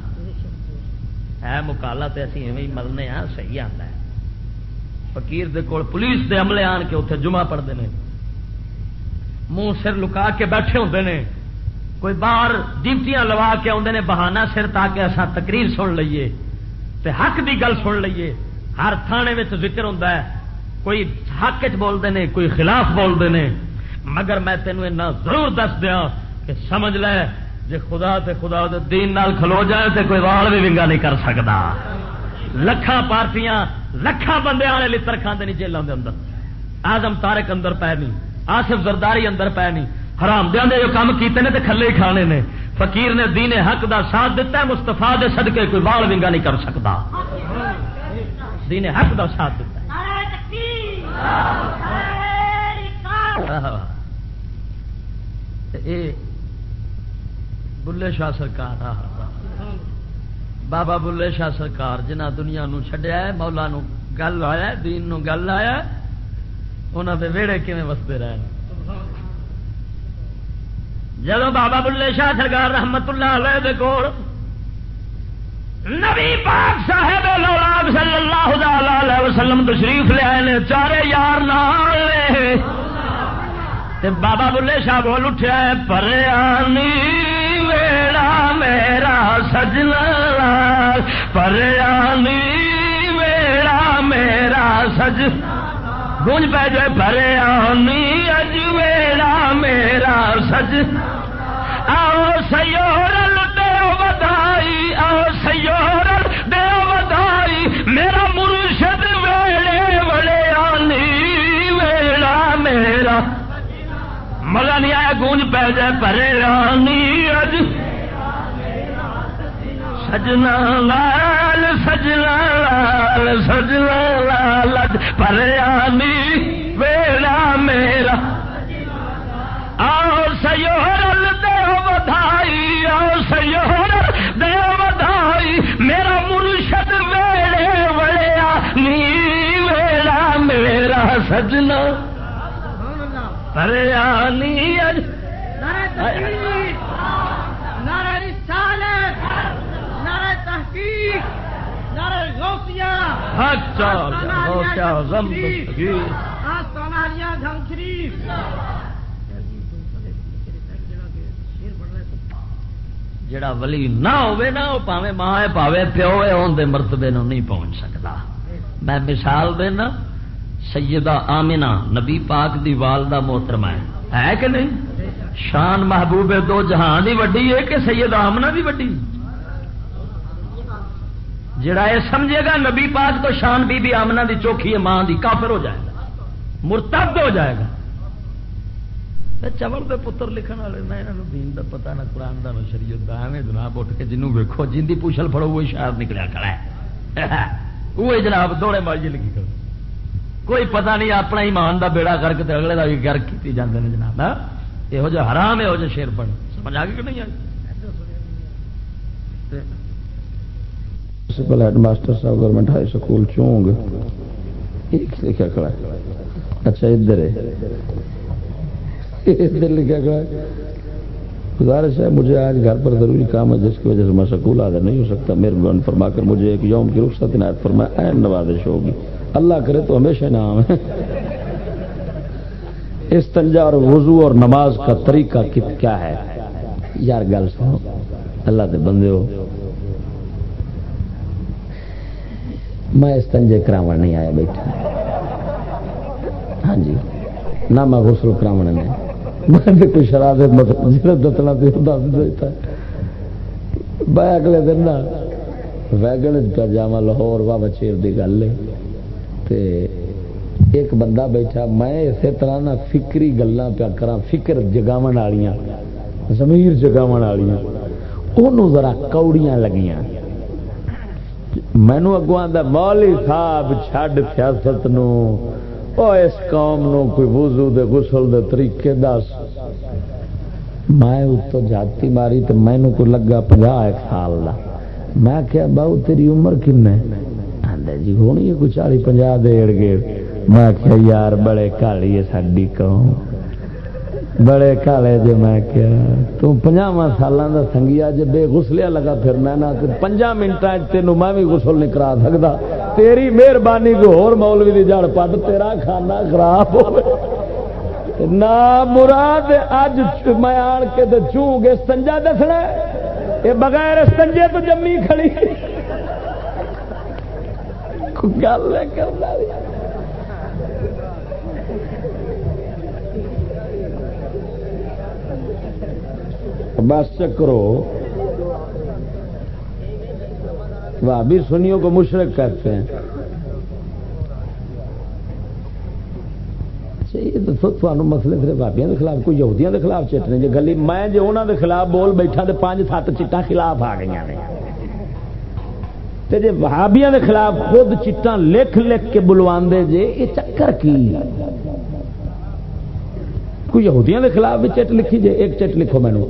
[SPEAKER 3] ہے مکالا تے اسی ایویں ہی ملنے ہاں صحیح آتا ہے. فقیر دے کول پولیس دے عملے آن کے اتنے جمعہ پڑھتے ہیں منہ سر لکا کے بیٹھے ہوتے ہیں کوئی باہر ڈیوٹیاں لوا کے آتے ہیں بہانہ سر تاکہ اصا تقریر سن لئیے تے حق دی گل سن لئیے. ہر تھانے میں ذکر ہوتا ہے کوئی حق چ بولتے ہیں کوئی خلاف بولتے ہیں. مگر میں تینوں اتنا ضرور دس دیا کہ سمجھ لے جے خدا تے دین نال کھلو جائے تے کوئی وال بھی ونگا نہیں کر سکتا. لکھاں پارٹیاں لکھاں بندے والے لڑ کھاندے نہیں جیلوں دے اندر. آزم تارک اندر پے نہیں آصف زرداری اندر پے نہیں. حرام دیاں دے جو کام کیتے نے تے کھلے ہی کھانے نے. فقیر نے دین حق دا ساتھ دیتا ہے مصطفیٰ دے صدقے کوئی وال ونگا نہیں کر سکتا. دین حق دا ساتھ دیتا ہے. بلے شاہ سرکار بابا بلے شاہ سرکار جنہ دنیا نو چھڈیا ہے مولا نو گل آیا دین نو گل آیا انہوں دے ویڑے کیویں وستے رہے. جدو بابا بلے شاہ سرکار رحمت اللہ علیہ دے کول نبی پاک صاحب الاولاد صلی اللہ علیہ وسلم تشریف لے آئے نے چارے یار نال تے بابا بلے شاہ بول اٹھیا ہے پریانی ویڑا میرا سجنا پریانی ویڑا میرا سج گونج پہ جو پریانی اج ویڑا میرا سج آؤ سیورل دیو بدائی آؤ سیورل دیو بدائی میرا مرشد ویڑے وڑے آنی ویڑا میرا مزہ نہیں آیا گونج پہ جائے پریانی اج سجنا لال سجنا لال سجنا لال پریانی ویڑا میرا آؤ سیورل دیو بدائی آؤ سیورل دیو بدائی میرا مرشد ویڑے وڑیا نی ویڑا میرا سجنا پریانی اج
[SPEAKER 1] نعرہ رسالت نعرہ تحقیق نعرہ غوثیہ آستانہ دھم شریف.
[SPEAKER 2] جڑا ولی نہ ہوئے نا وہ پاوے ماں ہے پاوے پیو ہے اون دے مرتبے نو نہیں پہنچ سکتا. میں مثال دینا سیدہ آمنہ نبی پاک دی والدہ محترمہ ہے کہ نہیں؟ شان محبوب دو جہان دی وڈی ہے کہ سیدہ آمنہ دی وڈی؟ جڑا یہ سمجھے گا نبی پاک تو شان بی بی آمنہ دی چوکھی ہے ماں دی کافر ہو جائے گا مرتد ہو جائے گا. چمڑ دے پتر لکھن والے نہ انہوں دین دا پتہ نہ قرآن دا نہ شریعت دا ایویں جناب اٹھ کے جنوں ویکھو جن دی پوچھل پھڑو وہی شاعر نکلیا کھڑا ہے وہی جناب دوڑے مارجی لگی کھڑا. کوئی پتہ نہیں اپنا ایمان دا بیڑا کر کے اگلے دا بھی گر کیتی جاندے نے جناب. یہو جہ حرام یہو جہ شیر پڑھ سمجھ آ گئی کہ نہیں آئی؟
[SPEAKER 4] پرنسپل ہیڈ ماسٹر صاحب گورنمنٹ ہائی سکول چونگ ایک لکھا کھڑا ہے. اچھا ادھر ہے ادھر لکھا کھڑا ہے گزارش ہے مجھے آج گھر پر ضروری کام ہے جس کی وجہ سے میں سکول حاضر نہیں ہو سکتا. مہربانی فرما کر مجھے ایک یوم کی رخصت عنایت فرمائے. عین نوازش ہوگی اللہ کرے تو ہمیشہ نام ہے. استنجا اور وضو اور نماز کا طریقہ کیا ہے یار گل سنو اللہ دے بندے ہو. میں استنجے کراون نہیں آیا بیٹھا ہاں جی نہ میں غسل کراون نہیں میں کوئی شرارت مطلب دتنا دس دیتا میں اگلے دن نا ویگن پہ جاوا لاہور بابا چیر کی گل ہے تے ایک بندہ بیٹھا میں اسی طرح نہ فکری گلاں پیا کرا فکر جگاون والیاں ضمیر جگاون والیاں انہوں ذرا کوڑیاں لگیاں مینو اگوں آندا مولوی صاحب چھڈ سیاست نو او اس قوم نو کوئی وضو دے غسل دے طریقے دس میں اتو جاتی ماری تو مینو کو لگا 50 سال کا. میں کیا باؤ تیری عمر کن ہے؟ آدھا جی ہونی ہے کوئی 40-50 دے گے. میں کیا یار بڑے کالی ہے ساڈی قوم, بڑے کالے جے. میں کیا تو 50 سالاں دا سنگیا جے بے غسلیا لگا پھرنا نا 5 منٹاں تینوں میں بھی غسل نہیں کرا سکدا. تیری مہربانی کو ہور مولوی دی جڑ پٹ تیرا کھانا خراب ہوے نا مراد. اج میں آن کے تے چوں گے استنجا دسنا یہ بغیر استنجے تو جمی کھڑی گل ہے کرنا. بس چکرو بھابی سنیوں کو مشرک کہتے ہیں. مسئلے صرف بھابیاں کے خلاف کوئی یہودیاں کے خلاف چٹنے جی گلی میں جی انہوں کے خلاف بول بیٹھا تو 5-7 چٹاں خلاف آ گئی نے. جی بھابیاں کے خلاف خود چٹاں لکھ لکھ کے بلواندے جے یہ چکر کی؟ کوئی یہودیاں کے خلاف بھی چٹ لکھی جے. ایک چٹ لکھو مینوں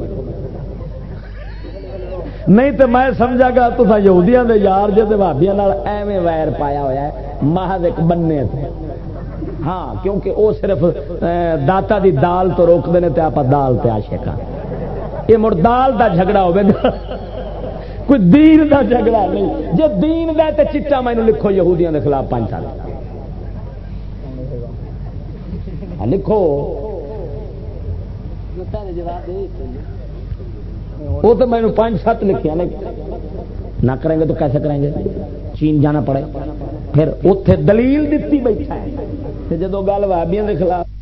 [SPEAKER 4] نہیں تو میں سمجھا گا تو یہودیاں دے یار جے تے بھابیاں نال ایویں ویر پایا ہوا ہے محض ایک بننے سے. ہاں کیونکہ وہ صرف داتا دی دال تو روکتے ہیں تو آپ دال تے عاشق ہاں. یہ مڑ دال دا جھگڑا ہوے گا کوئی دین دا جھگڑا نہیں. جو دین دا تے چٹا مینوں لکھو یہودیاں دے خلاف 5 سال لکھو. وہ تو میں نے 5-7 لکھیا نہ کریں گے تو کیسے کریں گے؟ چین جانا پڑے. پھر اتنے دلیل دیتی بیٹھا ہے جدو گل وہابیاں دے خلاف